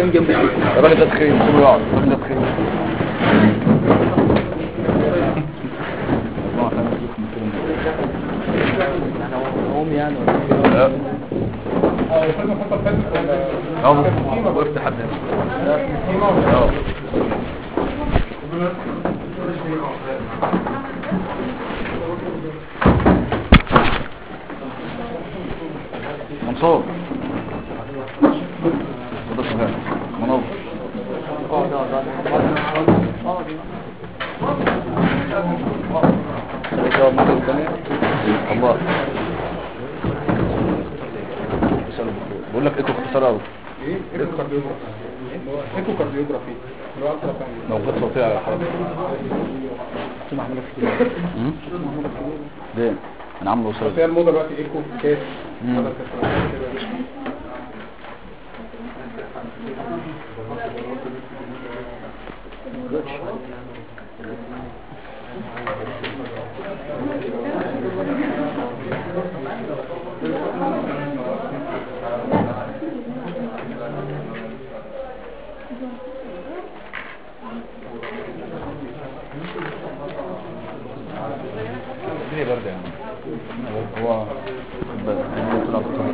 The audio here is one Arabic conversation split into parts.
تخين جنبي قوي. الراجل ده تخين، سيبه يقعد، الراجل ده تخين. انا هم يعني ولا ايه؟ وقفت حد منصور وده شغال منور. جواب مرة ثانية الله بقول لك ايكو اختصار قوي. ايه ايكو كارديوجرافي؟ ايكو كارديوجرافي اللي هو اكتر ثاني موجات صوتية على حضرتك. اسمع محمد كتير. ده انا عامله وصل. هي الموضة دلوقتي ايكو كاس الدنيا باردة يعني. هو الدنيا طلع بطريق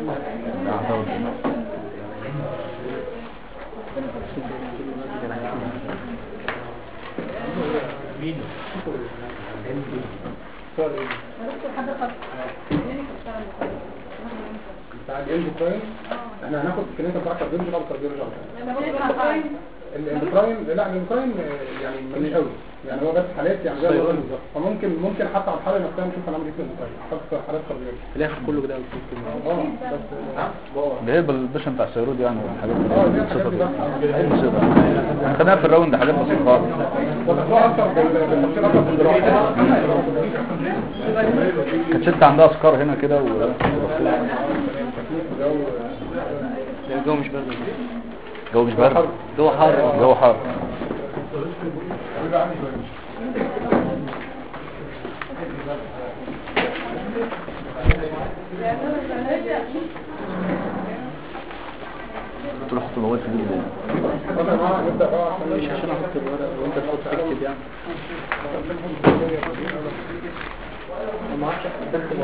بتاع الاندوكراين. احنا هناخد الكلينيكال بتاع الكارديولوجي بعد الكارديولوجي. الاندوكراين لا الاندوكراين يعني مش قوي يعني هو بس حالات يعني زي ما قلنا بالظبط. فممكن حتى على الحاله نفسها نشوف هنعمل ايه في الاندوكراين حتى حالات كارديولوجي في الاخر كله كده بس ده هي بالبشن بتاع السيرود يعني الحاجات دي الحاجات دي بس اي بسيطة. خدناها في الراوند حاجات بسيطة خالص. وده اكتر بالتفصيل اكتر في الجراحه. كانت ست عندها سكار هنا كده الجو مش برد. جو مش برد، جو حر. جو حار. تروح تحط المواد في الجيب مش عشان احط الورق وانت تحط تكتب يعني. ما اعرفش ادخل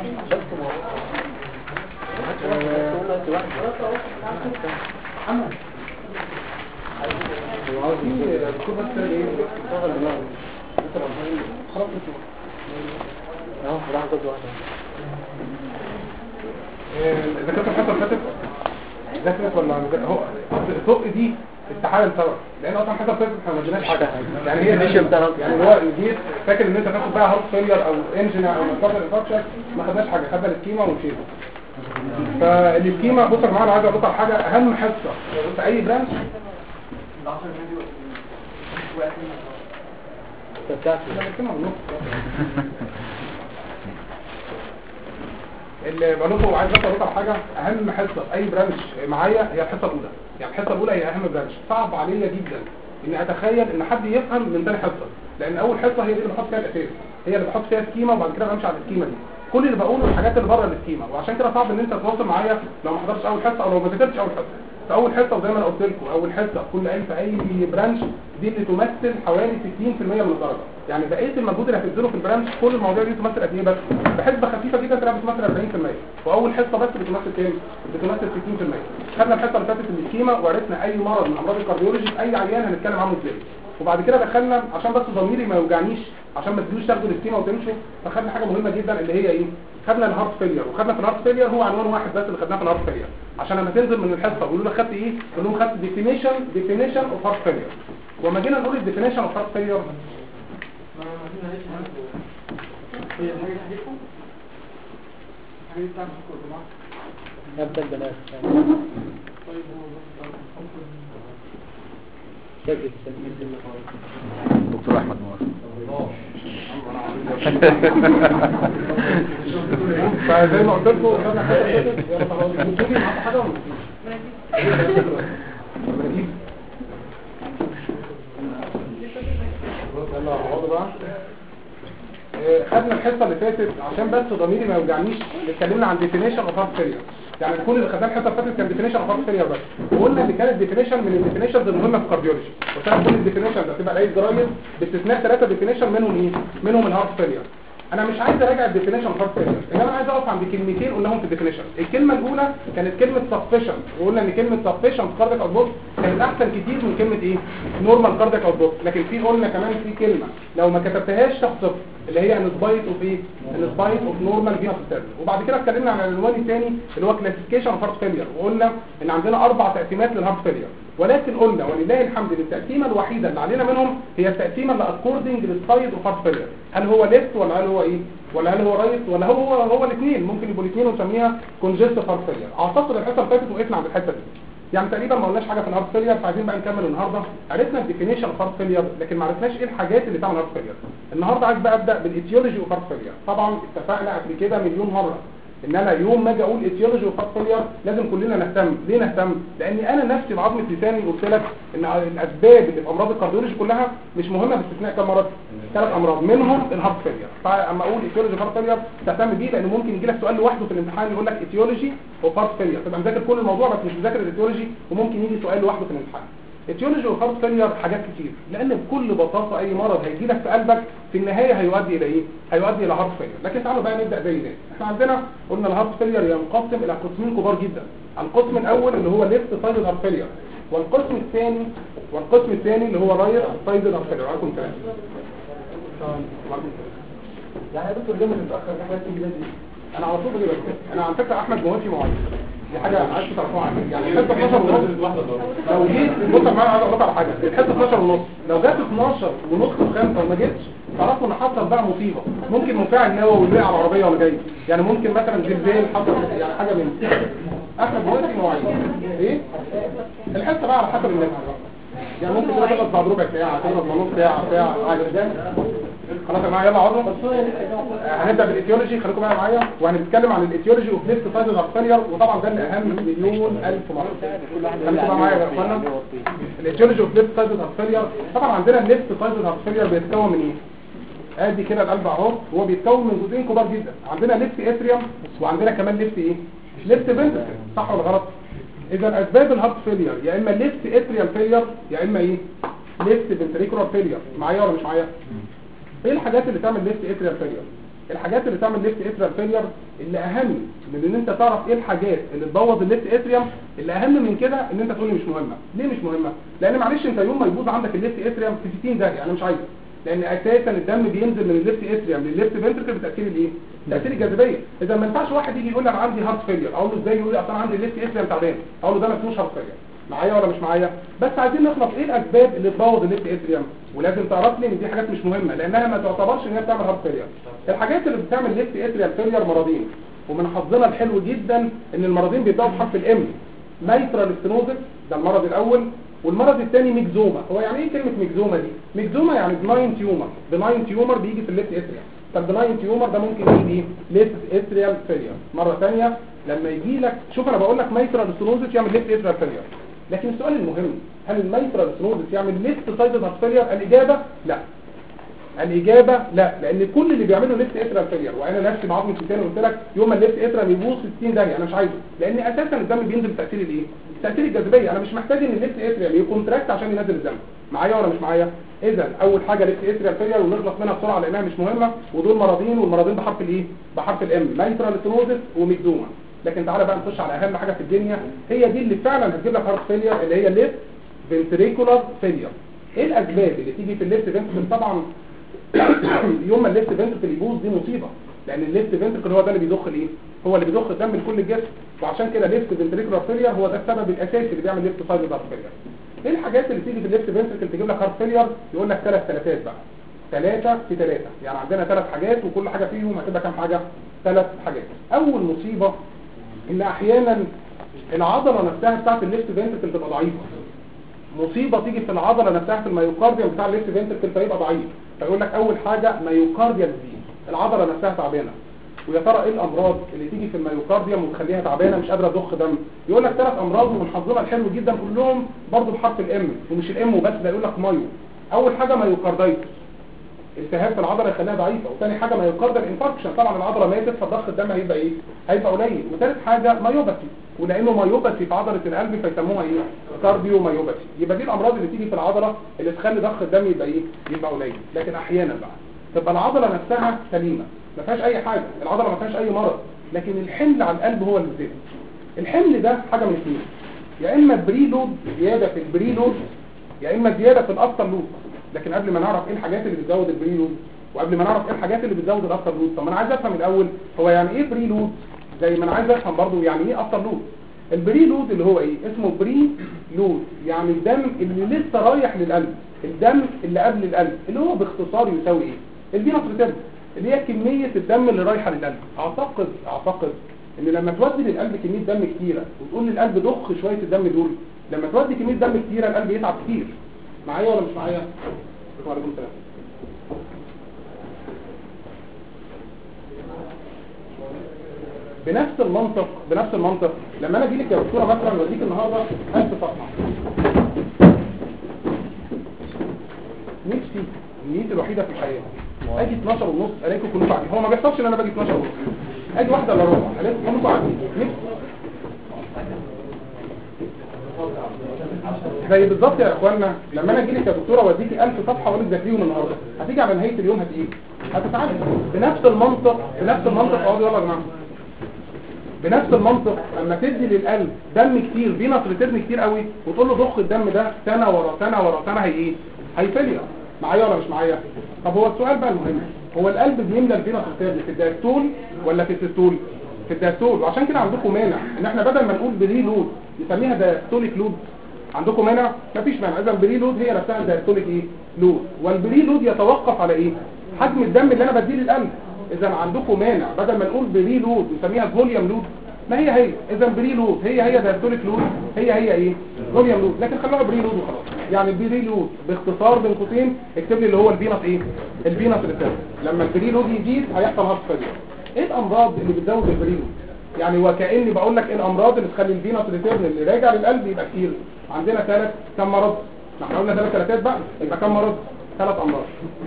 محمد هو عاوز يكون بس ايه شغل دماغه خلاص اهو راح خد واحده. اذا كانت الحصه اللي فاتت ذاكرت ولا هو الطق دي استحاله سوا لان اصلا الحصه اللي فاتت احنا ما جبناش حاجه يعني هي مش بتاع يعني هو جيت فاكر ان انت تاخد بقى هارت فيلير او انجن او مكسر انفكشن ما خدناش حاجه خدنا السكيما ومشينا. فالسكيما بصوا يا جماعه انا عايز اقول حاجه اهم حصه في اي برانش اللي بقوله عايز اقول لكم حاجه اهم حصه في اي برانش معايا هي الحصه الاولى. يعني الحصه الاولى هي اهم برانش. صعب عليا جدا اني اتخيل ان حد يفهم من ثاني حصه لان اول حصه هي دي اللي بحط فيها الاساس هي اللي بحط فيها سكيما وبعد كده بمشي على السكيما دي. كل اللي بقوله الحاجات اللي بره السكيما وعشان كده صعب ان انت تتواصل معايا لو ما حضرتش اول حصه او لو ما ذاكرتش اول حصه. في اول حصه وزي ما انا قلت لكم اول حصه كل علم في اي برانش دي اللي تمثل حوالي 60% من الدرجه. يعني بقيه المجهود اللي هتبذله في البرانش كل المواضيع دي تمثل قد ايه بس بحسبه خفيفه جدا تبقى بتمثل 40% واول حصه بس بتمثل كام؟ بتمثل 60%. خدنا الحصه اللي فاتت السكيما وعرفنا اي مرض من امراض الكارديولوجي في اي عيان هنتكلم عنه ازاي. وبعد كده دخلنا عشان بس ضميري ما يوجعنيش عشان ما تجوش تاخدوا السكيما وتمشوا فخدنا حاجه مهمه جدا اللي هي ايه؟ خدنا الهارت فيلير وخدنا في الهارت فيلير هو عنوان واحد بس اللي خدناه في الهارت فيلير عشان لما تنزل من الحصه يقولوا لك خدت ايه؟ يقولوا لهم خدت ديفينيشن اوف هارت فيلير. وما جينا نقول الديفينيشن اوف هارت فيلير نبدأ البنات دكتور احمد موافق. فزي ما قلت لكم خدنا حاجه يلا حاجه يلا اقعدوا بقى. خدنا الحصه اللي فاتت عشان بس ضميري ما يوجعنيش، اتكلمنا عن ديفينيشن اوف هارت فيلير. يعني كل اللي خدناه الحصه اللي فاتت كان ديفينيشن اوف هارت فيلير بس، وقلنا ان كانت ديفينيشن من الديفينيشنز المهمه في الكارديولوجي، وكان كل الديفينيشن ده بتبقى اي جرايد باستثناء 3 ديفينيشن منهم ايه؟ منهم الهارت فيلير. انا مش عايز اراجع الديفينيشن اوف هارت فيلير، انما انا عايز اقف عند كلمتين قلناهم في الديفينيشن. الكلمه الاولى كانت كلمه سفيشنت، وقلنا ان كلمه سفيشنت كاردياك اوتبوت كانت احسن كتير من كلمه ايه؟ نورمال كاردياك اوتبوت. لكن في قلنا كمان في كلمه لو ما كتبتهاش تحصل اللي هي ان سبايت اوف ايه؟ ان سبايت اوف نورمال فينوس ستيرن. وبعد كده اتكلمنا عن العنوان الثاني اللي هو كلاسيفيكيشن اوف هارت فيلير، وقلنا ان عندنا 4 تقسيمات للهارت فيلير، ولكن قلنا ولله الحمد التقسيمه الوحيده اللي علينا منهم هي التقسيمه اللي اكوردنج للسايد اوف هارت فيلير. هل هو ليفت ولا هل هو ايه؟ ولا هل هو رايت ولا هو الاثنين؟ ممكن يبقوا الاثنين ونسميها كونجستيف هارت فيلير. اعتقد الحصه اللي فاتت وقفنا عند الحته دي، يعني تقريبا ما قلناش حاجه في الهارت فيلير، فعايزين بقى نكمل النهارده. عرفنا الديفينيشن اوف هارت فيلير لكن ما عرفناش ايه الحاجات اللي تعمل هارت فيلير. النهارده عايز بقى ابدا بالايتيولوجي اوف هارت فيلير. طبعا اتفقنا قبل كده مليون مره ان انا يوم ما اجي اقول ايتيولوجي اوف هارت فيلير لازم كلنا نهتم. ليه نهتم؟ لاني انا نفسي بعظمه لساني قلت لك ان الاسباب اللي في امراض الكارديولوجي كلها مش مهمه باستثناء كم مرض؟ 3 امراض منهم الهارت فيلير. فاما اقول ايتيولوجي اوف هارت فيلير تهتم بيه، لانه ممكن يجي لك سؤال لوحده في الامتحان يقول لك ايتيولوجي اوف هارت فيلير، تبقى مذاكر كل الموضوع بس مش مذاكر الايتيولوجي، وممكن يجي سؤال لوحده في الامتحان. ايتيولوجي اوف هارت فيلير حاجات كتير، لان بكل بساطه اي مرض هيجي لك في قلبك في النهايه هيؤدي الى ايه؟ هيؤدي الى هارت فيلير. لكن تعالوا بقى نبدا زي ده. احنا عندنا قلنا الهارت فيلير ينقسم الى قسمين كبار جدا. القسم الاول اللي هو ليفت سايد هارت فيلير، والقسم الثاني اللي هو رايت سايد هارت فيلير. عليكم السلام. يعني يا دكتور جامد متاخر كده تيجي بدري. انا على طول بجيب انا على فكره احمد موافي معايا، دي حاجه عايز تعرفوها عني. يعني الحصه 12 ونص لو جيت بص معايا عايز اقول لك على حاجه. الحصه 12 ونص لو جت 12 ونص و5 وما جيتش تعرفوا ان حصل بقى مصيبه. ممكن مفاعل نووي وقع على العربيه وانا جاي، يعني ممكن مثلا زلزال حصل، يعني حاجه من احمد موافي معايا ايه. الحصه بقى على حسب الناس، يعني ممكن تخلص بعد ربع ساعه، تخلص نص ساعه عادي. خلاص يا جماعه يلا عضو. هنبدا بالايتيولوجي، خليكم معايا وهنتكلم عن الايتيولوجي اوف ليفت سايد هارت فيلير، وطبعا ده الاهم مليون الف مره. خليكم معايا يا اخوانا. الايتيولوجي اوف ليفت سايد هارت فيلير، طبعا عندنا الليفت سايد هارت فيلير بيتكون من ايه؟ ادي كده القلب اهو، هو بيتكون من جزئين كبار جدا. عندنا ليفت اتريوم وعندنا كمان ليفت ايه؟ ليفت فنتركل. صح ولا غلط؟ اذا اسباب الهارت فيلير يا اما ليفت اتريوم فيلير يا اما ايه؟ ليفت فنتريكولار فيلير. معايا ولا مش معايا؟ ايه الحاجات اللي تعمل ليفت اتريال فيلير؟ الحاجات اللي تعمل ليفت اتريال فيلير اللي اهم من ان انت تعرف ايه الحاجات اللي تبوظ الليفت اتريوم، اللي اهم من كده ان انت تقول لي مش مهمه. ليه مش مهمه؟ لان معلش انت يوم ما يبوظ عندك الليفت اتريوم في 60 داهيه انا مش عايزه، لان اساسا الدم بينزل من الليفت اتريوم للليفت فنتركل بتاثير الايه؟ تاثير الجاذبيه. اذا ما ينفعش واحد يجي يقول لي انا عندي هارت فيلير، اقول له ازاي؟ يقول لي اصل انا عندي الليفت اتريوم تعبان، اقول له ده ما اسموش هارت فيلير. معايا ولا مش معايا؟ بس عايزين نخلص ايه الاسباب اللي تبوظ الليفت اتريوم، ولازم تعرف لي ان دي حاجات مش مهمه لانها ما تعتبرش ان هي بتعمل هارت فيلير. الحاجات اللي بتعمل ليفت اتريال فيلير مرضين، ومن حظنا الحلو جدا ان المرضين بيبداوا بحرف الام. مايترال ستينوزس ده المرض الاول، والمرض الثاني ميكزوما. هو يعني ايه كلمه ميكزوما دي؟ ميكزوما يعني بناين تيومر، بناين تيومر بيجي في الليفت اتريال. طب بناين تيومر ده ممكن يجي ايه؟ ليفت اتريال فيلير. مره ثانيه لما يجي لك، شوف انا بقول لك مايترال ستينوزس يعمل ليفت اتريال فيلير، لكن السؤال المهم هل المايترال ستينوزس يعمل ليفت سايد هارت فيلير؟ الاجابه لا. الاجابه لا، لان كل اللي بيعملوا ليفت اتريال فيلير، وانا نفسي بعض من الثاني قلت لك يوم ما الليفت اتريال يبوظ 60 داهيه انا مش عايزه، لان اساسا الدم بينزل بتاثير الايه؟ تاثير الجاذبيه. انا مش محتاج ان الليفت اتريال يكونتراكت عشان ينزل الدم. معايا ولا مش معايا؟ اذا اول حاجه ليفت اتريال فيلير ونخلص منها بسرعه لانها مش مهمه، ودول مرضين والمرضين بحرف الايه؟ بحرف الام، مايترال ستينوزس وميكزوما. لكن تعالى بقى نخش على اهم حاجه في الدنيا، هي دي اللي فعلا هتجيب لك هارت فيلير، اللي هي ليفت فنتريكولار فيلير. ايه الاسباب اللي تيجي في الليفت فنتركل؟ طبعا يوم ما الليفت فنتركل يبوظ دي مصيبه، لان الليفت فنتركل هو ده اللي بيضخ الايه؟ هو اللي بيضخ الدم لكل الجسم، وعشان كده ليفت فنتريكولار فيلير هو ده السبب الاساسي اللي بيعمل ليفت سايد هارت فيلير. ايه الحاجات اللي تيجي في الليفت فنتركل تجيب لك هارت فيلير؟ يقول لك 3 ثلاثات بقى، 3 في 3، يعني عندنا 3 حاجات وكل حاجه فيهم هتبقى كام حاجه؟ 3 حاجات. اول مصيبه ان احيانا العضله نفسها بتاعت الليفت فنتركل تبقى ضعيفه. مصيبه تيجي في العضله نفسها في الميوكارديوم بتاع الليفت فنتركل فيبقى ضعيف، فيقول لك اول حاجه ميوكارديال ديزيز، العضله نفسها تعبانه. ويا ترى ايه الامراض اللي تيجي في الميوكارديوم وتخليها تعبانه مش قادره تضخ دم؟ يقول لك 3 امراض ومن حظنا الحلو جدا كلهم برضه بحرف الام، ومش الام وبس، ده يقول لك مايو. اول حاجه ميوكاردايتس. التهاب في العضله يخليها ضعيفه، وثاني حاجه ما يقدر انفاركشن، طبعا العضله ماتت فضخ الدم هيبقى ايه؟ هيبقى قليل، وثالث حاجه مايوباثي، ولانه مايوباثي في عضله القلب فيسموها ايه؟ كارديو مايوباثي. يبقى دي الامراض اللي تيجي في العضله اللي تخلي ضخ الدم يبقى ايه؟ يبقى قليل. لكن احيانا بقى تبقى العضله نفسها سليمه ما فيهاش اي حاجه، العضله ما فيهاش اي مرض، لكن الحمل على القلب هو اللي زاد. الحمل ده حاجه من اثنين، يا اما بري لود، زياده في البري لود، يا اما زياده في الافتر لود. لكن قبل ما نعرف ايه الحاجات اللي بتزود البري لود، وقبل ما نعرف ايه الحاجات اللي بتزود الافتر لود، طب ما انا عايز افهم الاول هو يعني ايه بري لود، زي ما انا عايز افهم برضه يعني ايه افتر لود. البري لود اللي هو ايه؟ اسمه بري لود، يعني الدم اللي لسه رايح للقلب، الدم اللي قبل القلب، اللي هو باختصار يساوي ايه؟ الفينوس ريتيرن، اللي هي كميه الدم اللي رايحه للقلب. اعتقد ان لما تودي للقلب كميه دم كتيره وتقول للقلب ضخ شويه الدم دول، لما تودي كميه دم كتيره القلب يتعب كتير. معايا ولا مش معايا؟ وعليكم السلام. بنفس المنطق لما انا اجي لك يا دكتوره مثلا واديك النهارده 1000 صفحه، نفسي النيت الوحيده في الحياه اجي 12 ونص الاقيكم كلكم قاعدين. هو ما بيحصلش ان انا باجي 12 ونص، اجي واحده الا ربع الاقيكم كلكم قاعدين. زي بالظبط يا اخوانا لما انا اجي لك يا دكتوره واديكي 1000 صفحه واقول لك ذاكريهم النهارده، هتيجي على نهايه اليوم هتتعبي. بنفس المنطق اقعدوا يلا يا جماعه. بنفس المنطق لما تدي للقلب دم كتير، فينوس ريتيرن كتير قوي، وتقول له ضخ الدم ده سنه ورا سنه ورا سنه، هيفلير. معايا ولا مش معايا؟ طب هو السؤال بقى المهم، هو القلب بيملى الفينوس ريتيرن في الدايستول ولا في السيستول؟ في الدايستول. وعشان كده عندكم مانع ان احنا بدل ما نقول بري لود نسميها دايستوليك لود. عندكم مانع؟ مفيش مانع. اذا بري لود هي نفسها الدايستوليك ايه؟ لود. والبري لود يتوقف على ايه؟ حجم الدم اللي انا بديه للقلب. اذا عندكم مانع بدل ما نقول بري لود نسميها فوليوم لود؟ ما هي اذا بري لود هي دايستوليك لود، هي ايه؟ فوليوم لود. لكن خلوها بري لود وخلاص. يعني البري لود باختصار بين قوسين اكتب لي اللي هو الفينوس ايه؟ الفينوس ريتيرن. لما البري لود يزيد هيحصل هارت فيلير. ايه الامراض اللي بتزود البري لود؟ يعني وكاني بقول لك ايه الامراض اللي تخلي الفينوس ريتيرن اللي راجع للقلب يبقى كتير. عندنا كم مرض؟ احنا قلنا 3 ثلاثات بقى، يبقى كم مرض؟ 3 امراض.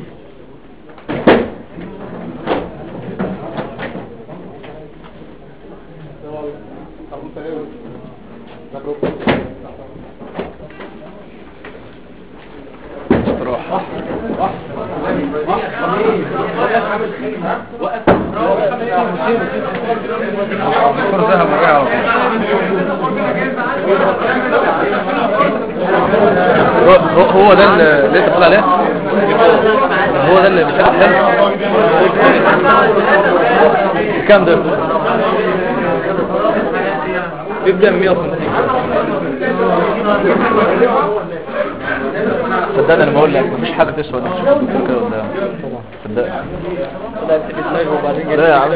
هو ده اللي انت بتقول عليه، هو ده اللي بيشكل حلو. كام ده؟ يبدأ 150. صدقني انا بقول لك مفيش حاجه تسوى دي كده قدام. صدقني لا يا عم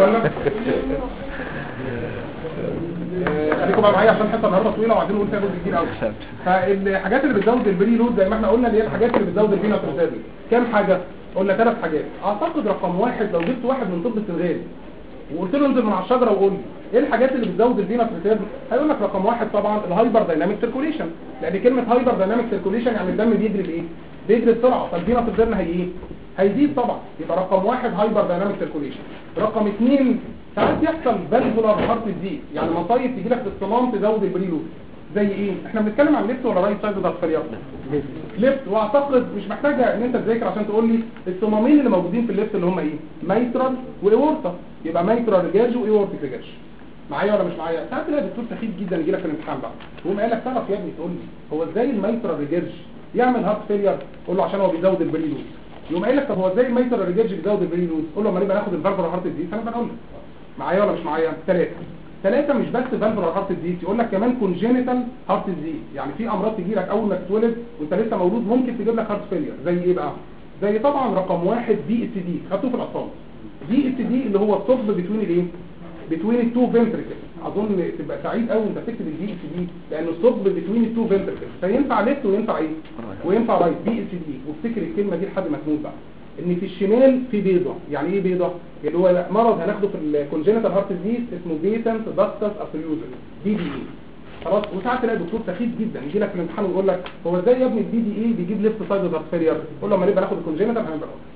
خليكم بقى معايا عشان حته النهارده طويله وبعدين نقول فيها جزء كتير قوي. فالحاجات اللي بتزود البري لود زي ما احنا قلنا اللي هي الحاجات اللي بتزود الفينوس ريتيرن. كام حاجه؟ قلنا 3 حاجات. اعتقد رقم 1 لو جبت واحد من طب السنغال وقلت له انزل من على الشجره وقول لي ايه الحاجات اللي بتزود الفينوس ريتيرن، هيقول لك رقم 1 طبعا الهايبر دايناميك سيركوليشن، لان كلمه هايبر دايناميك سيركوليشن يعني الدم بيجري بايه؟ بيجري بسرعه، فالفينوس ريتيرن هيزيد طبعا. يبقى رقم 1 هايبر دايناميك سيركوليشن. رقم 2 ساعات يحصل فالفولار هارت ديزيز، يعني مصايب تيجي لك في الصمام تزود البري لود. زي ايه؟ احنا بنتكلم عن ليفت ولا رايت سايد ضغط ليفت. واعتقد مش محتاجه ان انت تذاكر عشان تقول لي الصمامين اللي موجودين في الليفت اللي هم ايه؟ مايترال وايورتا. يبقى مايترال ريجاج وايورتيك ريجاج. معايا ولا مش معايا؟ ساعات تلاقي دكتور سخيف جدا يجي لك في الامتحان بقى ويقوم قال لك تعرف يا ابني تقول لي هو ازاي المايترال ريجاج يعمل هارت فيلير؟ قول له عشان هو بيزود البري لود. يقوم قايل لك طب هو ازاي المايترال ريجاج بيزود البري لود؟ قول له اما نبقى ناخد الفالفولار هارت ديزيز انا بقول لك. معايا ولا مش معايا؟ 3 مش بس فالفولار هارت ديزيز، يقول لك كمان كونجينيتال هارت ديزيز، يعني في امراض تجي لك اول ما تتولد وانت لسه مولود ممكن تجيب لك هارت فيلير. زي ايه بقى؟ زي طبعا رقم 1 دي اس دي، خدتوه في الاطفال. دي اس دي اللي هو الثقب بتوين الايه؟ بتوين التو فنتريكل. اظن تبقى سعيد قوي انت تكتب الدي اس دي لان الثقب بتوين التو فنتريكل، فينفع ليفت وينفع ايه؟ وينفع رايت. دي اس دي. وافتكر الكلمه دي لحد ما تموت بقى، ان في الشمال في بيضه. يعني ايه بيضه؟ اللي هو مرض هناخده في الكونجينيتال هارت ديزيز اسمه بيتنت داكتس افريوزن، دي دي اي. خلاص. وساعات تلاقي دكتور سخيف جدا يجي لك في الامتحان ويقول لك هو ازاي يا ابني الدي دي اي بيجيب ليفت سايد هارت فيلير؟ قول له اما نبقى ناخد الكونجينيتال هنبقى.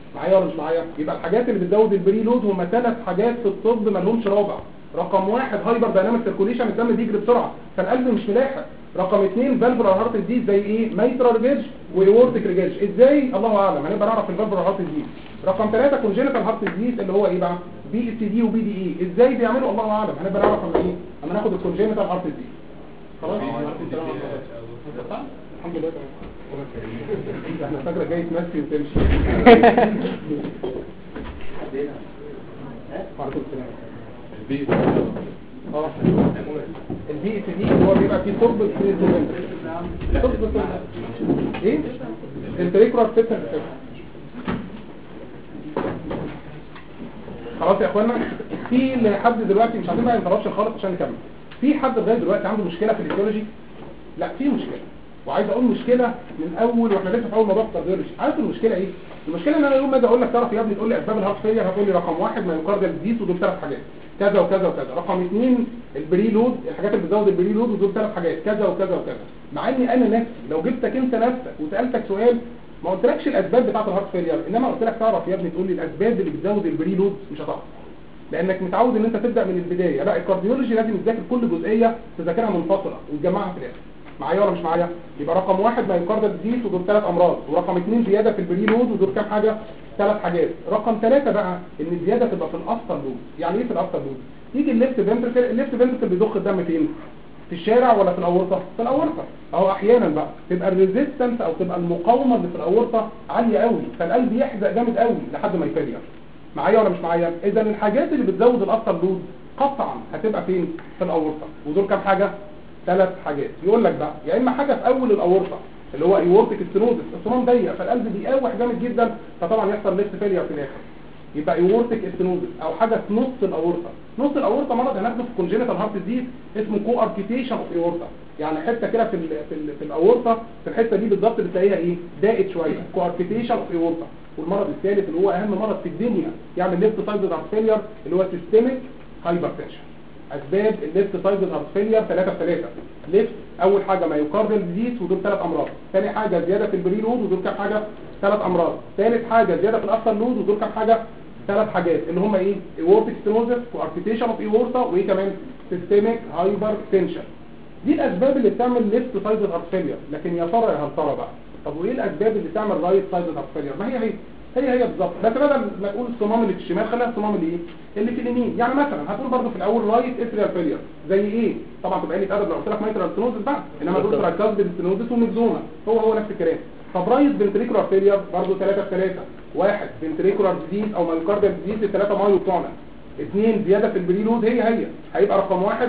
معايا ولا مش معايا؟ يبقى الحاجات اللي بتزود البري لود هم 3 حاجات في الطب ما لهمش رابع. رقم 1 هايبر دايناميك سيركوليشن، الدم بيجري بسرعه فالقلب مش ملاحق. رقم 2 فالفولار هارت ديزيز زي ايه؟ مايترال ريجيج واورتيك ريجيج. ازاي؟ الله اعلم، هنبقى نعرف الفالفولار هارت ديزيز. رقم 3 كونجينيتال هارت ديزيز اللي هو ايه بقى؟ بي اس دي وبي دي اي. ازاي بيعملوا؟ الله اعلم، هنبقى نعرف اما ايه؟ اما ناخد الكونجينيتال هارت ديزيز. خلاص الحمد لله تمام. احنا فاكره جاي تمشي وتمشي. البي اس دي اللي هو بيبقى فيه ثقب ايه؟ التريكولار سيستم. خلاص يا اخوانا، في لحد دلوقتي مش عايزين بقى انترابشن خالص عشان نكمل. في حد لغايه دلوقتي عنده مشكله في الايتيولوجي؟ لا في مشكله، وعايز اقول مشكله من اول واحنا لسه في اول موضوع الكارديولوجي. عارف المشكله ايه؟ المشكله ان انا يوم ما اجي اقول لك تعرف يا ابني تقول لي اسباب الهارت فيلير، هتقول لي رقم 1 مايوكارديال ديزيز ودول 3 حاجات كذا وكذا وكذا. رقم 2 البري لود، الحاجات اللي بتزود البري لود ودول 3 حاجات كذا وكذا وكذا. مع اني انا نفسي لو جبتك انت نفسك وسالتك سؤال ما قلتلكش الاسباب بتاعه الهارت فيلير، انما قلت لك تعرف يا ابني تقول لي الاسباب اللي بتزود البري لود، مش هتعرف، لانك متعود ان انت تبدا من البدايه. لا الكارديولوجي لازم تذاكر كل جزئيه تذاكرها منفصله وتجمعها في الاخر. معايا ولا مش معايا؟ يبقى رقم 1 مايوكارديال ديزيز ودول 3 امراض، ورقم 2 زياده في البري لود ودول كام حاجه؟ 3 حاجات. رقم 3 بقى ان الزياده تبقى في الافتر لود. يعني ايه في الافتر لود؟ يجي الليفت فنتركل، الليفت فنتركل بيضخ الدم فين؟ في الشارع ولا في الاورطه؟ في الاورطه. اهو احيانا بقى تبقى الريزيستنس او تبقى المقاومه اللي في الاورطه عاليه قوي، فالقلب يحزق جامد قوي لحد ما يفلير. معايا ولا مش معايا؟ اذا الحاجات اللي بتزود الافتر لود قطعا هتبقى فين؟ في الاورطه. ودول كام حاجه؟ 3 حاجات. يقول لك بقى يا اما حاجه في اول الاورطه اللي هو ايورتيك ستينوزس، الصمام ضيق فالقلب بيقاوح جامد جدا فطبعا يحصل ليفت فيلير في الاخر، يبقى ايورتيك ستينوزس. او حاجه في نص الاورطه. نص الاورطه مرض هناخده في كونجينيتال هارت ديزيز اسمه كو اركيتيشن اوف ايورتا. يعني حته كده في الاورطه، في الحته دي بالظبط بتلاقيها ايه؟ ضاقت شويه، كو اركيتيشن اوف ايورتا. والمرض الثالث اللي هو اهم مرض في الدنيا يعمل ليفت سايد هارت فيلير اللي هو سيستميك هايبرتنشن. اسباب الليفت سايد هارت فيلير 3 في 3. ليفت اول حاجه مايوكارديال ديزيز ودول 3 امراض. ثاني حاجه زياده في البري لود ودول كام حاجه؟ 3 امراض. ثالث حاجه زياده في الافتر لود ودول كام حاجه؟ 3 حاجات اللي هم ايه؟ ايورتيك ستينوزس واركيتيشن اوف ايورتا وايه كمان؟ سيستميك هايبرتنشن. دي الاسباب اللي بتعمل ليفت سايد هارت فيلير. لكن يا ترى يا هل ترى بقى طب وايه الاسباب اللي تعمل رايت سايد هارت فيلير؟ ما هي بالظبط، بس بدل ما نقول الصمام اللي في الشمال خلينا الصمام اللي ايه؟ اللي في اليمين. يعني مثلا هتقول برضه في الاول رايت اتريال فيلير زي ايه؟ طبعا تبقى لي ادب لو قلت لك مايترال ستينوزس بقى، انما دول تراكاز ستينوزس وميكزوما هو نفس الكلام. طب رايت فنتريكولار فيلير برضه 3 في 3. 1 فنتريكولار ديزيز او مايوكارديال ديزيز الثلاثه مايو بتوعنا. 2 زياده في البري لود هيبقى رقم 1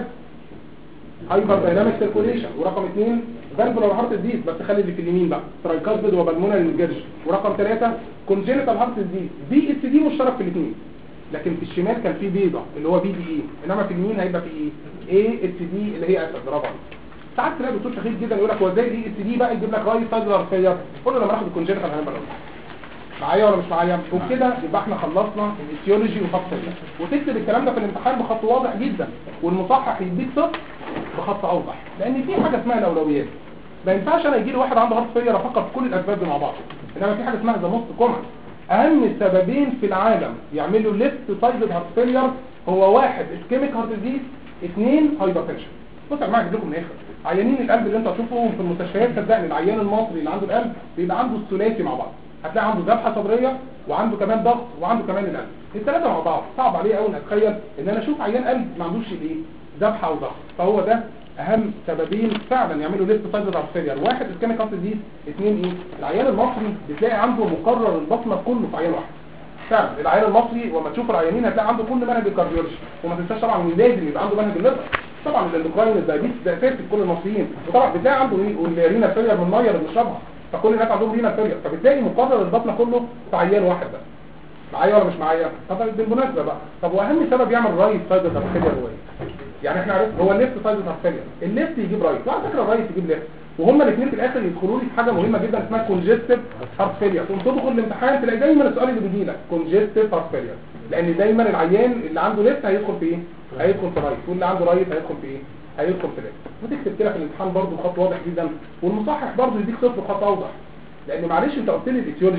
هايبر دايناميك سيركوليشن، ورقم 2 فالفولار هارت ديزيز بس خلي اللي في اليمين بقى ترايكاسبيد وبالمونري انجرج، ورقم 3 كونجينيتال هارت ديزيز. بي اس دي مشترك في الاثنين، لكن في الشمال كان في بيضه اللي هو بي دي اي، انما في اليمين هيبقى في ايه؟ اي اس دي اللي هي اسد. برافو عليك. ساعات تلاقي دكتور شخيص جدا يقول لك هو ازاي الاي اس دي بقى يجيب لك رايت سايد هارت فيلير؟ قول له لما ناخد الكونجينيتال هنبقى معايا ولا مش معايا؟ وبكده يبقى احنا خلصنا الايتيولوجي وخط سريع. وتكتب الكلام ده في الامتحان بخط واضح جدا، والمصحح يديك صفر بخط اوضح، لان في حاجه اسمها الاولويات. ما ينفعش انا يجي لي واحد عنده هارت فيلير افكر في كل الاسباب دي مع بعض، انما في حاجه اسمها ذا موست كومن. اهم سببين في العالم يعملوا ليفت سايد هارت فيلير هو 1 اسكيميك هارت ديزيز، 2 هايبرتنشن. بص يا جماعه اجيب لكم من الاخر، عيانين القلب اللي انت هتشوفهم في المستشفيات صدقني العيان المصري اللي عنده القلب بيبقى عنده الثلاثي مع بعض. هتلاقي عنده ذبحه صدريه وعنده كمان ضغط وعنده كمان القلب، الثلاثه مع بعض. صعب عليه قوي ان اتخيل ان انا اشوف عيان قلب ما عندوش الايه؟ ذبحه او ضغط. فهو ده اهم سببين فعلا يعملوا ليفت سايد هارت فيلير. 1 اسكيميك هارت ديزيز، 2 ايه؟ العيان المصري بتلاقي عنده مقرر البطنه كله في عيان واحد. فعلا العيان المصري وما تشوف العيانين هتلاقي عنده كل منهج الكارديولوجي. وما تنساش طبعا ان لازم يبقى عنده منهج الليفر، طبعا الاندوكراين الدايابيتس ده اساسي في كل المصريين. وطبعا بتلاقي عنده ايه؟ والرينا فيلير من الميه اللي بنشربها، فكل الناس عندهم رينا فيلير، فبتلاقي مقرر البطنه كله في عيان واحد بس. معايا ولا مش معايا؟ طب بالمناسبه بقى، طب واهم سبب يعمل رايت سايد هارت فيلير هو ايه؟ يعني احنا عرفنا هو الليفت سايد هارت فيلير، الليفت يجيب رايت، وعلى فكره الرايت يجيب ليفت، وهما الاثنين في الاخر يدخلوا لي في حاجه مهمه جدا اسمها كونجستيف هارت فيلير. تقوم تدخل الامتحان تلاقي دايما السؤال اللي بيجي لك كونجستيف هارت فيلير، لان دايما العيان اللي عنده ليفت هيدخل في ايه؟ هيدخل في رايت، واللي عنده رايت هيدخل في ايه؟ هيدخل في ليفت. وتكتب كده في الامتحان برضه بخط واضح جدا، والمصحح برضه يديك صفر بخط اوضح. لان معلش انت قلت لي الايتيولوجي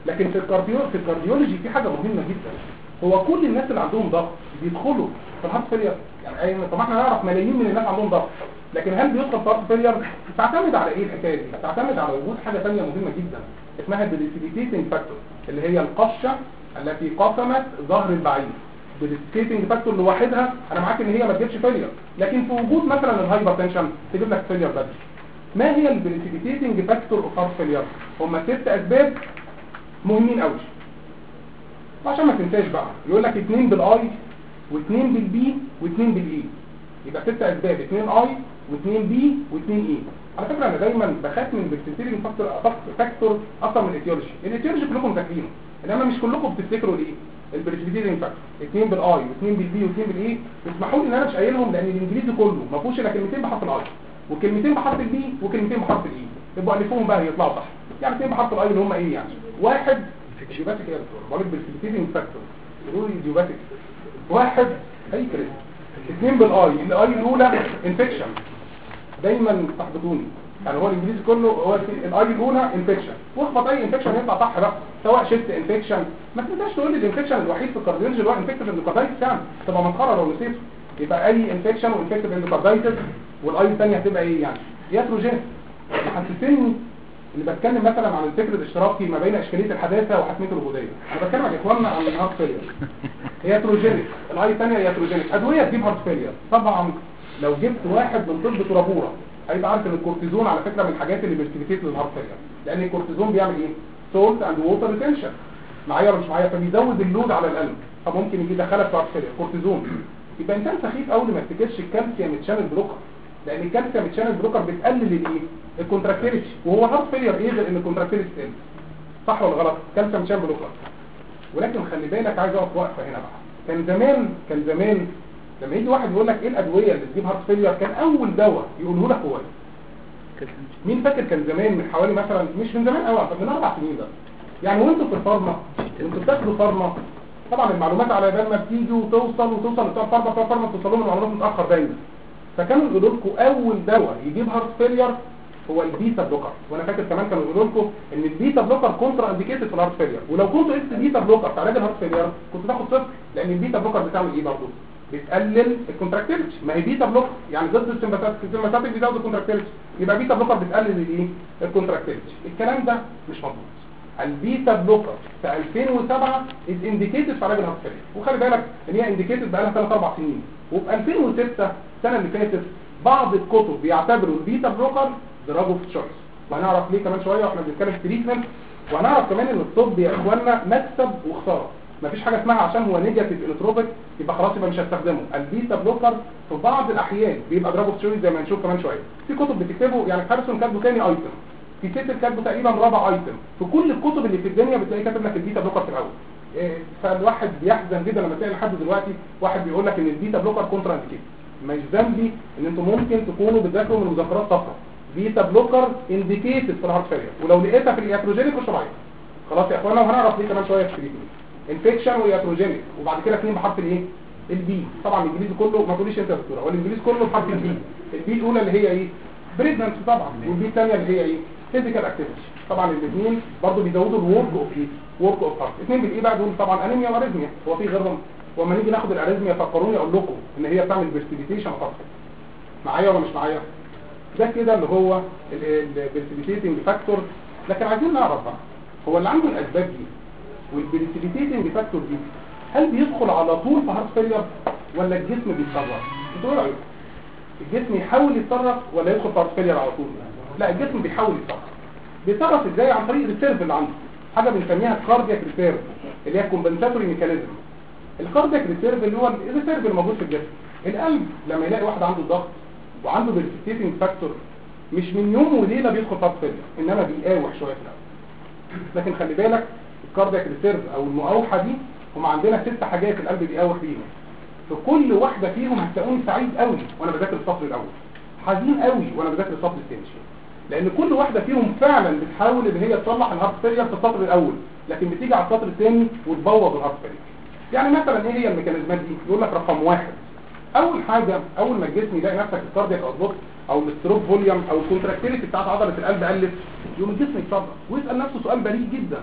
لكن في الكارديولوجي في حاجه مهمه جدا. هو كل الناس اللي عندهم ضغط بيدخلوا في الهارت فيلير؟ يعني طبعا احنا نعرف ملايين من الناس عندهم ضغط، لكن هل بيدخل في الهارت فيلير؟ تعتمد على ايه الحكايه دي؟ تعتمد على وجود حاجه ثانيه مهمه جدا اسمها البريسيبيتيتنج فاكتور، اللي هي القشه التي قسمت ظهر البعير. البريسيبيتنج فاكتور لوحدها انا معاك ان هي ما تجيبش فيلير، لكن في وجود مثلا الهايبرتنشن تجيب لك فيلير بدري. ما هي البريسيبيتيتنج فاكتور اوف هارت فيلير؟ هم 6 اسباب مهمين قوي عشان ما تنساش بقى. يقول لك 2 بالاي و2 بالبي و2 بالاي، يبقى 6 اسباب، 2 اي و2 بي و2 اي. على فكره انا دايما بخاف من البريسيبيتنج فاكتور اكتر من الايتيولوجي. الايتيولوجي كلكم فاكرينه، انما مش كلكم بتفتكروا الايه البريسيبيتنج فاكتور. 2 بالاي و2 بالبي و2 بالاي. اسمحوا لي ان انا مش قايلهم لان الانجليزي كله ما فيهوش الا كلمتين بحرف الاي وكلمتين بحرف البي وكلمتين بحرف الاي، يبقوا الفوهم بقى يطلعوا صح. يعني 2 بحرف الاي اللي هم ايه يعني؟ واحد جيوباتيك يا دكتور، بقول لك بالفيتينج فاكتور يقولوا لي جيوباتيك. واحد اي كريس. 2 بالاي، الاي الاولى انفكشن، دايما تحبطوني يعني. هو الانجليزي كله هو الاي الاولى انفكشن، واخبط اي انفكشن يطلع صح بقى، سواء شيست انفكشن. ما تنساش تقول لي الانفكشن الوحيد في الكارديولوجي اللي هو انفكتيف اندوكاردايتس، يعني تبقى مسخره لو نسيته. يبقى اي انفكشن وانفكتيف اندوكاردايتس، والاي الثانيه هتبقى ايه يعني؟ ياتروجين. محسسني اللي بتكلم مثلا عن الفكر الاشتراكي ما بين اشكاليه الحداثه وحتميه الوجوديه. انا بتكلم عن اخواننا عن الهارت فيلير. هياتروجينيك، الاي الثانيه هياتروجينيك. ادويه تجيب هارت فيلير طبعا. لو جبت واحد من طب ترابوره هيبقى عارف ان الكورتيزون على فكره من الحاجات اللي بتستفيد للهارت فيلير، لان الكورتيزون بيعمل ايه؟ سولت اند ووتر ريتنشن. معايا ولا مش معايا؟ فبيزود اللود على القلب، فممكن يجي يدخلك في هارت فيلير كورتيزون. يبقى انسان سخيف قوي ما يفتكرش الكالسيوم تشانل بلوكر، لان الكالسيوم تشانل بلوكر بتقلل الايه؟ الكونتراكتيليتي. وهو هارت فيلير ايه غير ان الكونتراكتيليتي تقل؟ صح ولا غلط؟ كالسيوم تشانل بلوكر. ولكن خلي بالك، عايز اقف وقفه هنا بقى. كان زمان لما يجي واحد يقول لك ايه الادويه اللي تجيب هارت فيلير، كان اول دواء يقوله لك هو ايه؟ مين فاكر؟ كان زمان من حوالي مثلا، مش من زمان قوي، من 4 سنين ده يعني، وانتوا في الفارما وانتوا بتاخدوا فارما، طبعا المعلومات على بال ما بتيجي وتوصل بتوع الفارما بتوصلوا لهم المعلومات متاخر دايما. فكانوا يقولوا لكم اول دواء يجيب هارت فيلير هو البيتا بلوكر. وانا فاكر كمان كانوا يقولوا لكم ان البيتا بلوكر كونترا انديكيتد في الهارت فيلير، ولو كنتوا قلت بيتا بلوكر في علاج الهارت فيلير كنت تاخد صفر، لان البيتا بلوكر بتعمل ايه برضه؟ بتقلل الكونتراكتيليتي. ما هي بيتا بلوكر يعني ضد السمباثيك بيزود الكونتراكتيليتي، يبقى بيتا بلوكر بتقلل الايه؟ الكونتراكتيليتي. الكلام ده مش مظبوط. البيتا بلوكر في 2007 از انديكيتد في علاج الهارت فيلير، وخلي بالك ان هي انديكيتد بقى لها 3-4 سنين. وفي 2006 السنه اللي فاتت بعض الكتب بيعتبروا البيتا بلوكر دراج اوف تشويس، وهنعرف ليه كمان شويه واحنا بنتكلم في تريتمنت. وهنعرف كمان ان الطب يا اخوانا مكسب وخساره، مفيش حاجه اسمها عشان هو نيجاتيف انتروبيك يبقى خلاص يبقى مش هستخدمه. البيتا بلوكر في بعض الاحيان بيبقى دراج اوف تشويس زي ما هنشوف كمان شويه. في كتب بتكتبه، يعني هارسون كاتبه ثاني ايتم، في سيتل كاتبه تقريبا رابع ايتم. في كل الكتب اللي في الدنيا بتلاقي كاتب لك البيتا بلوكر في الاول. فالواحد بيحزن جدا لما تلاقي لحد دلوقتي واحد بيقول لك ان البيتا بلوكر كونترا انديكيتد. مش ذنبي ان انتم ممكن تكونوا بتذاكروا من مذكرات صفراء. بيتا بلوكر انديكيتد في الهارت فيلير، ولو لقيتها في الياتروجينيك مش طبيعي. خلاص يا اخوانا، وهنعرف ليه كمان شويه في التريتمنت. انفكشن وياتروجينيك، وبعد كده 2 بحرف الايه؟ البي. طبعا الانجليزي كله ما تقوليش انت يا دكتوره، هو الانجليزي كله بحرف البي. البي الاولى اللي هي ايه؟ بريجننس طبعا، والبي الثانيه اللي هي ايه؟ فيزيكال اكتيفيتي. طبعا الاثنين برضه بيزودوا الورك اوف ايه؟ ورك اوف هارت. 2 بالايه بقى دول طبعا انيميا واريزميا، هو في غيرهم؟ وما نيجي ناخد الاريزميا فكروني اقول لكم ان هي بتعمل برسبيتيشن فقط. معايا ولا مش معايا؟ ده كده اللي هو البرسبيتيتنج فاكتور. لكن عايزين نعرف بقى، هو اللي عنده الاسباب دي والبرسبيتيتنج فاكتور دي هل بيدخل على طول في هارت فيلير ولا الجسم بيتصرف؟ انتوا ايه رايكم؟ الجسم يحاول يتصرف ولا يدخل في هارت فيلير على طول؟ لا، الجسم بيحاول يتصرف. بيتصرف ازاي؟ عن طريق الريسيرف اللي عنده، حاجه بنسميها الكاردياك ريسيرف اللي هي كومبنساتوري ميكانيزم. الكاردياك ريسيرف اللي هو الريسيرف الموجود في الجسم. القلب لما يلاقي واحد عنده ضغط وعنده برسبيتيتنج فاكتور مش من يوم وليله بيدخل في هارت فيلير، انما بيقاوح شويه في الاول. لكن خلي بالك الكاردياك ريسيرف او المقاوحه دي هم عندنا 6 حاجات القلب بيقاوح بيهم. في كل واحده فيهم هتلاقوني سعيد قوي وانا بذاكر السطر الاول، حزين قوي وانا بذاكر السطر الثاني، لان كل واحده فيهم فعلا بتحاول ان هي تصلح الهارت فيلير في السطر الاول، لكن بتيجي على السطر الثاني وتبوظ الهارت فيلير. يعني مثلا ايه هي الميكانيزمات دي؟ يقول لك رقم 1، اول حاجه اول ما الجسم يلاقي نفسك الكاردياك اوتبوت او الستروك فوليوم او الكونتراكتيليتي بتاعت عضله القلب قلت، يقوم الجسم يتصرف ويسال نفسه سؤال بريء جدا: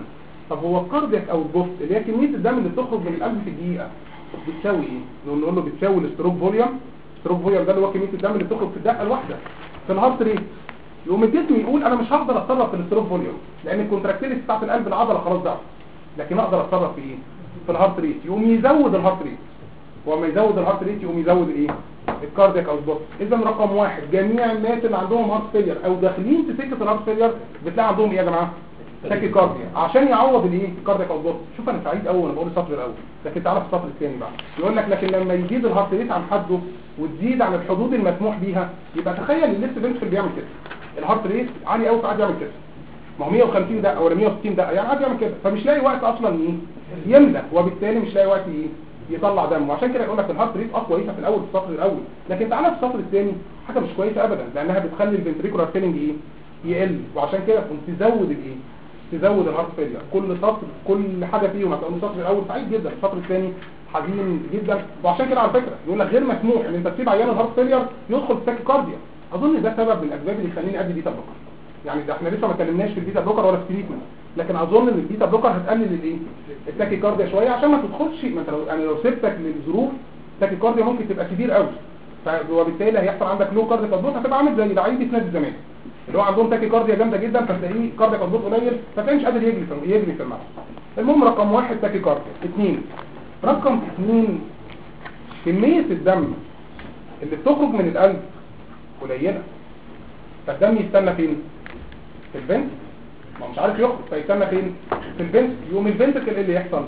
طب هو الكاردياك او البوست اللي هي كميه الدم اللي بتخرج من القلب في الدقيقه بتساوي ايه؟ نقول له بتساوي الستروك فوليوم. الستروك فوليوم ده اللي هو كميه الدم اللي بتخرج في الدقه الواحده في الهارت ريت. يقوم الجسم يقول انا مش هقدر اتصرف في الستروك فوليوم لان الكونتراكتيليتي بتاعت القلب العضله خلاص ضعفت، لكن اقدر اتصرف في ايه؟ في الهارت ريت. يقوم يزود الهارت ريت، وما يزود الهارت ريت يقوم يزود الايه؟ الكاردياك او البوست. اذا رقم واحد جميع الناس اللي عندهم هارت فيلير او داخلين في سكه الهارت فيلير بتلاقي عندهم ايه يا جماعه؟ تاكي كارديا، عشان يعوض الايه؟ الكاردياك او البوست. شوف انا سعيد قوي وانا بقول السطر الاول، لكن تعالى في السطر الثاني بقى يقول لك لكن لما يزيد الهارت ريت عن حده وتزيد عن الحدود المسموح بيها يبقى تخيل الليفت فنتركل بيعمل كده، الهارت ريت عالي قوي فقعد يعمل كده، ما هو 150 دقه ولا 160 دقه يعني قاعد يعمل كده، فمش لاقي وقت اصلا ايه؟ يملى، وبالتالي مش لاقي وقت ايه؟ يطلع دم. وعشان كده يقول لك الهارت ريت كويسه في الاول في السطر الاول، لكن تعالى في السطر الثاني حاجه مش كويسه ابدا لانها بتخلي الفنتريكولار فيلنج ايه؟ يقل، وعشان كده تزود الايه؟ تزود الهارت فيلير. كل سطر كل حاجه فيهم هتقول السطر الاول سعيد جدا، السطر الثاني حزين جدا. وعشان كده على فكره يقول لك غير مسموح ان انت تسيب عيان الهارت فيلير يدخل في تاكيكارديا. اظن ده سبب من الاسباب اللي يخليني ادي بيتا بلوكر. يعني ده احنا لسه ما اتكلمناش في البيتا بلوكر ولا في التريتمنت، لكن اظن ان البيتا بلوكر هتقلل الايه؟ التاكيكارديا شويه عشان ما تدخلش. ما انت لو سبتك للظروف التاكيكارديا ممكن تبقى كبير قوي، وبالتالي هيحصل عندك لو كاردياك اوتبوت، هتبقى عامل زي لعيبه نادي زمان اللي هو عندهم تاكيكارديا جامده جدا فتلاقيه كاردياك اوتبوت قليل فتلاقيه مش قادر يجري في الملعب. المهم رقم واحد تاكيكارديا. اثنين، رقم اثنين كميه الدم اللي بتخرج من القلب قليله، فالدم يستنى فين؟ في الفنت، ما مش عارف يخرج فيستنى فين؟ في الفنت. يوم الفنتكل اللي يحصل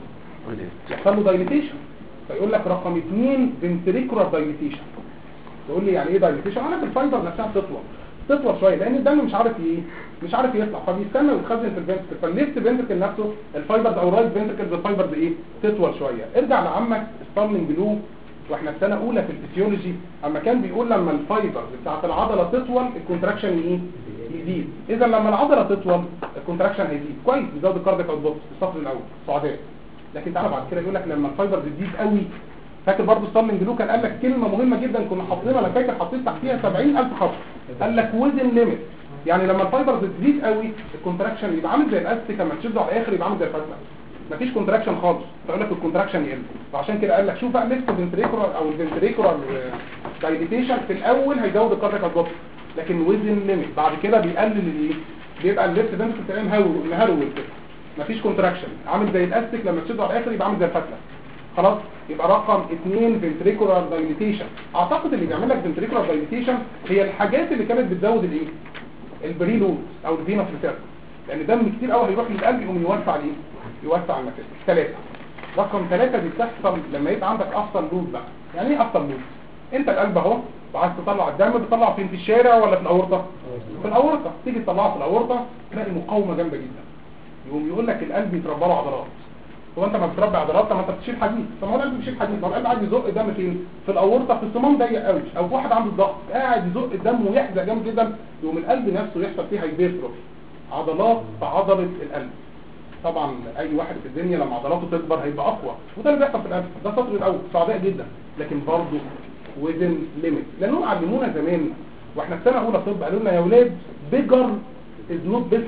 له دايليتيشن، فيقول لك رقم 2 فنتريكولار دايليتيشن. تقول لي يعني ايه دايليتيشن؟ انا الفايبر نفسها تطول شويه لان الدم مش عارف يطلع فبيستنى ويتخزن في الفنتكل، فالليفت فنتكل نفسه الفايبرز او رايت فنتكل الفايبرز ايه؟ تطول شويه. ارجع لعمك ستارلينج بلو واحنا في سنه اولى في الفسيولوجي اما كان بيقول لما الفايبرز بتاعت العضله تطول الكونتراكشن ايه؟ يزيد. اذا لما العضله تطول الكونتراكشن هيزيد، كويس بيزود الكاردياك اوتبوت في السطر الاول سعداء. لكن تعالى بعد كده يقول لك لما الفايبرز تزيد قوي، فاكر برضه ستارلينج بلو كان قال لك كلمه مهمه جدا كنا حاطينها، انا فاكر حطيت تحتيها 70,000 خط، قال لك ويزن ليميت. يعني لما الفايبرز تزيد قوي الكونتراكشن يبقى عامل زي الاستيك لما تشده على الاخر يبقى عامل زي الفتله، مفيش كونتراكشن خالص، فيقول لك الكونتراكشن يقل. فعشان كده قال لك شوف بقى ليفت فنتريكولار او الفنتريكولار دايليتيشن في الاول هيزود الكاردياك اوتبوت، لكن ويزن ليميت بعد كده بيقلل الايه؟ بيبقى الليفت فنتريكل تلاقيه مهرول كده، مفيش كونتراكشن، عامل زي الاستيك لما تشده على الاخر يبقى عامل زي الفتله. خلاص يبقى رقم 2 فنتريكولار دايليتيشن. اعتقد اللي بيعمل لك فنتريكولار دايليتيشن هي الحاجات اللي كانت بتزود الايه؟ البريلود او الفينوس ريتيرن، لان دم كتير قوي هيروح للقلب يقوم يوسع الايه؟ يوسع المسافه. 3 رقم 3 دي بتحصل لما يبقى عندك افتر لود. بقى يعني ايه افتر لود؟ انت القلب اهو وعايز تطلع الدم، بتطلعه فين؟ في الشارع ولا في الاورطه؟ في الاورطه. تيجي تطلعه في الاورطه تلاقي مقاومه جامده جدا، يقوم يقول لك القلب يتربى له عضلات. هو انت ما بتربي عضلات؟ ما انت بتشيل حديد، طب هو القلب بيشيل حديد، ما القلب قاعد يزق الدم فين؟ في الاورطه، في الصمام ضيق قوي، او واحد عنده الضغط قاعد يزق الدم ويحزق جامد جدا، يقوم القلب نفسه يحصل فيه هايبرتروفي، عضلات في عضله القلب. طبعا اي واحد في الدنيا لما عضلاته تكبر هيبقى اقوى، وده اللي بيحصل في القلب. ده السطر الاول سعداء جدا، لكن برضه ويزن ليميت، لانهم علمونا زمان واحنا في سنه اولى طب قالوا لنا يا اولاد بيجر از نوت بيتر.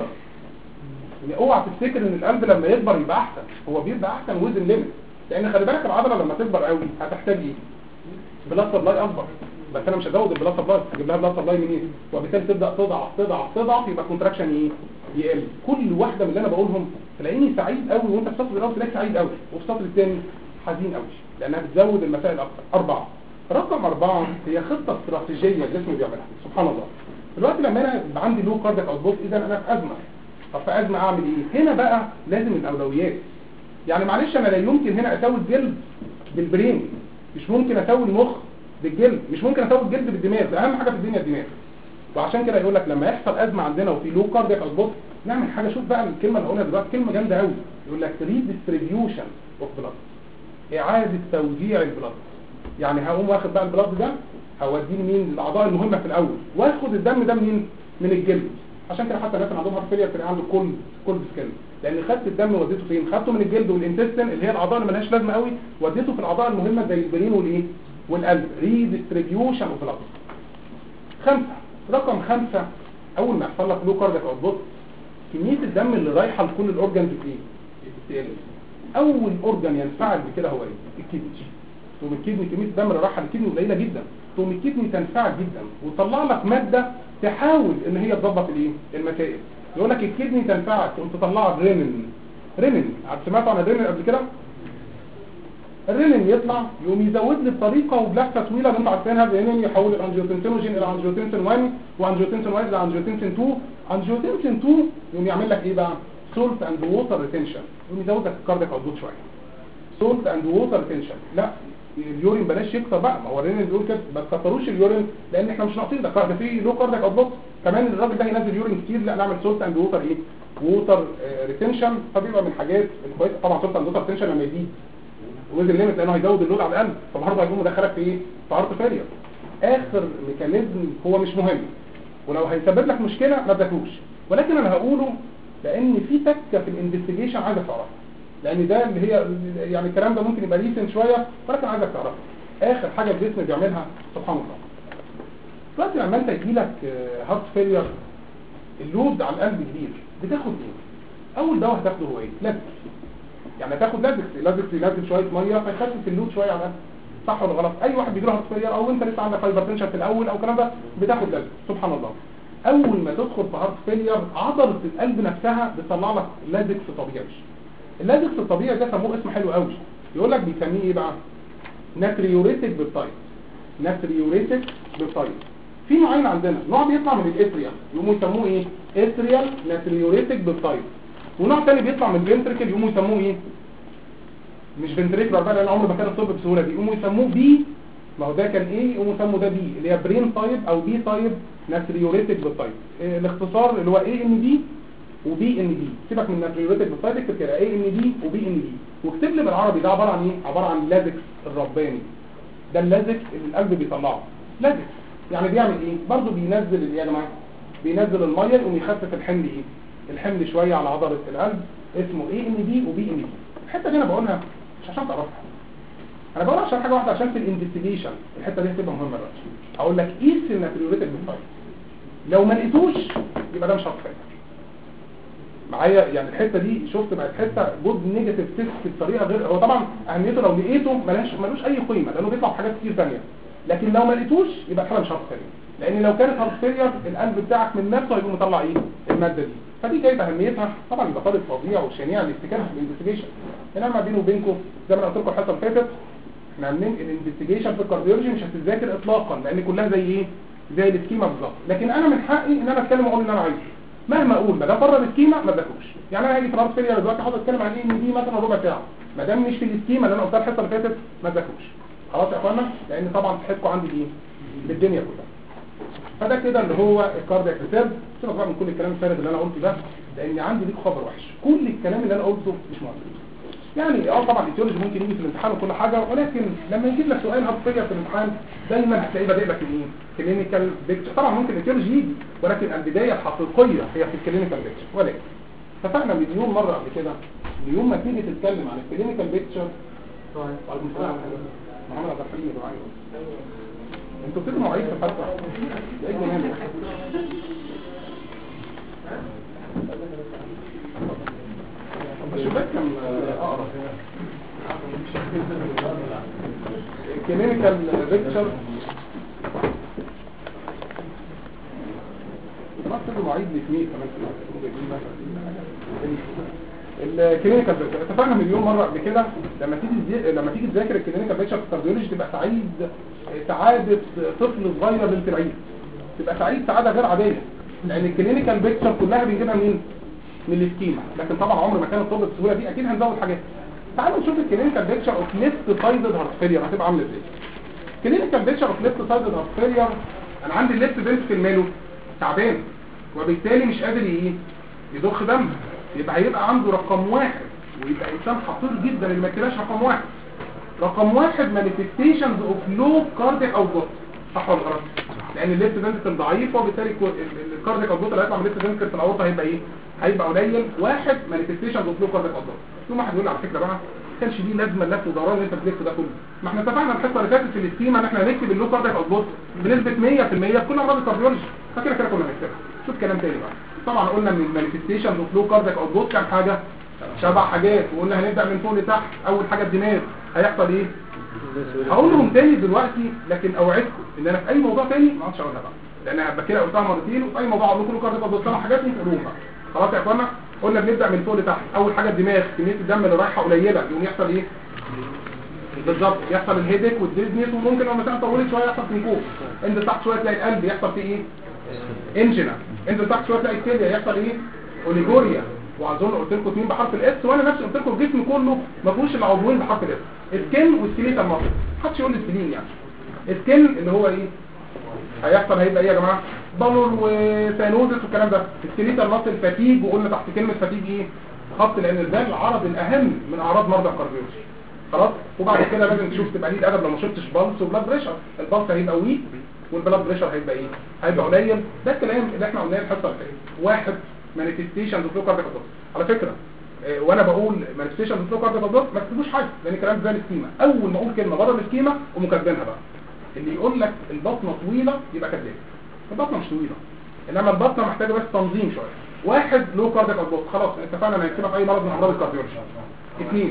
يعني اوعى تفتكر ان القلب لما يكبر يبقى احسن، هو بيبقى احسن ويزن ليميت، لان خلي بالك العضله لما تكبر قوي هتحتاج ايه؟ بلاد سبلاي اكبر، بس انا مش هزود البلاد سبلاي، هجيب لها بلاد سبلاي منين؟ وبالتالي تبدا تضعف يبقى الكونتراكشن ايه؟ يقل. كل واحده من اللي انا بقولهم تلاقيني سعيد قوي، وانت في السطر الاول تلاقيك سعيد قوي، وفي السطر الثاني حزين قوي، لانها بتزود المسائل اكتر. 4 رقم 4 هي خطه استراتيجيه الجسم بيعملها سبحان الله. دلوقتي لما انا يبقى عندي لو كاردياك اوتبوت اذا انا في ازمه. طب في ازمه اعمل ايه؟ هنا بقى لازم الاولويات. يعني معلش انا لا يمكن هنا اساوي الجلد بالبرين، مش ممكن اساوي المخ بالجلد، مش ممكن اساوي الجلد بالدماغ، ده اهم حاجه في الدنيا الدماغ. وعشان كده يقول لك لما يحصل ازمه عندنا وفي لو كاردياك اوتبوت نعمل حاجه. شوف بقى الكلمه اللي قلنا دلوقتي كلمه جامده قوي، يقول لك ريديستريبيوشن اوف بلاد، اعاده توزيع البلاد. يعني هقوم واخد بقى البلاد ده هوديه لمين؟ الاعضاء المهمه في الاول، واخد الدم ده منين؟ من الجلد. عشان كده حتى الناس اللي عندهم هارت فيلير تلاقي عنده كولد سكين، لان خدت الدم وديته فين؟ خدته من الجلد والانتستين اللي هي الاعضاء اللي ملهاش لازمه قوي، وديته في الاعضاء المهمه زي البرين والايه؟ والقلب. ريديستريبيوشن اوف بلاد. رقم 5 اول ما يحصل لك لو كاردياك اوتبوت كميه الدم اللي رايحه لكل الاورجنز ايه؟ بتقل. اول اورجن ينفعل بكده هو ايه؟ الكدني. تقوم الكدني كميه الدم اللي رايحه للكدني قليله جدا، تقوم الكدني تنفعل جدا وتطلع لك ماده تحاول ان هي تظبط الايه؟ المسائل. يقول لك الكدني تنفعل تقوم تطلع رينين. رينين سمعتوا عن الرينين قبل كده؟ الرينين يطلع يقوم يزود لي بطريقه وبلفه طويله اللي انتوا عارفينها. الرينين يحول الانجيوتنسينوجين الى انجيوتنسين 1 وانجيوتنسين 1 الى انجيوتنسين 2. انجيوتنسين 2 يقوم يعمل لك ايه بقى؟ سولت اند ووتر ريتنشن، يقوم يزود لك الكاردياك اوتبوت شويه. سولت اند ووتر ريتنشن، لا اليورين بلاش يكتر بقى، ما هو الرينين بيقول كده ما تكتروش اليورين لان احنا مش ناقصين، ده فيه لو كاردياك اوتبوت كمان الراجل ده هينزل يورين كتير، لا نعمل سولت اند ووتر ايه؟ ووتر ريتنشن. فبيبقى من الحاجات الكويسه طبعا سولت اند ووتر ريتنشن لما يزيد وزن ليميت لانه هيزود اللود على القلب، فبرضه هيكون مدخلك في ايه؟ في هارت فيلير. اخر ميكانيزم هو مش مهم ولو هيسبب لك مشكله ما تذاكروش، ولكن انا هقوله لان في تكه في الانفستيجيشن عايزك تعرفها، لان ده اللي هي يعني الكلام ده ممكن يبقى ريسنت شويه ولكن عايزك تعرفها. اخر حاجه الجسم بيعملها سبحان الله، دلوقتي لما انت يجي لك هارت فيلير اللود على القلب كبير بتاخد ايه؟ اول دواء هتاخده هو ايه؟ لازم يعني تاخد لازم شويه ميه فيخفف اللود شويه على القلب، صح ولا غلط؟ اي واحد بيجي له هارت فيلير او انت لسه عندك هايبرتنشن في الاول او الكلام ده بتاخد لازم. سبحان الله، اول ما تدخل في هارت فيلير عضله القلب نفسها بتطلع لك لازكس طبيعي. اللازكس الطبيعي ده سموه اسم حلو قوي، يقول لك بيسميه ايه بقى؟ ناتريوريتك بيبتايد. ناتريوريتك بيبتايد. في نوعين عندنا، نوع بيطلع من الاتريال يقوموا يسموه ايه؟ اتريال ناتريوريتك بيبتايد، ونوع ثاني بيطلع من الفنتريكل يقوموا يسموه ايه؟ مش فنتريكولار بقى لان عمر ما كان الطب بسهوله دي، يقوموا يسموه بي، ما هو ده كان ايه؟ يقوموا يسموه ده بي اللي هي برين تايب او بي تايب ناتريوريتك بيبتايد. الاختصار اللي هو اي ان دي وبي ان دي. سيبك من ناتريوريتك بيبتايد اكتب كده اي ان دي وبي ان دي واكتب لي بالعربي ده عباره عن ايه؟ عباره عن لازكس الرباني. ده اللازكس اللي القلب بيطلعه. لازكس يعني بيعمل ايه؟ برضه بينزل ايه يا جماعه؟ بينزل الميه يقوم يخفف الحمل ايه؟ الحمل شويه على عضله القلب، اسمه اي ان دي وبي ان دي. الحته دي انا بقولها مش عشان تعرفها، انا بقولها عشان حاجه واحده، عشان في الانفستيجيشن الحته دي هتبقى مهمه دلوقتي. هقول لك قيس الناتريوريتك بيبتايد، لو ما لقيتوش يبقى ده مش هارت فيلير معايا. يعني الحته دي شفت بقت حته جود نيجاتيف تيست بطريقه غير، هو طبعا اهميته لو لقيته ملوش اي قيمه لانه بيطلع في حاجات كتير ثانيه، لكن لو ما لقيتوش يبقى الحاله مش هارت فيلير، لان لو كانت هارت فيلير القلب بتاعك من نفسه هيقوم مطلع ايه؟ الماده دي. فدي كانت اهميتها. طبعا يبقى طالب فظيع وشنيع الافتكار في الانفستيجيشن، انما بينه وبينكم زي ما انا قلت لكم الحصه اللي فاتت احنا عاملين الانفستيجيشن في الكارديولوجي مش هتتذاكر اطلاقا لان كلها زي ايه؟ زي السكيما بالظبط، لكن انا من حقي ان انا اتكلم واقول اللي انا عايزه مهما اقول، ما دام بره السكيما ما تذاكروش. يعني انا هاجي في الهارت فيلير دلوقتي هقعد اتكلم عن ايه ان دي مثلا ربع ساعه، ما دام مش في السكيما اللي انا قلتها الحصه اللي فاتت ما تذاكروش. خلاص يا اخوانا، لان طبعا صحتكم عندي دي بالدنيا كلها. فده كده اللي هو الكاردياك ريسيرف. سيبك بقى من كل الكلام الفارغ اللي انا قلته ده، لان عندي ليك خبر وحش، كل الكلام اللي انا قلته مش مهم. يعني طبعا التيولوجي ممكن يجي في الامتحان وكل حاجه، ولكن لما يجيب لك سؤال هارت فيلير في الامتحان دايما هتلاقيه بادئ لك منين؟ كلينيكال بيكتشر. طبعا ممكن التيولوجي يجي، ولكن البدايه الحقيقيه هي في الكلينيكال بيكتشر. ولكن اتفقنا مليون مره قبل كده ان يوم ما تيجي تتكلم عن الكلينيكال بيكتشر وعليكم السلام محمد عبد الحليم معايا انتوا بتبقوا مواعيد في الفتره ايه الجنان ده؟ الشباك كان اقرب. الكلينيكال بيكتشر ما تبقوا مواعيد الاثنين كمان في الكلينيكال بيكتشر. اتفقنا مليون مره قبل كده لما تيجي تذاكر الكلينيكال بيكتشر في الكارديولوجي تبقى سعاده طفل صغير بنت العيد، تبقى سعيد سعاده غير عاديه، لان الكلينيكال بيكتشر كلها بنجيبها منين؟ من السكيما. لكن طبعا عمر ما كان الطب بالسهوله دي، اكيد هنزود حاجات. تعالوا نشوف الكلينيكال بيكتشر اوف ليفت سايدد هارت فيلير هتبقى عامله ازاي. الكلينيكال بيكتشر اوف ليفت سايدد هارت فيلير، انا عندي الليفت فنتريكل ماله تعبان وبالتالي مش قادر يضخ دم، هيبقى عنده رقم واحد، ويبقى انسان خطير جدا اللي ما يكتبهاش رقم واحد. رقم واحد مانيفستيشنز اوف لو كاردياك اوتبوت، صح ولا غلط؟ لان الليفت فنتريكل ضعيف وبالتالي الكاردياك اوتبوت اللي هيطلع من الليفت فنتريكل في الاورطه هيبقى ايه؟ هيبقى قليل. واحد مانيفستيشنز اوف لو كاردياك اوتبوت. يوم واحد يقول لي على فكره بقى ما كانش دي لازمه اللف ودوران اللي انت بتلف ده كله، ما احنا اتفقنا الحصه اللي فاتت في السكيما ان احنا هنكتب اللو كاردياك اوتبوت بنسبه 100% في كل امراض الكارديولوجي، فكده كده كنا هنكتبها. شوف كلام تاني بقى، طبعا قلنا من المانيفستيشن اوف لو كاردياك اوتبوت كام حاجه، 7 حاجات، وقلنا هنبدا من فوق لتحت. اول حاجه الدماغ، هيحصل ايه؟ هقولهم تاني دلوقتي، لكن اوعدكم ان انا في اي موضوع تاني ما اقعدش اقولها بقى، لان انا كده قلتها مرتين، وفي اي موضوع اقول لكم لو كاردياك اوتبوت 7 حاجات ممكن تقولوها. خلاص يا اخوانا، قلنا بنبدا من فوق لتحت. اول حاجه الدماغ، كميه الدم اللي رايحه قليله، يقوم يحصل ايه؟ بالظبط، يحصل الهيدك والديزنيس، وممكن لو مثلا طولت شويه يحصل سنكوب. انت تحت شويه تلاقي القلب يحصل فيه ايه؟ انجينا. انت تحت شويه تلاقي الكليه يحصل ايه؟ اوليجوريا. واظن قلت لكم 2 بحرف الاس، وانا نفسي قلت لكم الجسم كله ما فيهوش الا عضوين بحرف الاس، السكن والسكيليتال ماسل. محدش يقول لي السلين يعني. السكن اللي هو ايه؟ هيحصل هيبقى ايه يا جماعه؟ بالور وسينوزس والكلام ده. السكيليتال ماسل فاتيج، وقلنا تحت كلمه فاتيج ايه؟ خط، لان ده العرض الاهم من اعراض مرضى الكارديولوجي. خلاص. وبعد كده لازم تشوف تبقى ليه ادب لو ما شفتش بالس وبلاد بريشر. البالس هيبقى ويك والبلاد بريشر هيبقى ايه؟ هيبقى قليل. ده الكلام اللي احنا قلناه الحصه اللي فاتت. واحد مانيفستيشن اوف لو كاردياك اوتبوت. على فكره وانا بقول مانيفستيشن اوف لو كاردياك اوتبوت ما تكتبوش حاجه، لان الكلام زي السكيما. اول ما اقول كلمه بره السكيما ومكاتبينها بقى. اللي يقول لك البطنه طويله يبقى كذاب. البطنه مش طويله، انما البطنه محتاجه بس تنظيم شويه. واحد لو كاردياك اوتبوت، خلاص اتفقنا ان هنكتبها في اي مرض من امراض الكارديولوجي. اثنين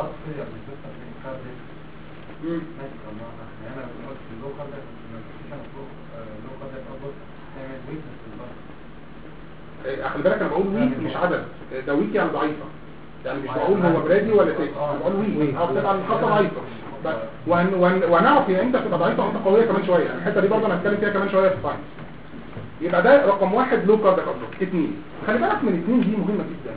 خلي بالك انا بقول ويك مش عدد، ده ويك يعني ضعيفه، يعني مش بقول هو برادي ولا سيك، انا بقول ويك بتبقى الخطه ضعيفه. وهنعرف هي امتى تبقى ضعيفه وامتى قويه كمان شويه، يعني الحته دي برضه انا هتكلم فيها كمان شويه في الساينس. يبقى ده رقم 1 لو كاردياك اوتبوت. 2 خلي بالك من 2 دي مهمه جدا،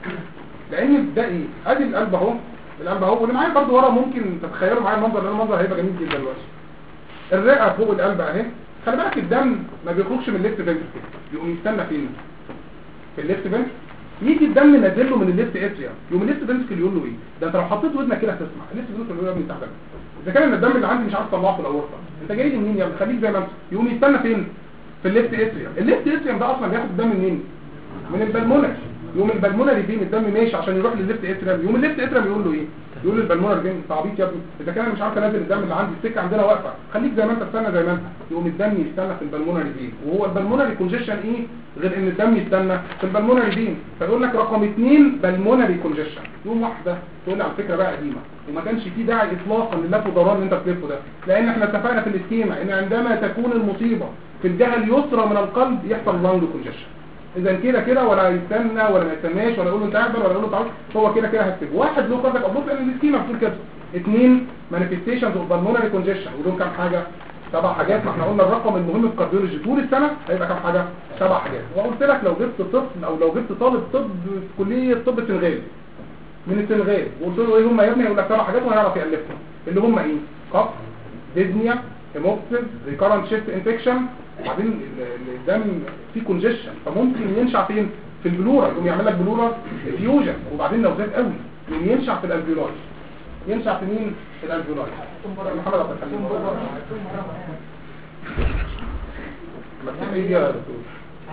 لان ده ايه؟ ادي القلب اهو، القلب اهو، واللي معايا برضه ورا ممكن تتخيلوا معايا المنظر، لان المنظر هيبقى جميل جدا دلوقتي. الرئه فوق القلب اهي. خلي بالك الدم ما بيخرجش من الليفت فنتركل، يقوم يستنى فين؟ في الليفت فنتركل. يجي الدم نازل له من الليفت اتريا، يقوم الليفت فنتركل يقول له ايه؟ ده انت لو حطيت ودنك كده هتسمع. الليفت فنتركل يقول له يا ابني تحت اذا كان الدم اللي عندي مش عارف اطلعه في الاورطه، انت جاي لي منين يا ابني؟ خليك زي ما انت. يقوم يستنى فين؟ في الليفت اتريا. الليفت اتريا ده اصلا بياخد الدم منين؟ من البلمونري. يوم البلمونري فين الدم ماشي عشان يروح للليفت اتريم، يوم الليفت اتريم يقول له ايه؟ يقول للبلمونري فين؟ انت عبيط يا ابني، اذا كان انا مش عارف انزل الدم اللي عندي، السكه عندنا واقفه، خليك زي ما انت، استنى زي ما انت. يقوم الدم يستنى في البلمونري فين، وهو البلمونري كونجيشن ايه غير ان الدم يستنى في البلمونري فين؟ فيقول لك رقم 2 بلمونري كونجيشن. يوم واحده تقول لي على فكره بقى قديمه، وما كانش في داعي اطلاقا للف ودوران اللي انت بتلفه ده، لان احنا اتفقنا في الاسكيما ان عندما تكون المصيبه في الجهه اليسرى من القلب يحصل لانج كونجيشن. اذا كده ولا يستنى ولا ما يستناش ولا يقول له انت اقبل ولا يقول له تعال، هو كده هكتب. 1 لو كاردياك اوتبوت لان السكيما بتقول كده. 2 مانيفستيشنز اوف بالمونري كونجيشن، ودول كام حاجه؟ 7 حاجات. ما احنا قلنا الرقم المهم في الكارديولوجي طول السنه هيبقى كام حاجه؟ 7 حاجات. وقلت لك لو جبت طفل او لو جبت طالب طب في كليه طب السنغال من السنغال وقلت له ايه هم يا ابني، يقول لك 7 حاجات وهيعرف يالفهم، اللي هم ايه؟ قف، ديزنيا، هيموبسيس، ريكارنت شيست انفكشن. وبعدين الدم فيه كونجيشن فممكن ينشع فين؟ في البلورا، يقوم يعمل لك بلورا فيوجن. وبعدين لو زاد قوي ينشع في الالفيولاي. ينشع في مين؟ في الالفيولاي. محمد عبد الحليم ايه يا دكتور؟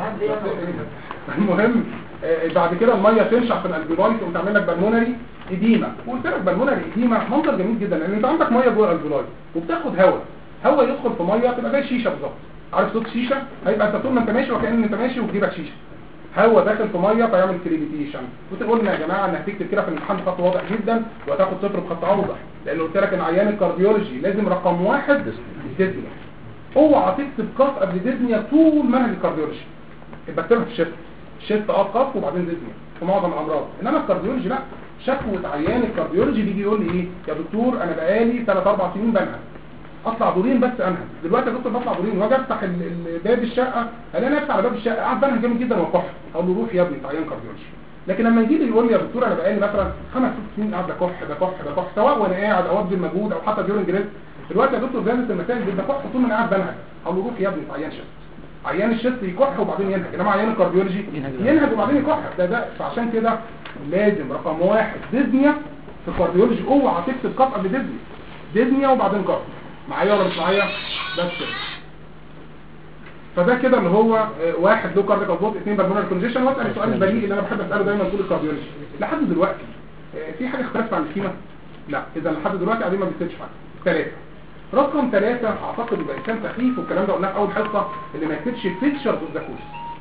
المهم بعد كده الميه تنشع في الالفيولاي تقوم تعمل لك بالمونري اديما. وقلت لك بالمونري اديما منظر جميل جدا، لان انت عندك ميه جوه الالفيولاي وبتاخد هواء يدخل في ميه تبقى زي الشيشه بالظبط. عارف صوت شيشه؟ هيبقى انت طول ما انت ماشي وكأن انت ماشي وفي جيبك شيشه، هواء داخل في ميه فيعمل كريبيتيشن. وتقولنا يا جماعه انك تكتب كده في الامتحان بخط واضح جدا وهتاخد 0 بخط اوضح، لان قلت لك ان عيان الكارديولوجي لازم رقم 1 ديزنيا. اوعى تكتب قاف قبل ديزنيا طول منهج الكارديولوجي، يبقى اكتبها في الشيست قاف وبعدين ديزنيا في معظم الامراض. انما الكارديولوجي لا، شكوى عيان الكارديولوجي بيجي يقول لي ايه يا دكتور انا بقالي 3-4 سنين بنهج، اطلع دورين بس انهج. دلوقتي يا دكتور بطلع دورين واجي افتح باب الشقه الاقي نفسي على باب الشقه قاعد بنهج جامد جدا وكح، اقول له روح يا ابني انت عيان كارديولوجي. لكن لما يجي لي يقول لي يا دكتور انا بقالي مثلا 5-6 سنين قاعد بكح سواء وانا قاعد او ابذل مجهود او حتى ديورنج ريست، دلوقتي يا دكتور جالس المسائل دي بكح طول ما انا قاعد بنهج، اقول له روح يا ابني انت عيان شست. عيان الشست يكح وبعدين ينهج، انما عيان الكارديولوجي ينهج وبعدين يكح. ده فعشان كده لازم رقم 1 ديزنيا في الكارديولوجي. اوعى تكتب قاف قبل ديزنيا وبعدين قاف. معايا ولا مش معايا؟ بس كده. فده كده اللي هو 1 لو كاردياك اوتبوت، 2 بالمونري كونجيشن. واسال السؤال البديهي اللي انا بحب اساله دايما طول الكارديولوجي، لحد دلوقتي في حاجه اختلفت عن السكيما؟ لا. اذا لحد دلوقتي قاعدين ما بنسيتش حاجه. 3 رقم 3 اعتقد يبقى انسان سخيف، والكلام ده قلناه في اول حصه، اللي ما يكتبش فيتشرز اوف ذا كوز.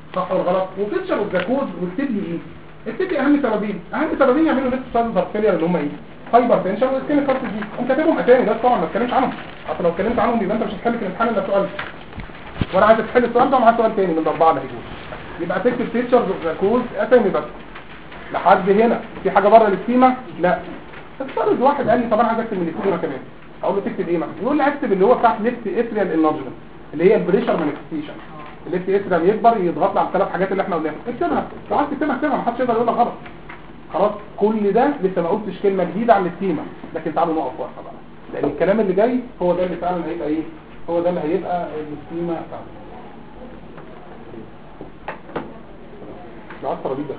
صح ولا غلط؟ وفيتشر اوف ذا كوز واكتب لي ايه؟ اكتب لي اهم سببين يعملوا ليفت سايد هارت فيلير اللي هم ايه؟ هايبر تنشن واسكيميك هارت ديزيز. انت كاتبهم اسامي بس طبعا ما اتكلمش عنهم، حتى لو اتكلمت عنهم يبقى انت مش هتحل في الامتحان الا سؤال، وانا عايز تحل السؤال ده ومعاه سؤال تاني من الاربعه اللي هيجوا. يبقى تكتب فيتشرز اوف ذا كوز اسامي بس. لحد هنا في حاجه بره السكيما؟ لا. افترض واحد قال لي طب انا عايز اكتب من السكيما كمان، اقول له تكتب ايه مثلا؟ يقول لي اكتب اللي هو بتاع ليفت اتريال انرجمنت اللي هي البريشر مانيفستيشن. الليفت اتريال يكبر يضغط لي على الثلاث حاجات اللي احنا قلناها. اكتبها، لو عايز تكتبها اكتبها، ما حدش يقدر يقول لك غلط. خلاص كل ده لسه ما قلتش كلمه جديده عن السكيما، لكن تعالوا نقف وقفه بقى، لان الكلام اللي جاي هو ده اللي فعلا هيبقى ايه؟ هو ده اللي هيبقى السكيما فعلا. العصره دي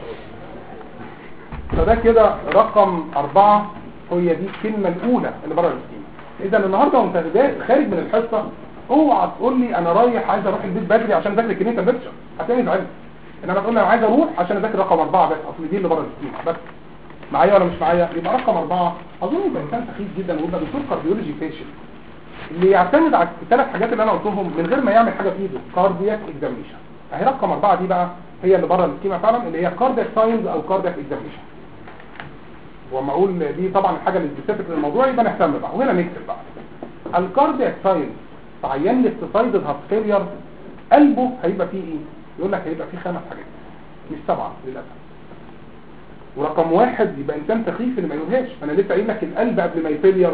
فده كده رقم 4، هي دي الكلمة الأولى اللي بره السكيما. إذا النهارده وأنت خارج من الحصة اوعى تقول لي أنا رايح عايز أروح البيت بدري عشان أذاكر الكلينيكال بيكتشر، هتلاقيني زعلت. إنما تقول لي أنا عايز أروح عشان أذاكر رقم 4 بس، أصل دي اللي بره السكيما بس. معايا ولا مش معايا؟ يبقى رقم 4 أظن يبقى إنسان سخيف جدا ويبقى دكتور كارديولوجي فاشل اللي يعتمد على الثلاث حاجات اللي أنا قلتهم من غير ما يعمل حاجة في إيده، كاردياك إكزامينشن. أهي رقم 4 دي بقى هي اللي بره السكيما فعلا، اللي هي كاردياك ساينز أو كاردياك إكزامينشن. وما اقول دي طبعا الحاجه اللي سبيسيفيك للموضوع يبقى نهتم بقى، وهنا نكتب بقى الكاردياك ساينز تعين لي اكسسايد هارت فيلير قلبه هيبقى فيه ايه؟ يقول لك هيبقى فيه 5 حاجات مش 7 للاسف. ورقم 1 يبقى انسان سخيف اللي ما يقولهاش، انا لسه قايل لك القلب قبل ما يفيلير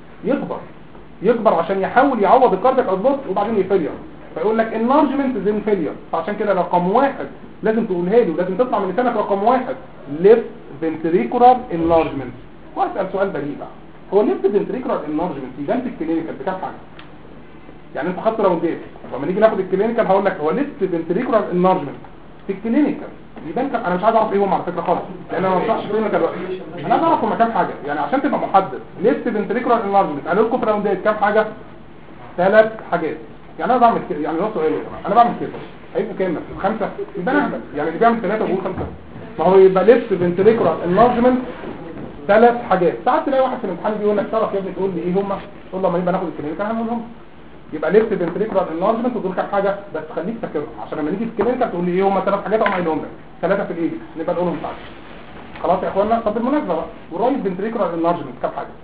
يكبر عشان يحاول يعوض الكاردياك اضبط وبعدين يفيلير، فيقول لك انلارجمنت زين فيلير. فعشان كده رقم 1 لازم تقولها لي ولازم تطلع من لسانك رقم 1 ليفت ventricular enlargement. واسال سؤال بريء بقى، هو الليفت ventricular enlargement يبان في الكلينيكال بكام حاجه؟ يعني انت خدت راوندات، لما نيجي ناخد الكلينيكال هقول لك هو ليفت ventricular enlargement في الكلينيكال يبان كام؟ انا مش عايز اعرف ايه هم على فكره خالص، لان انا ما بشرحش كلينيكال دلوقتي، انا عايز اعرف هم كام حاجه، يعني عشان تبقى محدد. ليفت ventricular enlargement انا لكم في راوندات كام حاجه؟ 3 حاجات. يعني انا بعمل كده، يعني ده سؤال يا جماعه، انا بعمل كده هيبقوا كام؟ 5 يبقى انا يعني اللي بيعمل 3 بقول 5. ما هو يبقى ليفت فنتريكولار انلارجمنت 3 حاجات. ساعات تلاقي واحد في الامتحان بيقول لك تعرف يا ابني تقول لي ايه هم؟ تقول له ما نبقى ناخد الكلينيكال هنقولهم. يبقى ليفت فنتريكولار انلارجمنت ودول كام حاجه بس خليك فاكرهم عشان لما نيجي في الكلينيكال تقول لي ايه هم 3 حاجات اقوم قايلهم لك. 3 في الايدكس نبقى نقولهم ساعات. خلاص يا اخوانا. طب بالمناسبه بقى والرايت فنتريكولار انلارجمنت كام حاجه؟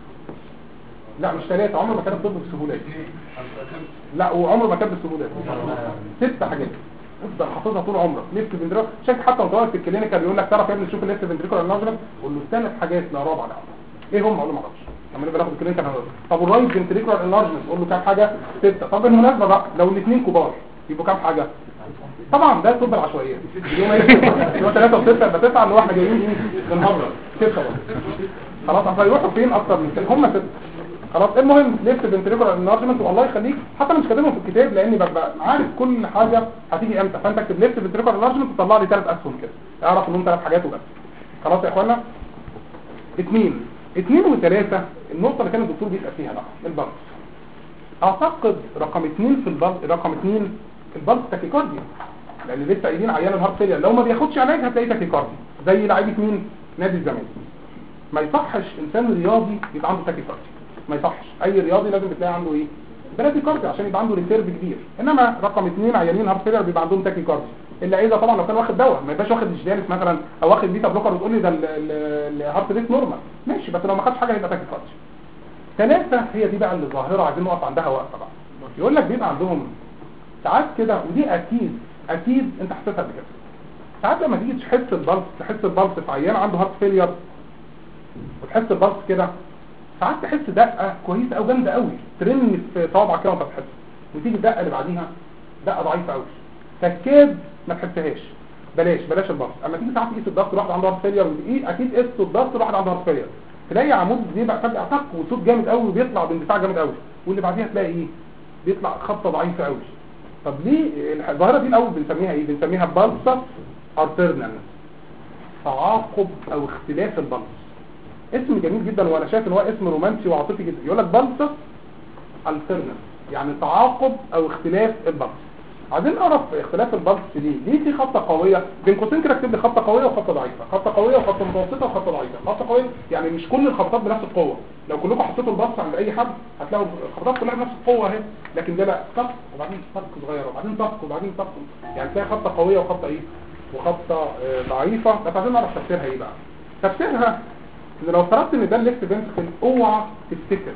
لا مش 3، عمره ما كانت بتطلب بالسهوله. لا وعمره ما كانت بالسهوله. 6 حاجات افضل حافظها طول عمرك. ليفت فنتريكولار شايف حتى وانت واقف في الكلينيكال يقول لك تعرف يا ابني تشوف الليفت فنتريكولار انلارجمنت، قول له 3 حاجات لا رابعه لا. ايه هم؟ اقول له ما اعرفش. لما نبقى ناخد الكلينيكال هنقول. طب والرايت فنتريكولار انلارجمنت قول له كام حاجه؟ 6. طب بالمناسبه بقى لو الاثنين كبار يبقوا كام حاجه؟ طبعا ده طب العشوائيه. اليوم ايه 3 و6 يبقى 9 اللي هو احنا جايين ايه بنهزر 6 خلاص. اصل هيروحوا فين اكتر من كده؟ هم 6 خلاص. المهم ليفت فنتريكولار انلارجمنت والله يخليك حتى انا مش كاتبهم في الكتاب لاني ببقى عارف كل حاجه هتيجي امتى، فانت اكتب ليفت فنتريكولار انلارجمنت وطلع لي 3 اسهم كده اعرف انهم 3 حاجات وبس. خلاص يا اخوانا. 2 و3 النقطه اللي كان الدكتور بيسال فيها بقى البلس. اعتقد رقم 2 في البلس، رقم 2 البلس تاكيكارديا، لان لسه قايلين عيان الهارت فيلير لو ما بياخدش علاج هتلاقيه تاكيكارديا زي لعيبه مين؟ نادي الزمالك. ما يصحش انسان رياضي يبقى عنده تاكيكارديا، ما يصحش. اي رياضي لازم تلاقي عنده ايه؟ براديكارديا عشان يبقى عنده ريسيرف كبير. انما رقم 2 عيانين هارت فيلير بيبقى عندهم تاكيكارديا. اللي عايزه طبعا لو كان واخد دواء، ما يبقاش واخد جدالس مثلا او واخد بيتا بلوكر وتقول لي ده الهارت ريت نورمال ماشي، بس لو ما خدش حاجه هيبقى تاكيكارديا. 3 هي دي بقى اللي ظاهره عايزين نقف عندها وقفه بقى. يقول لك بيبقى عندهم ساعات كده، ودي اكيد انت حسيتها قبل كده. ساعات لما تيجي تحس البلس في عيان عنده هارت فيلير وتحس البلس كده، ساعات تحس دقه كويسه او جامده قوي ترن في صوابعك كده وانت بتحس، وتيجي الدقه اللي بعديها دقه ضعيفه قوي تكاد ما تحسهاش. بلاش البلس. اما تيجي ساعات تقيس الضغط واحد عنده هارت فيلير وايه اكيد قيس الضغط واحد عنده هارت فيلير تلاقي عمود بيبقى فجاه طق وصوت جامد قوي وبيطلع باندفاع جامد قوي، واللي بعديها تلاقي ايه بيطلع خبطه ضعيفه قوي. طب ليه الظاهره دي الاول بنسميها ايه؟ بنسميها بالس ارترنال، تعاقب او اختلاف البلس. اسم جميل جدا وانا شايف ان هو اسم رومانسي وعاطفي جدا. يقول لك بالس الترنال يعني تعاقب او اختلاف البلس. عايزين نعرف اختلاف البلس ليه في خطه قويه بين قوسين كده، اكتب لي خطه قويه وخطه ضعيفه، خطه قويه وخطه متوسطه وخطه ضعيفه. خطه قويه يعني مش كل الخطات بنفس القوه، لو كلكم حطيتوا البلس عند اي حد هتلاقوا الخطات كلها بنفس القوه اهي، لكن ده لا طق وبعدين طق صغيره وبعدين طق وبعدين طق، يعني تلاقي خطه قويه وخطه ايه وخطه ضعيفه. بس عايزين نعرف تفسيرها ايه بقى. تفسيرها ان لو فرضت ان ده الليفت فنتركل، اوعى تفتكر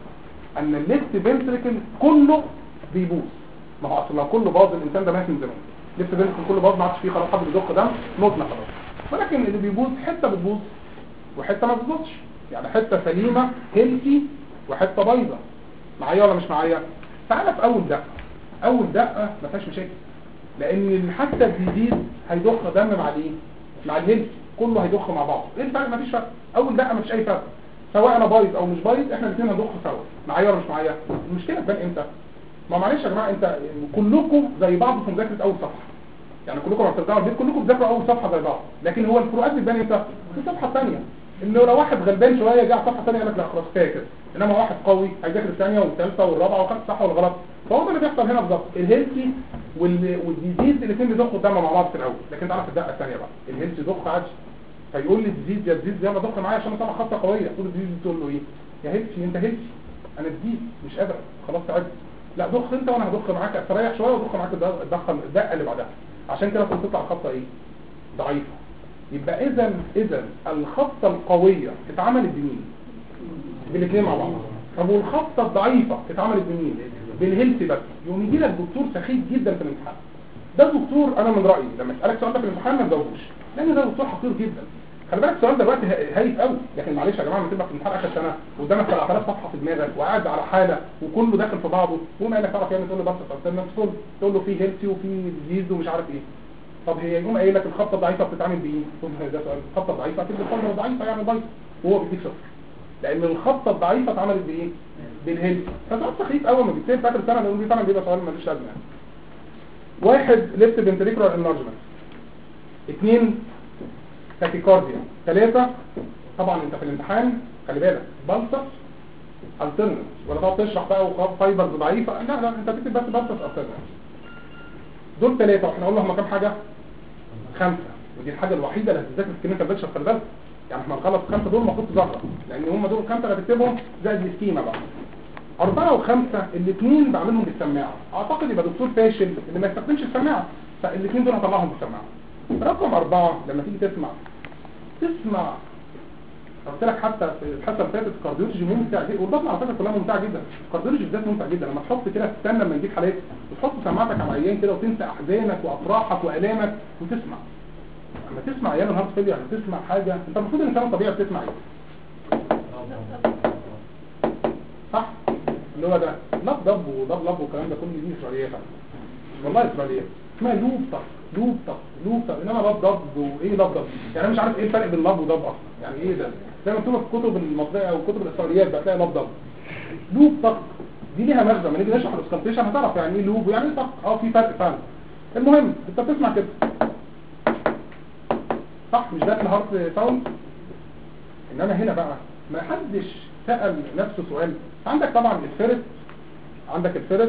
ان الليفت فنتركل كله بيبوظ. ما هو اصل لو كله باظ الانسان ده مات من زمان. ليفت فنتركل كله باظ، ما عادش فيه خلاص حد بيضخ دم، موتنا خلاص. ولكن اللي بيبوظ حته بتبوظ وحته ما بتبوظش، يعني حته سليمه هيلثي وحته بايظه. معايا ولا مش معايا؟ تعالى في اول دقه. اول دقه ما فيهاش مشاكل، لان حتى الجديد هيضخ دم مع الايه؟ مع الهيلثي، كله هيضخ مع بعض. ايه الفرق؟ مفيش فرق. اول دقه مفيش اي فرق، سواء انا بايظ او مش بايظ احنا الاثنين هنضخ سوا. معايا ولا مش معايا؟ المشكله تبان امتى؟ ما معلش يا جماعه، انت كلكم زي بعض في مذاكره اول صفحه، يعني كلكم لما بترجعوا البيت كلكم بتذاكروا اول صفحه زي بعض، لكن هو الفروقات بتبان امتى؟ في الصفحه الثانيه. انه لو واحد غلبان شويه جه على الصفحه الثانيه قال لك لا خلاص فاكر، انما واحد قوي هيذاكر الثانيه والثالثه والرابعه وخد صح ولا غلط. فهو ده اللي بيحصل هنا بالظبط. الهيلثي والديزيز الاثنين بيضخوا الدم مع بعض في الاول، لكن تعرف الدقه الثانيه بقى الهيلثي ضخ عادي، فيقول لي الديزيز يا ديزيز يلا ضخ معايا عشان اطلع خطه قويه. تقول الديزيز تقول له ايه؟ يا هيلثي انت هيلثي، انا ديزيز مش قادر خلاص تعبت. لا ضخ انت وانا هضخ معاك، استريح شويه وضخ معاك الدقه اللي بعدها، عشان كده كنت تطلع خطه ايه؟ ضعيفه. يبقى اذا الخطه القويه اتعملت بمين؟ بالاثنين مع بعض. طب والخطه الضعيفه اتعملت بمين؟ بالهيلث بس. يقوم يجي لك دكتور سخيف جدا في الامتحان. ده الدكتور انا من رايي لما اسالك سؤال ده في الامتحان ما تجاوبوش، لان ده دكتور حقير جدا. خلي بالك السؤال دلوقتي هايف قوي، لكن معلش يا جماعه لما تبقى في امتحان اخر سنه قدامك 3000 صفحه في دماغك وقاعد على حاله وكله داخل في بعضه، وما قال لك تعرف يعني تقول له بس تقول له في هيلثي وفي ديزيز ومش عارف ايه. طب هي يقوم قايل لك الخطه الضعيفه بتتعمل بايه؟ تقول له ده سؤال الخطه الضعيفه اكيد الخطه الضعيفه يعني بايظه، وهو بيديك صفر، لان الخطه الضعيفه اتعملت بايه؟ بالهيلثي. فسؤال سخيف قوي ما بيتسال في اخر سنه لانه بيتعمل بيبقى سؤال ملوش لازمه. واحد ليفت فنتريكولار انلارجمنت، 2 تاكيكارديا، 3 طبعا انت في الامتحان خلي بالك بلسس الترنس، ولا تقعد تشرح بقى وفايبرز ضعيفه، لا انت بتكتب بس بلسس الترنس. دول 3 واحنا قلنا هم كام حاجه؟ 5، ودي الحاجه الوحيده اللي هتذاكر في الكلينيكال بيكتشر خلي بالك. يعني احنا هنخلص 5 دول المفروض تذاكرها، لان هم دول ال5 اللي هتكتبهم زائد السكيما بقى. 4 و5 الاثنين بعملهم بالسماعه، اعتقد يبقى دكتور فاشل اللي ما يستخدمش السماعه، فالاثنين دول هطلعهم بالسماعه. رقم 4 لما تيجي تسمع قلت لك حتى في الحصه اللي فاتت الكارديولوجي ممتع جدا، والبطن على فكره كلها ممتعه جدا، الكارديولوجي بالذات ممتع جدا. لما تحط كده تستنى لما يجيك حالات وتحط سماعتك على عيان كده وتنسى احزانك وافراحك والامك وتسمع. لما تسمع عيان الهارت فيلير تسمع حاجه انت المفروض الانسان الطبيعي بتسمع ايه؟ صح؟ اللي هو ده لب ودب والكلام ده كله دي اسرائيليه فعلا، والله اسرائيليه اسمها لوب، انما لب وايه لب يعني انا مش عارف ايه الفرق بين لب ودب اصلا، يعني ايه ده؟ زي ما مكتوبه في كتب المصريه او كتب الاسرائيليات بقى تلاقي لوب دي ليها مغزى. لما نيجي نشرح الاسكالتيشن هتعرف يعني ايه لوب ويعني ايه طق. في فرق فعلا. المهم انت بتسمع كده صح؟ مش ده الهارت ساوند. انما هنا بقى ما حدش سأل نفسه سؤال. عندك طبعا الفيرست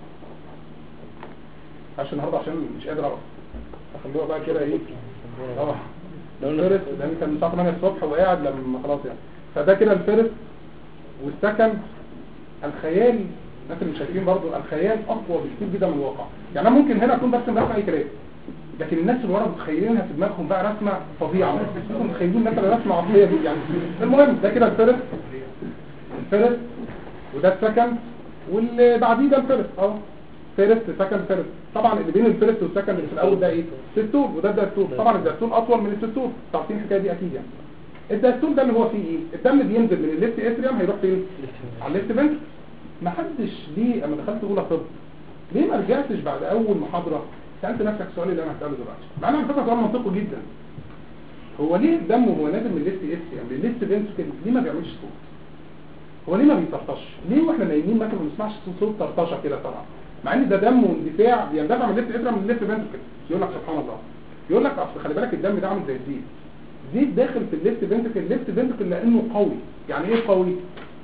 عشان النهارده عشان مش قادر اقرا اخلوها بقى كده ايه الفيرست لان كان من الساعه 8 الصبح وقاعد لما خلاص يعني. فده كده الفيرست. والسكند الخيال، الناس اللي شايفين برضو الخيال اقوى بكتير جدا من الواقع. يعني انا ممكن هنا اكون برسم رسمه اي كلام، لكن الناس اللي ورا متخيلينها في دماغهم بقى رسمه فظيعه، متخيلين مثلا رسمه عقليه دي يعني. المهم ده كده الفيرست وده السكند واللي بعديه ده الفيرست اهو فيرست سكند فيرست. طبعا اللي بين الفيرست والسكند اللي في الاول ده ايه؟ السيستول، وده الدايستول. طبعا الدايستول اطول من السيستول، عارفين الحكايه دي اكيد يعني. الدايستول ده اللي هو فيه ايه؟ الدم بينزل من الليفت اتريوم هيروح فين؟ على الليفت فنتركل. ما حدش ليه اما دخلت اولى طب ليه ما رجعتش بعد اول محاضره سالت نفسك السؤال اللي انا هساله دلوقتي، مع ان انا فاكر سؤال منطقي جدا. هو ليه الدم وهو نازل من الليفت اتريوم للليفت فنتركل ليه ما بيعملش صوت؟ هو ليه ما بيطرطش؟ ليه واحنا نايمين مثلا ما بنسمعش صوت طرطشه كده طبعا؟ مع ان ده دم واندفاع بيندفع من الليفت اتريوم من الليفت فنتركل. يقول لك سبحان الله، يقول لك اصل خلي بالك الدم ده عامل زي الزيت داخل في الليفت فنتركل. الليفت فنتركل لانه قوي. يعني ايه قوي؟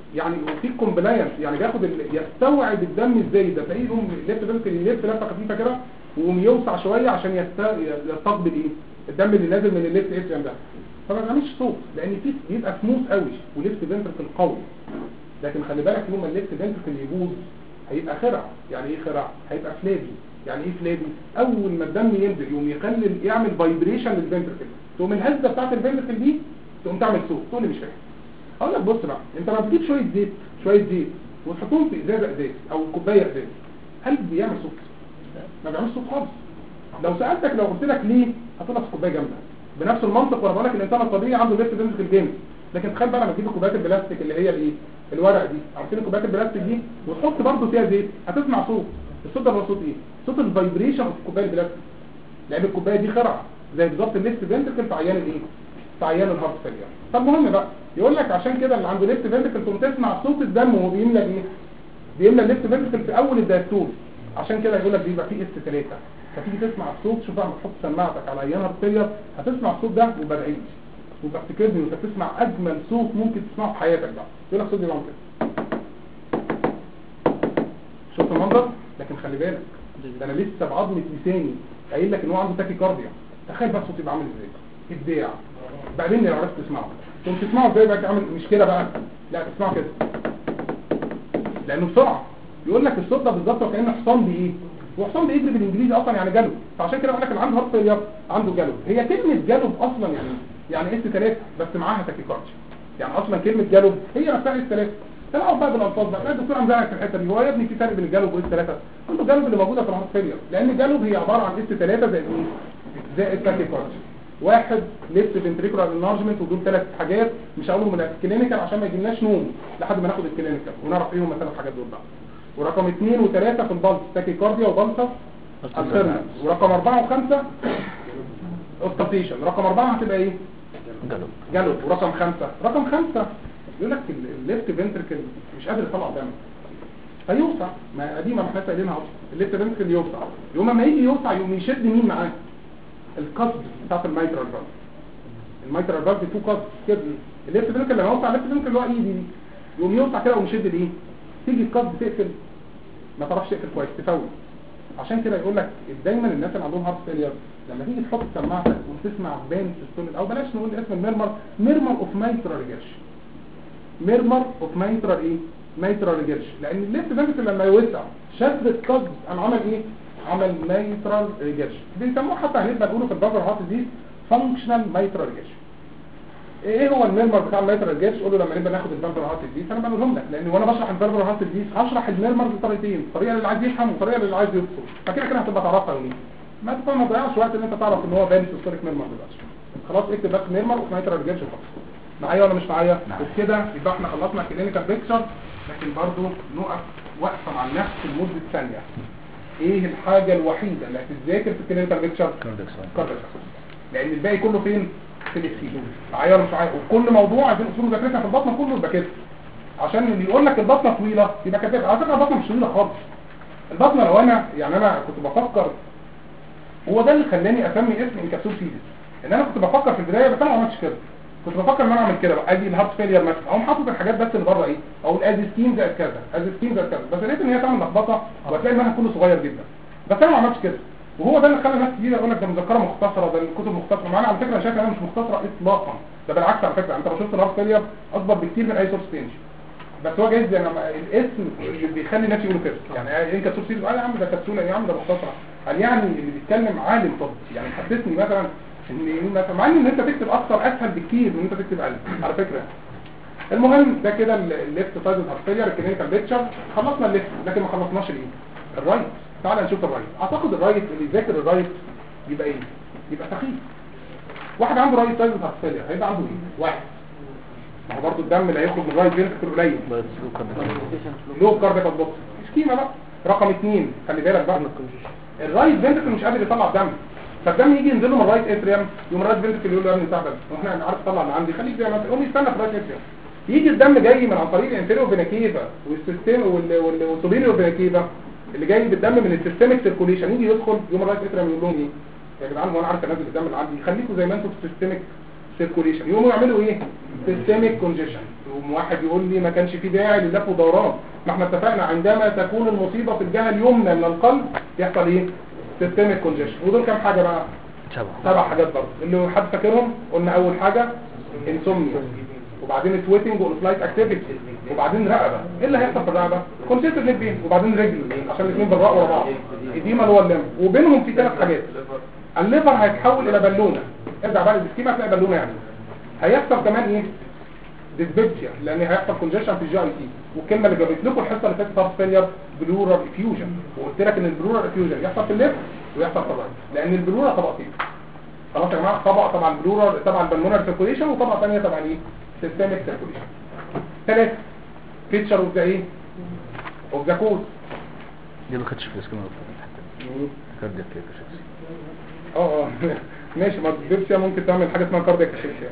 يعني وفي كومبلاينس، يعني بياخد يستوعب الدم ازاي ده، تلاقيه يقوم الليفت فنتركل يلف لفه خفيفه كده ويقوم يوسع شويه عشان يستقبل ايه الدم اللي نازل من الليفت اتريم ده، فما بيعملش صوت لان في بيبقى سموث قوي وليفت فنتركل قوي. لكن خلي بالك يوم ما الليفت فنتركل يبوظ هيبقى خرع. يعني ايه خرع؟ هيبقى فلابي. يعني ايه فلابي؟ اول ما الدم ينزل يقوم يعمل فايبريشن للفنتركل، تقوم الهزه بتاعت الفنتركل دي تقوم تعمل صوت. تقول لي مش فاهم. اقول لك بص بقى، انت لما بتجيب شويه زيت وتحطهم في ازازه او كوبايه ازاز، هل بيعمل صوت؟ ما بيعملش صوت خالص. لو قلت لك ليه، هتقول لك كوبايه جامده. بنفس المنطق وانا بقول لك الانسان الطبيعي عنده ليفت فنتركل جامد. لكن تخيل بقى لما تجيب الكوبايات البلاستيك اللي هي الايه الورق دي، عارفين الكوبايات البلاستيك دي، وتحط برضه فيها زيت، هتسمع صوت. الصوت ده هو صوت ايه؟ صوت الفايبريشن في الكوبايه البلاستيك، لان الكوبايه دي خرعه زي بالظبط الليفت فنتركل في عيان الايه في عيان الهارت فيلير. طب مهم بقى يقول لك عشان كده اللي عنده ليفت فنتركل تقوم تسمع صوت الدم وهو بيملى ايه بيملى الليفت فنتركل في اول الدايستول. عشان كده يقول لك بيبقى فيه اس 3. فتيجي تسمع الصوت، شوف بقى لما تحط سماعتك على عيان هارت فيلير هتسمع الصوت ده وبدعيش وبفتكرني وانت بتسمع اجمل صوت ممكن تسمعه في حياتك بقى. يقول لك صوت بيعمل كده. شفت المنظر؟ لكن خلي بالك ده انا لسه بعظمه لساني قايل لك ان هو عنده تاكي كارديا. تخيل بقى الصوت يبقى عامل ازاي. ابداع. بعدين لو عرفت تسمعه تقوم تسمعه ازاي بقى تعمل مش كده بقى، لا تسمعه كده لانه بسرعه. يقول لك الصوت ده بالظبط وكانه حصان بايه، وحصان بيجري بالانجليزي اصلا يعني جالوب. فعشان كده اقول لك اللي عنده هارت فيلير عنده جالوب. هي كلمه جالوب اصلا يعني اس 3 بس معاها تاكيكارديا. يعني اصلا كلمه جالوب هي نفسها اس 3. تلعب بقى بالالفاظ بقى. لا الدكتور عم في الحته دي، هو يا ابني في فرق بين الجالوب واس 3. عنده جالوب اللي موجوده في الهارت فيلير، لان الجالوب هي عباره عن اس 3 زائد ايه زائد تاكيكارديا. واحد ليفت فنتريكولار انارجمنت، ودول 3 حاجات مش هقولهم من الكلينيكال عشان ما يجيلناش نوم لحد ما ناخد الكلينيكال ونعرف ايه هم ال3 حاجات دول بقى. ورقم 2 و3 في البلس تاكيكارديا وبلسة الترنس. ورقم 4 و5 اوستاتيشن. رقم 4 هتبقى ايه جالوب. ورقم 5 يقول لك الليفت فنتركل مش قادر يطلع دم فيوسع. ما قديمه ما احنا قايلينها اصلا، الليفت فنتركل يوسع. يوم ما يجي يوسع يقوم يشد مين معاه؟ القصد بتاعت الميترال فالف. الميترال فالف تو قصد كده. الليفت فنتركل لما يوسع الليفت فنتركل اللي هو ايدي دي يقوم يوسع كده ويشد الايه، تيجي القصد تقفل ما تعرفش تقفل كويس تفوت. عشان كده يقول لك دايما الناس اللي عندهم هارت فيلير لما تيجي تحط سماعتك وتسمع بان سيستول او بلاش نقول اسم الميرمر، ميرمر اوف مايترال ريجرش. ميرمر اوف مايترال ايه مايترال ريجرش، لان الليفت فنتركل لما يوسع شد القصد قام عمل ايه عمل مايترال ريجرش. بيسموه حتى هنبقى نقوله في البافر هارت دي فانكشنال مايترال ريجرش. ايه هو الميرمر بتاع الميترال ريجرش؟ قول له لما نبقى ناخد الفالفر هارت ديز انا بقولهم لك، لان وانا بشرح الفالفر هارت ديز هشرح الميرمر بطريقتين، الطريقه اللي عايز يفهم والطريقه اللي عايز يفصل. فكده كده هتبقى تعرفها يومين. ما تضيعش وقت ان انت تعرف ان هو بان سيستوليك ميرمر دلوقتي. خلاص اكتب بس ميرمر اوف ميترال ريجرش وخلاص. معايا ولا مش معايا؟ وبكده يبقى احنا خلصنا الكلينيكال بيكتشر. لكن برضو نقف وقفه مع النفس لمده ثانيه. ايه الحاجه الوحيده اللي هتتذاكر في الكلينيكال بيكتشر؟ كاردياك. لان الباقي كله فين؟ في الاسكيل. معايا ولا مش معايا؟ وكل موضوع عايزين اصول مذاكرتنا في البطنه كله يبقى كده. عشان اللي يقول لك البطنه طويله يبقى كده. على فكره البطنه مش طويله خالص. البطنه لو انا كنت بفكر، هو ده اللي خلاني اسمي اسم انكابسول فيزيس، ان انا كنت بفكر في البدايه بس انا ما عملتش كده. كنت بفكر ان انا اعمل كده بقى، ادي الهارت فيلير مثلا اقوم حاطط الحاجات بس اللي بره ايه، او الازيستين زائد كذا ازيستين زائد كذا، بس لقيت ان هي تعمل لخبطه وهتلاقي المنهج كله صغير جدا. بس انا ما عملتش كده، وهو ده اللي خلى ناس كتير يقول لك ده مذكره مختصره، ده الكتب مختصره. معانا على فكره انا شايف انها مش مختصره اطلاقا، ده بالعكس على فكره. انت لو شفت الهارت فيلير اكبر بكتير من اي سورس تاني، بس هو جايز يعني الاسم اللي بيخلي الناس يقولوا كده. يعني ايه كبسول فيزيس؟ قال يا عم ده كبسوله، يا عم ده مختصره. قال يعني اللي بيتكلم عالم طب، يعني حسسني مثلا ان مثلا مع ان انت تكتب اكتر اسهل بكتير من انت تكتب قلب على فكره. المهم ده كده الليفت سايد هارت فيلير الكلينيكال بيكتشر. خلصنا الليفت لكن ما خلصناش الايه الرايت. تعال نشوف الرايت. اعتقد الرايت اللي يذاكر الرايت يبقى ايه؟ يبقى سخيف. واحد عنده رايت سايد هارت فيلير هيبقى عنده ايه؟ واحد، ما هو برضه الدم اللي هيخرج من الرايت فينتركل قليل، لو كاردياك بوكس سكيما بقى. رقم 2 خلي بالك بقى، الرايت فينتركل مش قادر يطلع دم، فالدم يجي ينزل له من الرايت اتريم، يوم الرايت فينتركل يقول له يا ابني تعبان واحنا عارف تطلع اللي عندي، خليك زي ما انت، قوم يستنى في الرايت اتريم. يجي الدم جاي من عن طريق الانتيريو فينا كيفا والسيستم والسوبيريور فينا كيفا اللي جاي بالدم من السيستميك سيركوليشن، يجي يدخل يوم الرايت اتريم يقول لهم ايه يا جدعان هو انا عارف انزل الدم اللي عندي، خليكم زي ما انتم في السيستميك سيركوليشن. يقوموا يعملوا ايه؟ سيستميك كونجيشن، يقوم واحد يقول لي ما كانش في داعي للف ودوران. ما احنا اتفقنا عندما تكون المصيبه في الجهه اليمنى من القلب يحصل ايه؟ سيستميك كونجيشن. ودول كام حاجه بقى؟ 7 حاجات برضه. اللي حد فاكرهم قلنا اول حاجه انسومنيا، وبعدين سويتنج والفلايت اكتيفيتي، وبعدين رقبه. ايه اللي هيحصل في الرقبه؟ كونسيستنت نيك بين، وبعدين رجل عشان الاثنين بالراء ورا بعض. اديما اللي هو اللم، وبينهم في 3 حاجات. الليفر هيتحول الى بالونه. ارجع بقى للسكيما هتلاقي بالونه يعني. هيحصل كمان ايه؟ ديسبيبسيا، لان هيحصل كونجيشن في الجي اي تي. والكلمه اللي جابت لكم الحصه اللي فاتت هارت فيلير بلورال افيوجن، وقلت لك ان البلورال افيوجن يحصل في الليفر ويحصل في الرايت، لان البلورال طبقتين. خلاص يا جماعه، طبقه طبعا البلورال تبع البلمونر سيركوليشن، وطبقه ثانيه تبع ايه؟ سيستميك سيركوليشن. 3 فيتشر اوف ذا ايه؟ اوف ذا كود. دي ما خدش في الاسكيما كاردياك كاشكسي. ماشي. ما الديسبيبسيا ممكن تعمل حاجه اسمها كاردياك كاشكسي.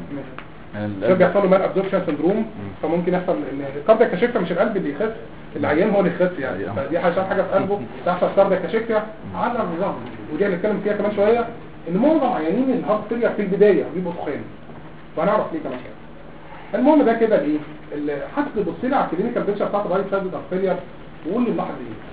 ترجع يحصل له مال ابزوربشن سندروم، فممكن يحصل ان الكاردياك كاشكسي مش القلب اللي يخس، العيان هو اللي يخس يعني. فدي عشان حاجه في قلبه تحصل كاردياك كاشكسي على النظام. ودي هنتكلم فيها كمان شويه، ان معظم عيانين الهارت فيلير في البدايه بيبقوا تخان، وهنعرف ليه كمان كده. المهم ده كده الايه؟ حد بص لي على الكلينيكال بيكتشر بتاعت الرايت سايد هارت فيلير وقول لي ملاحظ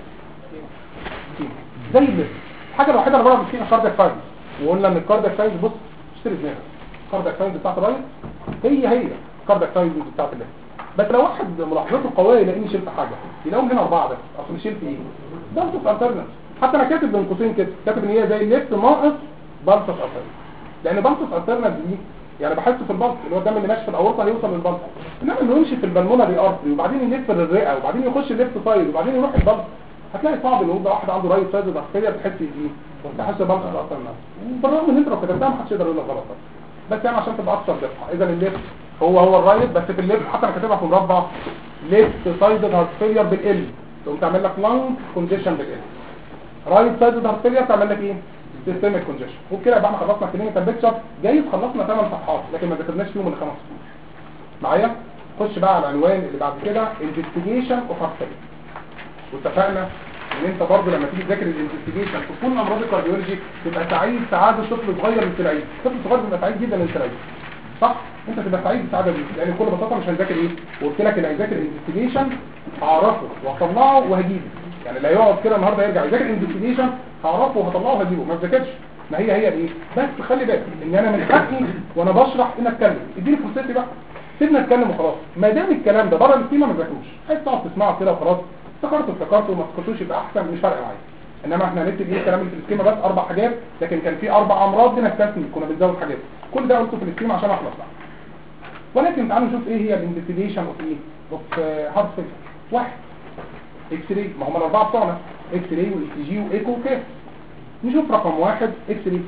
ايه؟ زي اللي الحاجه الوحيده اللي بره فيها كاردياك سايد، وقلنا ان الكاردياك سايد بص اشتري دماغك. الكاردياك سايد بتاعت الرايت هي الكاردياك سايد بتاعت الليفت. بس لو واحد ملاحظته قويه يلاقيني شلت حاجه، يلاقيهم هنا 4 بس. اصل شلت ايه؟ بالتوس الترنس. حتى انا كاتب بين قوسين كده، كاتب ان هي زي الليفت ناقص بالتوس الترنس، لان بالتوس الترنس دي يعني بحس في البلط اللي هو الدم اللي ماشي في الاورطه هيوصل للبلط، انما انه يمشي في البلمونري ارتري وبعدين يلف للرئه وبعدين يخش الليفت سايد وبعدين يروح البلط، هتلاقي صعب ان يبقى واحد عنده رايت سايد ضغطيه تحس ايه؟ تحس بالتوس الترنس. بالرغم ان انت لو كتبتها ما حدش يقدر يقول لك غلط، بس يعني عشان تبقى اكثر دقه. اذا الليفت هو الرايت، بس في الليفت حتى انا كاتبها في مربع ليفت سايد هارت فيلير بالال، تقوم تعمل لك لانج كونجيشن بالال. رايت سايد هارت فيلير تعمل لك ايه؟ سيستميك كونجيشن. وبكده يبقى احنا خلصنا كلينيكال بيكتشر. جايز خلصنا 8 صفحات لكن ما ذكرناش فيهم الا 5 سطور. معايا؟ خش بقى على العنوان اللي بعد كده انفستيجيشن اوف هارت فيلير. واتفقنا ان انت برضه لما تيجي تذاكر الانفستيجيشن في كل امراض الكارديولوجي تبقى سعيد سعاده طفل صغير من العيد. طفل صغير بيبقى سعيد جدا من العيد، صح؟ انت تبقى سعيد السعاده دي، لان بكل بساطه مش هنذاكر ايه؟ وقلت لك اللي هيذاكر الانفستيجيشن هعرفه واطلعه وهجيبه. يعني اللي هيقعد كده النهارده يرجع يذاكر الانفستيجيشن هعرفه وهطلعه وهجيبه، ما تذاكرش. ما هي ايه؟ بس خلي بالك ان انا من حقي وانا بشرح ان اتكلم، اديني فرصتي بقى، سيبنا اتكلم وخلاص. ما دام الكلام ده بره السيما ما تذاكروش، عايز تقعد تسمعه كده وخلاص، افتكرته وما تسكتوش يبقى احسن، مش فارقه معايا. انما احنا هنكتب ايه الكلام اللي في السكيما بس 4 حاجات، لكن كان في 4 امراض بنستثني كنا بنزود حاجات. كل ده قلته في السكيما عشان اخلص بقى. ولكن تعالوا نشوف ايه هي الانفستيجيشن اوف ايه؟ اوف هارت فيلير. 1 اكس راي، ما هم ال4 بتوعنا اكس راي واي جي وايكو وكده. نشوف رقم 1 اكس راي.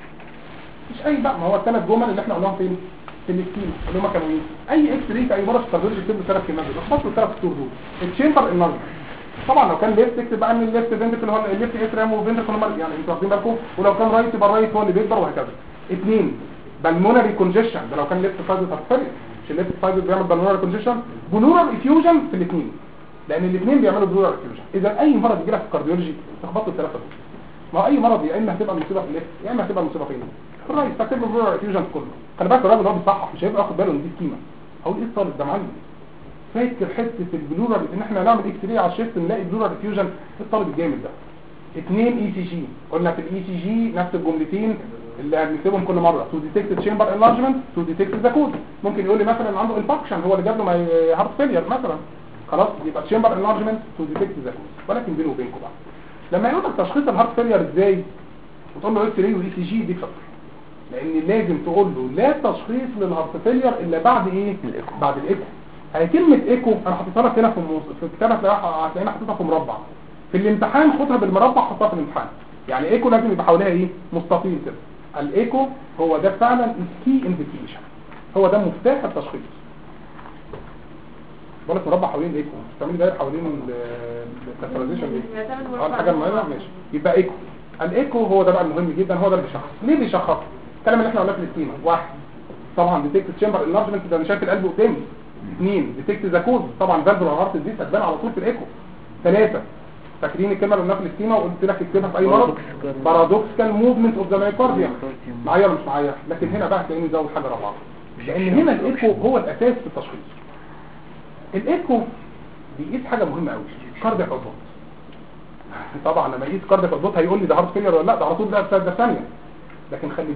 مش اي بقى، ما هو ال3 جمل اللي احنا قلناهم فين؟ في السكيما اللي هم كانوا ايه؟ اي اكس راي في اي مره الكارديولوجي يكتب له 3 كلمات، اخبط له 3 سطور دول. التشامبر انرجي. طبعا لو كان ليفت اكتب بقى ان الليفت فينتركل هو الليفت اتريم وفينتركل يعني انتوا واخدين بالكم، ولو كان رايت يبقى الرايت هو اللي بيكبر وهكذا. 2 بالمونري كونجيشن، ده لو كان ليفت سايد هتفرق، مش الليفت سايد بيعمل بالمونري كونجيشن، بلورال افيوجن في الاثنين، لان الاثنين بيعملوا بلورال افيوجن. اذا اي مرض يجي لك في الكارديولوجي تخبط ال3 دول. ما هو اي مرض يا اما هتبقى المصيبه في الليفت يا اما هتبقى المصيبه فين؟ في الرايت. فاكتب له بلورال افيوجن كله. خلي بالك الراجل هو بيصحح مش هيبقى واخد باله ان دي سكيما. هقول ايه الطالب ده معلم؟ فاكر حته البلورال ان احنا نعمل اكس راي على الشيست نلاقي بلورال افيوجن، الطالب الجامد ده. 2 اي سي جي، قلنا في الاي سي جي نفس الجملتين اللي هنكتبهم كل مره، تو ديتكت تشامبر انلارجمنت، تو ديتكت ذا كود. ممكن يقول لي مثلا عنده انفكشن هو اللي جاب له هارت فيلير مثلا، خلاص يبقى تشامبر انلارجمنت تو ديتكت ذا كود. ولكن بينه وبينكم بقى لما يقول لك تشخيص الهارت فيلير ازاي وتقول له اكس راي واي سي جي، دي خطر، لان لازم تقول له لا تشخيص للهارت فيلير الا بعد ايه؟ بعد الايكو. هي كلمه ايكو انا حطيتها لك هنا في الكتاب، هتلاقيني حاططها في مربع. في الامتحان خدها بالمربع حطها في الامتحان. يعني ايكو لازم يبقى حواليها ايه؟ مستطيل كده. الايكو هو ده فعلا الكي انفستيجيشن، هو ده مفتاح التشخيص. بقول لك مربع حوالين الايكو، مش تعملي دايره حوالين الكاترايزيشن دي. الحاجه المهمه ماشي، يبقى ايكو. الايكو هو ده بقى المهم جدا، هو ده اللي بيشخص. ليه بيشخص؟ الكلام اللي احنا قلناه في السكيما. 1 طبعا ديتكت تشامبر انلارجمنت، ده انا شايف القلب قدامي. 2 ديتكت ذا كوز، طبعا فالفولار هارت ديزيز هتبان على طول في الايكو. 3 فاكرين الكلمه اللي قلناها في السكيما وقلت لك اكتبها في اي مرض؟ بارادوكسيكال موفمنت اوف ذا مايوكارديوم. معايا ولا مش معايا؟ لكن هنا بقى هتلاقيني زود حاجه رابعه، لان هنا الايكو هو الاساس في التشخيص. الايكو بيقيس حاجه مهمه قوي، كاردياك اوتبوت. طبعا لما يقيس كاردياك اوتبوت هيقول لي ده هارت فيلير ولا لا، ده على طول ده ثانيه. لكن خلي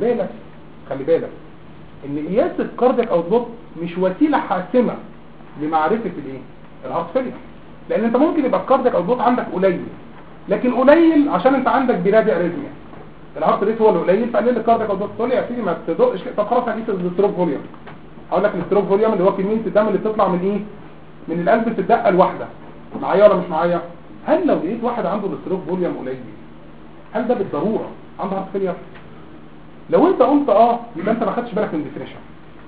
بالك ان قياس الكاردياك اوتبوت مش وسيله حاسمه لمعرفه الايه الهارت فيلير. لان انت ممكن يبقى الكاردياك اوتبوت عندك قليل، لكن قليل عشان انت عندك برادي اريثميا، الهارت ريت هو القليل فقلل الكاردياك اوتبوت. تقول لي يا سيدي ما تدقش، طب خلاص هنقيس الستروك فوليوم. هقول لك الستروك فوليوم اللي هو كميه الدم اللي بتطلع من ايه، من القلب في الدقه الواحده. معايا ولا مش معايا؟ هل لو لقيت واحد عنده الستروك فوليوم قليل هل ده بالضروره عنده هارت فيلير؟ لو انت قلت يبقى انت ما خدتش بالك من الديفينيشن.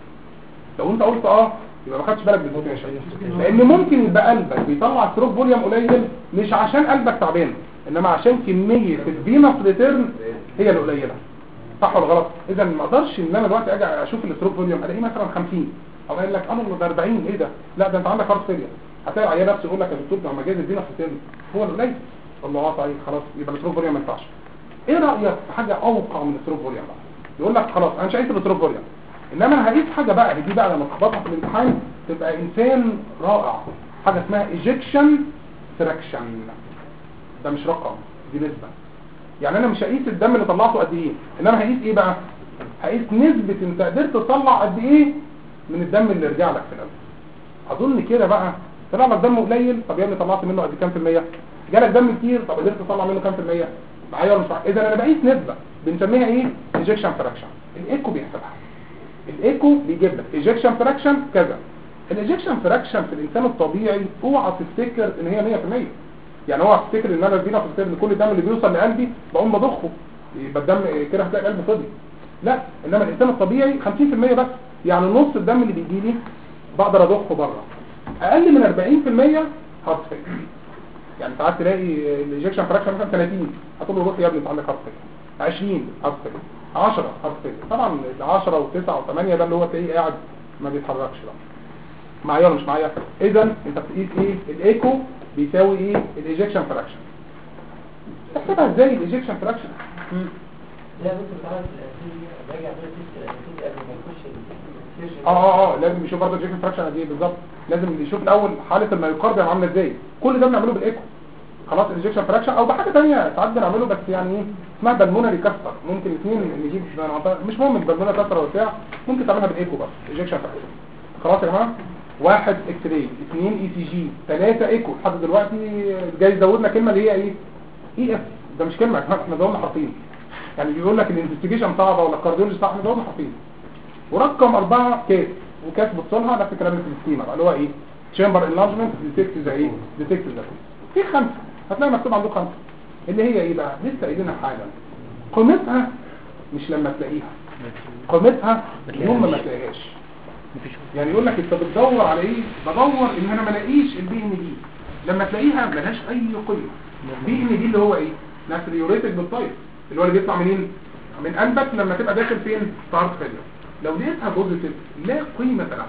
لو انت قلت يبقى ما خدتش بالك من الديفينيشن، لان ممكن يبقى قلبك بيطلع ستروك فوليوم قليل مش عشان قلبك تعبان، انما عشان كميه الفينوس ريتيرن هي القليله. صح ولا غلط؟ اذا ما اقدرش ان انا دلوقتي اجي اشوف الستروك فوليوم الاقيه مثلا 50 او اقول لك انا ده 40 ايه ده؟ لا ده انت عندك هارت فيلير. هتلاقي العيان نفسه يقول لك يا دكتور لما جاي الفينوس ريتيرن هو القليل. الله طيب خلاص يبقى الستروك فوليوم ما ينفعش. ايه رايك في حاجه اوقع من الستروك فوليوم بقى؟ يقول لك خلاص انا مش هقيس الستروك فوليوم، انما انا هقيس حاجه بقى دي بقى لما تخبطها في الامتحان تبقى انسان رائع، حاجه اسمها ايجكشن فراكشن. ده مش رقم، دي نسبه. يعني انا مش هقيس الدم اللي طلعته قد ايه، انما هقيس ايه بقى؟ هقيس نسبه انت قدرت تطلع قد ايه من الدم اللي رجع لك في القلب. اظن كده بقى طلع لك دم قليل، طب يا ابني طلعت منه قد كام في الميه؟ جالك دم كتير، طب قدرت تطلع منه كام في الميه؟ معايا ولا مش معايا؟ اذا انا بقيس نسبه بنسميها ايه؟ ايجكشن فراكشن. الايكو بيحسبها، الايكو بيجيب لك ايجكشن فراكشن كذا. الايجكشن فراكشن في الانسان الطبيعي اوعى تفتكر ان هي 100%. يعني اوعى تفتكر ان انا الفينا ان كل الدم اللي بيوصل لقلبي بقوم بضخه يبقى الدم كده هتلاقي القلب فاضي. لا، انما الانسان الطبيعي 50% بس، يعني نص الدم اللي بيجي لي بقدر اضخه بره. اقل من 40% هارت فيلير. يعني ساعات تلاقي الايجكشن فراكشن مثلا 30 هتقول له روح يا ابني انت عندك هارت فيلير. 20 هارت فيلير، 10 هارت فيلير. طبعا ال 10 و9 و8 ده اللي هو تلاقيه قاعد ما بيتحركش بقى. معايا ولا مش معايا؟ اذا انت بتقيس ايه؟ الايكو بيساوي ايه؟ الايجكشن فراكشن. تحسبها ازاي الايجكشن فراكشن؟ لا بس بتعرف راجع بس قبل ما يخش لازم يشوف برضه الايجكشن فراكشن قد ايه بالظبط. لازم يشوف الاول حاله الميوكارديوم عامله ازاي. كل ده بنعمله بالايكو. خلاص الايجكشن فراكشن او بحاجه ثانيه ساعات بنعمله بس يعني ايه اسمها بالمونري كاستر. ممكن اثنين نجيب مش مهم البالمونري كاستر ولا بتاع، ممكن تعملها بالايكو بس ايجكشن فراكشن. خلاص يا جماعه، 1 اكس راي، 2 اي سي جي، 3 ايكو. لحد دلوقتي جاي يزودنا كلمه اللي هي ايه؟ اي اف. ده مش كلمه احنا زودنا حاطين، يعني بيقول لك الانفستيجيشن صعبه ولا الكارديولوجي صعب، احنا زودنا حاطين. ورقم 4 كاس، وكاس بتصلها نفس الكلام اللي في السكيما بقى اللي هو ايه؟ تشامبر انلارجمنت ديتكت زي ايه؟ ديتكت ده في 5 هتلاقي مكتوب عنده 5 اللي هي ايه بقى؟ لسه قايلينها حاجه قيمتها مش لما تلاقيها، قيمتها يوم ما تلاقيهاش. يعني يقول لك انت بتدور على ايه؟ بدور ان انا ما الاقيش البي ان دي، لما تلاقيها ملهاش اي قيمه. بي ان دي اللي هو ايه؟ ناتريوريتك بالطيب اللي هو اللي بيطلع منين؟ من قلبك لما تبقى داخل فين؟ في هارت فيلير. لو لقيتها بوزيتيف لا قيمه لها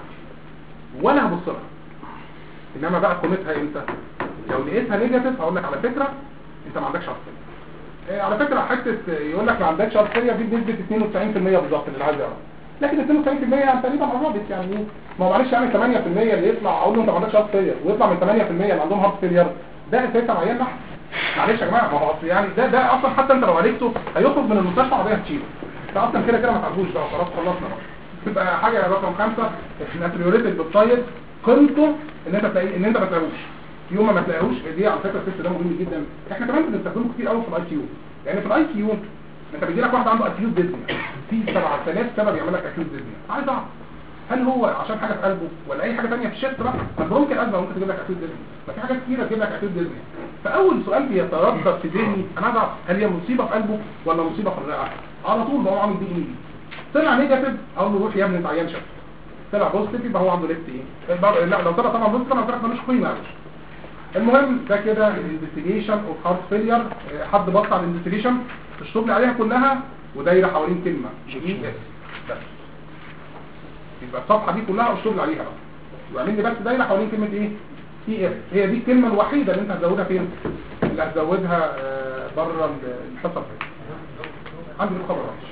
ولا هبص لها. انما بقى قيمتها امتى؟ لو لقيتها نيجاتيف هقول لك على فكره انت ما عندكش هارت فيلير. على فكره حته يقول لك ما عندكش هارت فيلير دي بنسبه 92% بالظبط اللي عايز يعرف. لكن 92% يعني تقريبا قربت. يعني ايه؟ ما هو معلش يعني 8% اللي يطلع اقول له انت ما عندكش هارت فيلير ويطلع من 8% اللي عندهم هارت فيلير، ده اساسا عيان نحس. معلش يا جماعه، ما هو اصل يعني ده اصلا حتى انت لو عالجته هيخرج من المستشفى عربيه هتشيله. ده اصلا كده ما تعالجوش بقى خلاص خلصنا بقى. تبقى حاجه رقم 5 الناتريوريتك بالطيب قيمته ان انت تلاقيه ان انت ما تلاقيهوش. يوم ما تلاقيهوش دي على فكره التست ده مهم جدا. احنا كمان بنستخدمه كتير قوي في الاي كيو. يعني في الاي كيو انت بيجي لك واحد عنده اكيوت ديزنيا، في 7000 سبب يعمل لك اكيوت ديزنيا. عايز اعرف هل هو عشان حاجه في قلبه ولا اي حاجه ثانيه في الشست بقى؟ ممكن قلبه ممكن تجيب لك اكيوت ديزنيا، ففي حاجات كتيره تجيب لك اكيوت ديزنيا. فاول سؤال بيتردد في ذهني انا عايز اعرف هل هي مصيبه في قلبه ولا مصيبه في الرئه؟ على طول بقوم عامل بي ان دي. طلع نيجاتيف اقول له روح يا ابني انت عيان شفت. طلع بوزيتيف يبقى هو عنده ليفت ايه؟ لا لو طلع طبعا بوزيتيف انا قلت لك ملوش قيمه قوي. المهم ده كده الانفستيجيشن اوف هارت فيلير. حد بص على الانفستيجيشن اشطب لي عليها كلها ودايره حوالين كلمه اي اس بس. يبقى الصفحه دي كلها اشطب لي عليها بقى واعمل لي بس دايره حوالين كلمه ايه؟ اي اس. هي دي الكلمه الوحيده اللي انت هتزودها فين؟ اللي هتزودها بره الحصه. عندي خبر وحش.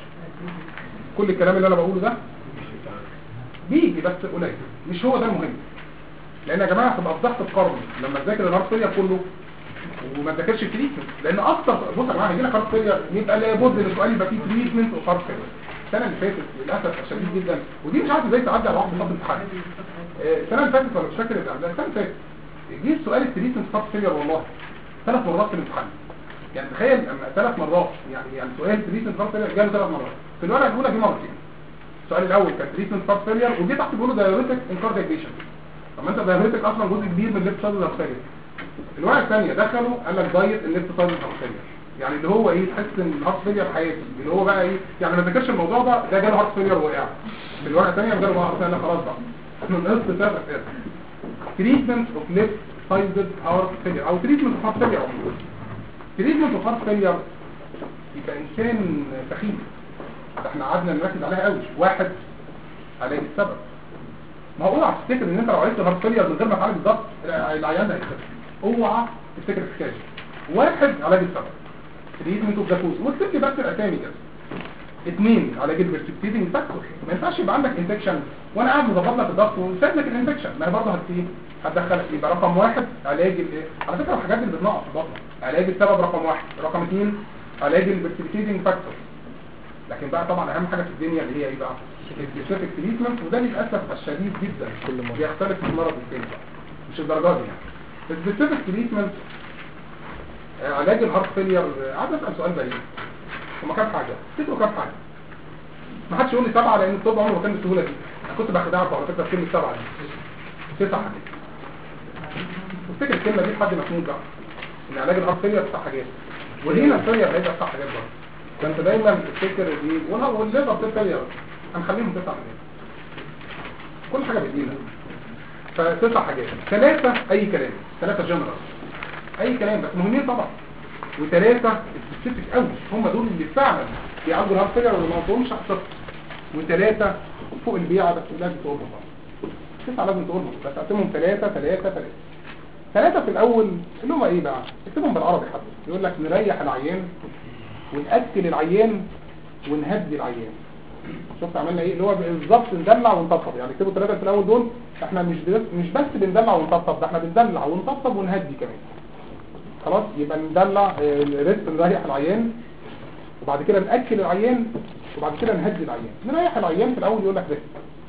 كل الكلام اللي انا بقوله ده بيجي بس قليل، مش هو ده المهم. لان يا جماعه هتبقى فضحت القرن لما تذاكر الهارت فيلير كله وما تذاكرش التريتمنت، لان اكتر بص يا جماعه هيجي لك هارت فيلير يبقى لابد ان السؤال يبقى فيه تريتمنت وهارت فيلير. السنه اللي فاتت للاسف الشديد جدا، ودي مش عارف ازاي تعدي على واحد بخط امتحان. السنه اللي فاتت ولا مش فاكر السنه اللي فاتت جه السؤال التريتمنت هارت فيلير والله 3 مرات في الامتحان. يعني تخيل اما 3 مرات يعني سؤال تريتمنت هارت فيلير جاله 3 مرات، في الورقه الاولى جه مرتين. السؤال الاول كان تريتمنت هارت فيلير وجه تحت بيقولوا دايوريتك انكاردياك بيشنت. طب ما انت دايوريتك اصلا جزء كبير من الليفت سايد هارت فيلير. الورقه الثانيه دخلوا قال لك دايت الليفت سايد هارت فيلير، يعني اللي هو ايه تحس ان الهارت فيلير حياتي اللي هو بقى ايه يعني ما ذاكرش الموضوع ده جاله هارت فيلير وقع. في الورقه الثانيه جاله هارت فيلير خلاص بقى نقص سبب اساسا تريتمنت اوف ليفت سايد هارت فيلير او تريتمنت اوف هارت فيلير. تريتمنت اوف هارت فيلير يبقى انسان سخيف، احنا قعدنا نركز عليها قوي. واحد علاج السبب، ما هو اوعى تفتكر ان انت لو عرفت الهارت فيلير من غير ما تعالج بالظبط العيان ده هيختفي. اوعى تفتكر الحكايه. واحد علاج السبب تريتمنت اوف ذا كوز واكتب لي بس الاسامي كده. 2 علاج البرسبكتيفنج فاكتور، ما ينفعش يبقى عندك انفكشن وانا قاعد مظبط لك الضغط وسايب لك الانفكشن، ما هي برضه هتدخلك. يبقى رقم 1 علاج على فكره الحاجات اللي بتنقص في البطن علاج السبب رقم 1. رقم 2 علاج البرسبكتيفنج فاكتور. لكن بقى طبعا اهم حاجه في الدنيا اللي هي ايه بقى السبيسيفيك تريتمنت، وده للاسف الشديد جدا بيختلف من مرض للتاني مش الدرجات دي. يعني السبيسيفيك تريتمنت علاج الهارت فيلير عايز اسال سؤال بعيد. هما كام حاجه؟ تفتكروا كام حاجه؟ ما حدش يقول لي 7 لان الطب عمره ما كان بالسهوله دي. انا كنت بخدعكم على فكره في كلمه 7 دي 9 حاجات. تفتكر الكلمه دي لحد ما تموت بقى ان علاج الهارت فيلير 9 حاجات والهينا فيلير هيبقى 9 حاجات برضه. فانت دايما تفتكر دي والليفر فيلير هنخليهم 9 حاجات كل حاجه بايدينا. ف9 حاجات 3 اي كلام 3 جنرال اي كلام بس مهمين طبعا، و3 سبيسيفيك قوي هم دول اللي فعلا بيعالجوا الهارت فيلير وما عندهمش احساس، و3 فوق البيعه بس لازم تقولهم 9 لازم تقولهم بس اقسمهم 3 في الاول اللي هم ايه بقى اكتبهم بالعربي حتى يقول لك نريح العيان ونأكل العيان ونهدي العيان. شفت عملنا ايه اللي هو بالظبط ندلع ونطبطب. يعني اكتبوا 3 في الاول دول احنا مش بس بندلع ونطبطب، ده احنا بندلع ونطبطب ونهدي كمان. خلاص يبقى ندلع الريست نريح العيان وبعد كده نأكل العيان وبعد كده نهدي العيان. نريح العيان في الاول يقول لك ريست،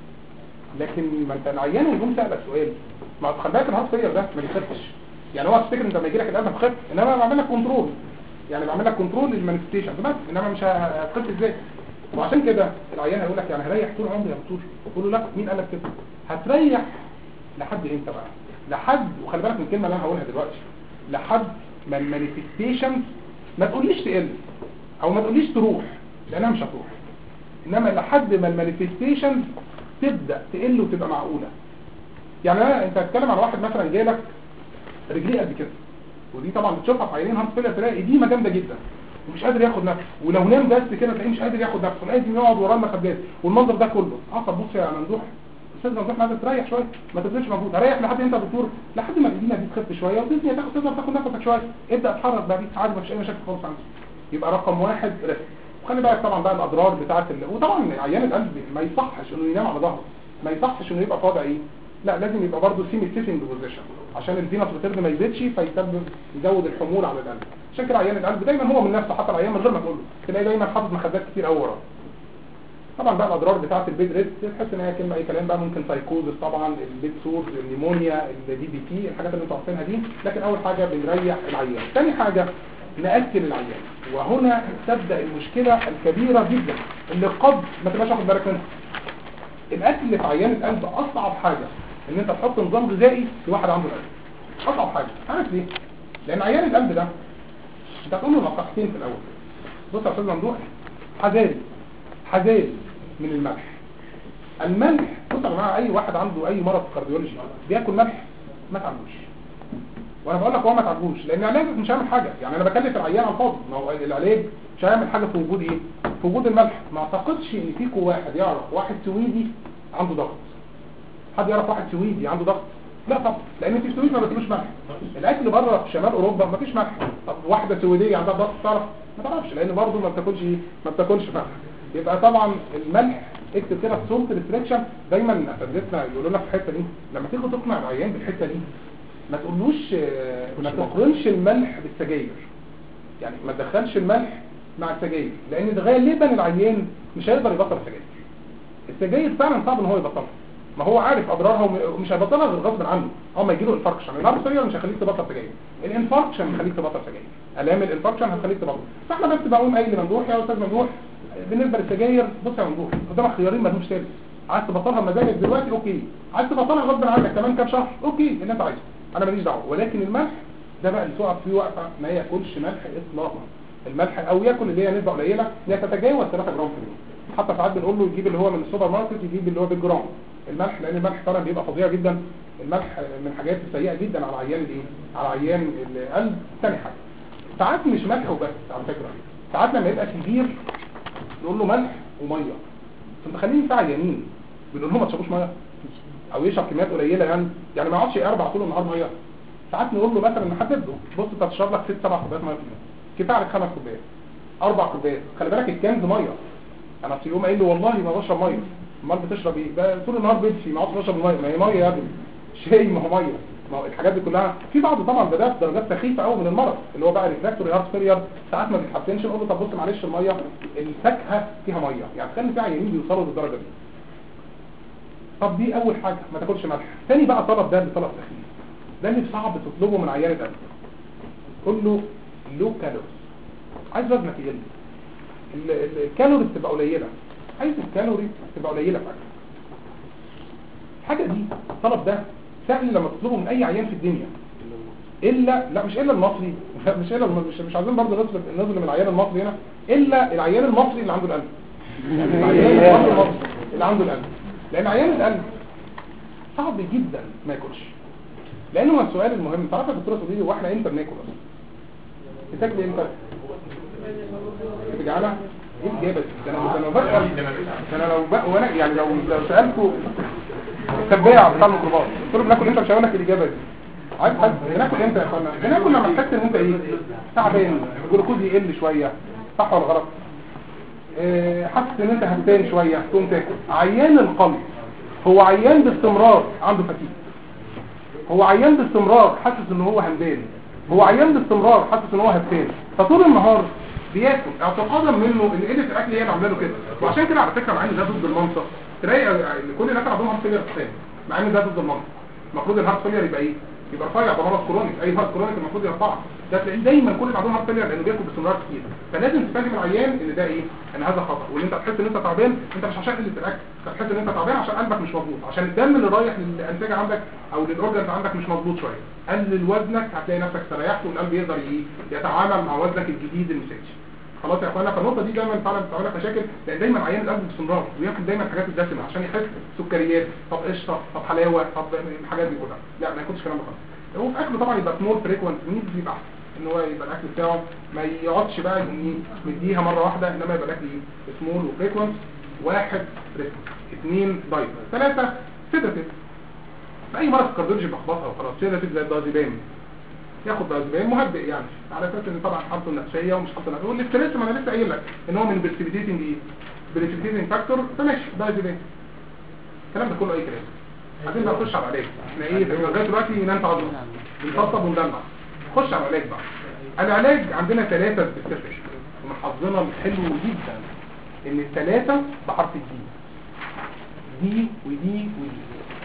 لكن ما انت العيان ويقوم سألك سؤال ما تخلي بالك الهارت فيلير ده ما بيخفش. يعني هو تفتكر انت لما يجي لك القلب هتخف، انما بعمل لك كنترول، يعني بعمل لك كنترول للمانيفستيشن بس، انما مش هتخف ازاي. وعشان كده العيان هيقول لك يعني هريح طول عمري يا دكتور. تقول له لا مين قال لك كده؟ هتريح لحد امتى بقى؟ لحد وخلي بالك من الكلمه اللي انا هقولها دلوقتي لحد ما المانيفستيشن ما تقوليش تقل او ما تقوليش تروح لانها مش هتروح، انما لحد ما المانيفستيشن تبدا تقل وتبقى معقوله. يعني انت هتتكلم على واحد مثلا جاي لك رجليه قد كده ودي طبعا بتشوفها في عيانين هارت فيلير تلاقي دي جامده جدا ومش قادر ياخد نفس، ولو نام بس كده تلاقيه مش قادر ياخد نفس ولازم يقعد وراه المخدات والمنظر ده كله. طب بص يا ممدوح استاذ ممدوح عايز تريح شويه ما تبذلش مجهود. هريح لحد انت دكتور لحد ما الايدينا دي تخف شويه وتبني تقدر تاخد نفسك شويه ابدا اتحرك بقى عادي مفيش اي مشاكل خالص عندك. يبقى رقم 1 ريست. وخلي بالك طبعا بقى الاضرار بتاعه وطبعا عيان القلب ما يصحش انه ينام على ظهره، ما يصحش انه يبقى في وضع ايه، لا لازم يبقى برضه سيمي سيتنج بوزيشن عشان الفينس ريتيرن ما يزيدش فيسبب يزود الحمول على القلب. عشان كده عيان القلب دايما هو من نفسه حتى العيان من غير ما تقول له تلاقي دايما حاطط مخدات كتير قوي وراه. طبعا بقى الاضرار بتاعه البيد ريست تحس ان هي كلمه اي كلام بقى، ممكن سايكوزس طبعا البيد سور النيمونيا الدي بي تي الحاجات اللي انتوا عارفينها دي. لكن اول حاجه بنريح العيان، ثاني حاجه ناكل العيان. وهنا تبدا المشكله الكبيره جدا اللي قد ما تبقاش واخد بالك منها. الاكل في عيان القلب اصعب حاجه ان انت تحط نظام غذائي لواحد عنده قلب، اصعب حاجه. عارف ليه؟ لان عيان القلب ده انت هتقول له نصيحتين في الاول. بص يا استاذ ممدوح حذاري من الملح. الملح بص يا جماعه اي واحد عنده اي مرض كارديولوجي بياكل ملح ما تعالجوش. وانا بقول لك هو ما تعالجوش لان العلاج مش هيعمل حاجه. يعني انا بكلف العيان على الفاضي، ما هو العلاج مش هيعمل حاجه في وجود ايه؟ في وجود الملح. ما اعتقدش ان فيكم واحد يعرف واحد سويدي عنده ضغط. حد يعرف واحد سويدي عنده ضغط؟ لا طبعا، لان في السويد ما بياكلوش ملح. الاكل بره في شمال اوروبا ما فيش ملح. طب واحده سويديه عندها ضغط تعرف؟ ما تعرفش لان برضه ما بتاكلش ملح. يبقى طبعا الملح اكتب كده السولت ريستريكشن. دايما اساتذتنا يقولوا لنا في الحته دي لما تيجي تقنع العيان بالحته دي ما تقولوش ما تقارنش الملح بالسجاير، يعني ما تدخلش الملح مع السجاير، لان ده غالبا العيان مش هيقدر يبطل السجاير. السجاير فعلا صعب ان هو يبطلها، ما هو عارف اضرارها ومش هيبطلها غير غصب عنه. ما يجي له انفاركشن، الهارت فيلير مش هيخليك تبطل سجاير، الانفاركشن هيخليك تبطل سجاير، الام الانفاركشن هتخليك تبطل. فاحنا بس بقوم قايل لممدوح يا استاذ ممدوح بالنسبه للسجاير بص يا ممدوح قدامك خيارين مالهمش ثالث، عايز تبطلها بمزاجك دلوقتي اوكي، عايز تبطلها غصب عنك كمان كام شهر اوكي اللي انت عايزه، انا ماليش دعوه. ولكن الملح ده بقى اللي تقف فيه وقفه ما ياكلش ملح اطلاقا. الملح او ياكل اللي هي نسبه قليله لا تتجاوز 3 جرام في اليوم. حتى ساعات بنقول له يجيب اللي هو من السوبر ماركت، يجيب اللي هو بالجرام الملح، لان الملح فعلا بيبقى فظيع جدا. الملح من الحاجات السيئه جدا على عيان الايه، على عيان القلب. ثاني حاجه ساعات مش ملح وبس على فكره، ساعات لما يبقى كبير نقول له ملح وميه. انت خليني في عيانين بنقول لهم ما تشربوش ميه او يشرب كميات قليله، يعني ما يقعدش يقربع طول النهار ميه. ساعات نقول له مثلا نحدد له بص انت هتشرب لك 6 7 كوبايات ميه في اليوم، كفايه عليك 5 كوبايات 4 كوبايات، خلي بالك الكنز ميه. انا في يوم قايل له والله ما بشرب ميه، امال بتشرب ايه؟ ده طول النهار بيبسي، ما عادش بشرب ميه. ما هي ميه يا ابني، شاي ما هو ميه. ما هو الحاجات دي كلها في بعض طبعا ده درجات سخيفه قوي من المرض اللي هو بقى ريفراكتوري هارت فيلير، ساعات ما بيتحسنش. نقول له طب بص معلش الميه الفاكهه فيها ميه، يعني تخلي في عيانين بيوصلوا للدرجه دي. طب دي اول حاجه ما تاكلش ملح. ثاني بقى طلب، ده اللي طلب سخيف، ده اللي صعب تطلبه من عيان القلب، كله لو كالوريز، عايز وزنك يقل، الكالوريز تبقى قليله، عايز الكالوري تبقى قليله فعلا. الحاجه دي الطلب ده سهل لما تطلبه من اي عيان في الدنيا، الا لا مش الا المصري، مش عايزين برضه نظلم من العيان المصري هنا، الا العيان المصري اللي عنده القلب، العيان المصري اللي عنده القلب. لان عيان القلب صعب جدا ما ياكلش، لانه السؤال المهم تعرف يا دكتوره صديقي هو احنا امتى بناكل اصلا؟ بتاكل امتى؟ بتجعلها ايه الاجابه دي؟ ده انا لو بسال، انا لو وانا يعني لو سالته التباع بتاع الميكروباص قلت له بناكل امتى مش هقول لك الاجابه دي. عايز بناكل امتى يا اخوانا؟ بناكل لما تحس ان انت ايه تعبان، الجلوكوز يقل شويه، صح ولا غلط؟ حاسس ان انت هبتان شويه تقوم تاكل. عيان القلب هو عيان باستمرار عنده فتيق، هو عيان باستمرار حاسس ان هو همدان، هو عيان باستمرار حاسس ان هو هبتان، فطول النهار بياكل اعتقادا منه ان قله الاكل هي اللي عامله له كده. وعشان كده على فكره مع ان ده ضد المنطق تلاقي كل الناس عندهم هارت فيلير تاني، مع ان ده ضد المنطق. المفروض الهارت فيلير يبقى ايه؟ يبقى رفيع، ده مرض كرونيك، اي هارت كرونيك المفروض يرفع. ده تلاقيه دايما كل اللي عندهم هارت فيلير لانه بياكل باستمرار كتير. فلازم تفهم العيان ان ده ايه؟ ان هذا خطا، وان انت تحس ان انت تعبان انت مش عشان قله الاكل، انت تحس ان انت تعبان عشان قلبك مش مظبوط، عشان الدم اللي رايح للانسجه عندك او للاورجنز عندك مش مظبوط شويه. قلل وزنك هتلاقي نفسك استريحت والقلب يقدر يتعامل مع وزنك الجديد المساجي. خلاص يا اخوانا، فالنقطه دي دايما فعلا بتعمل لك مشاكل، لان دايما عيان القلب باستمرار وياكل دايما حاجات الدسمه عشان يحس سكريات، طب قشطه، طب حلاوه، طب الحاجات دي كلها. لا ما ياكلش الكلام ده خالص. هو في اكله طبعا يبقى سمول فريكوينت نيدز، يبقى احسن ان هو يبقى الاكل بتاعه ما يقعدش بقى يقوم مديها مره واحده، انما يبقى الاكل سمول وفريكوينت. 1 ريسك، 2 دايت، 3 سيداتيف. اي مرض الكارديولوجي بخبطها وخلاص. سيداتيف زي الدازيبام، ياخد دازيبام مهدئ يعني على اساس ان طبعا حالته النفسيه ومش حالته النفسيه والاستريس، ما انا لسه قايل لك ان هو من بريسبيتيتنج ايه؟ بريسبيتيتنج فاكتور، فماشي دازيبام. الكلام ده كله اي كلام. عايزين بقى نخش على العلاج. احنا ايه لغايه دلوقتي ننام تعضل بنطبطب وندلع. خش على العلاج بقى. العلاج عندنا 3 سبيسيفيك، ومن حظنا الحلو جدا ان ال3 بحرف الدي، دي ودي ودي.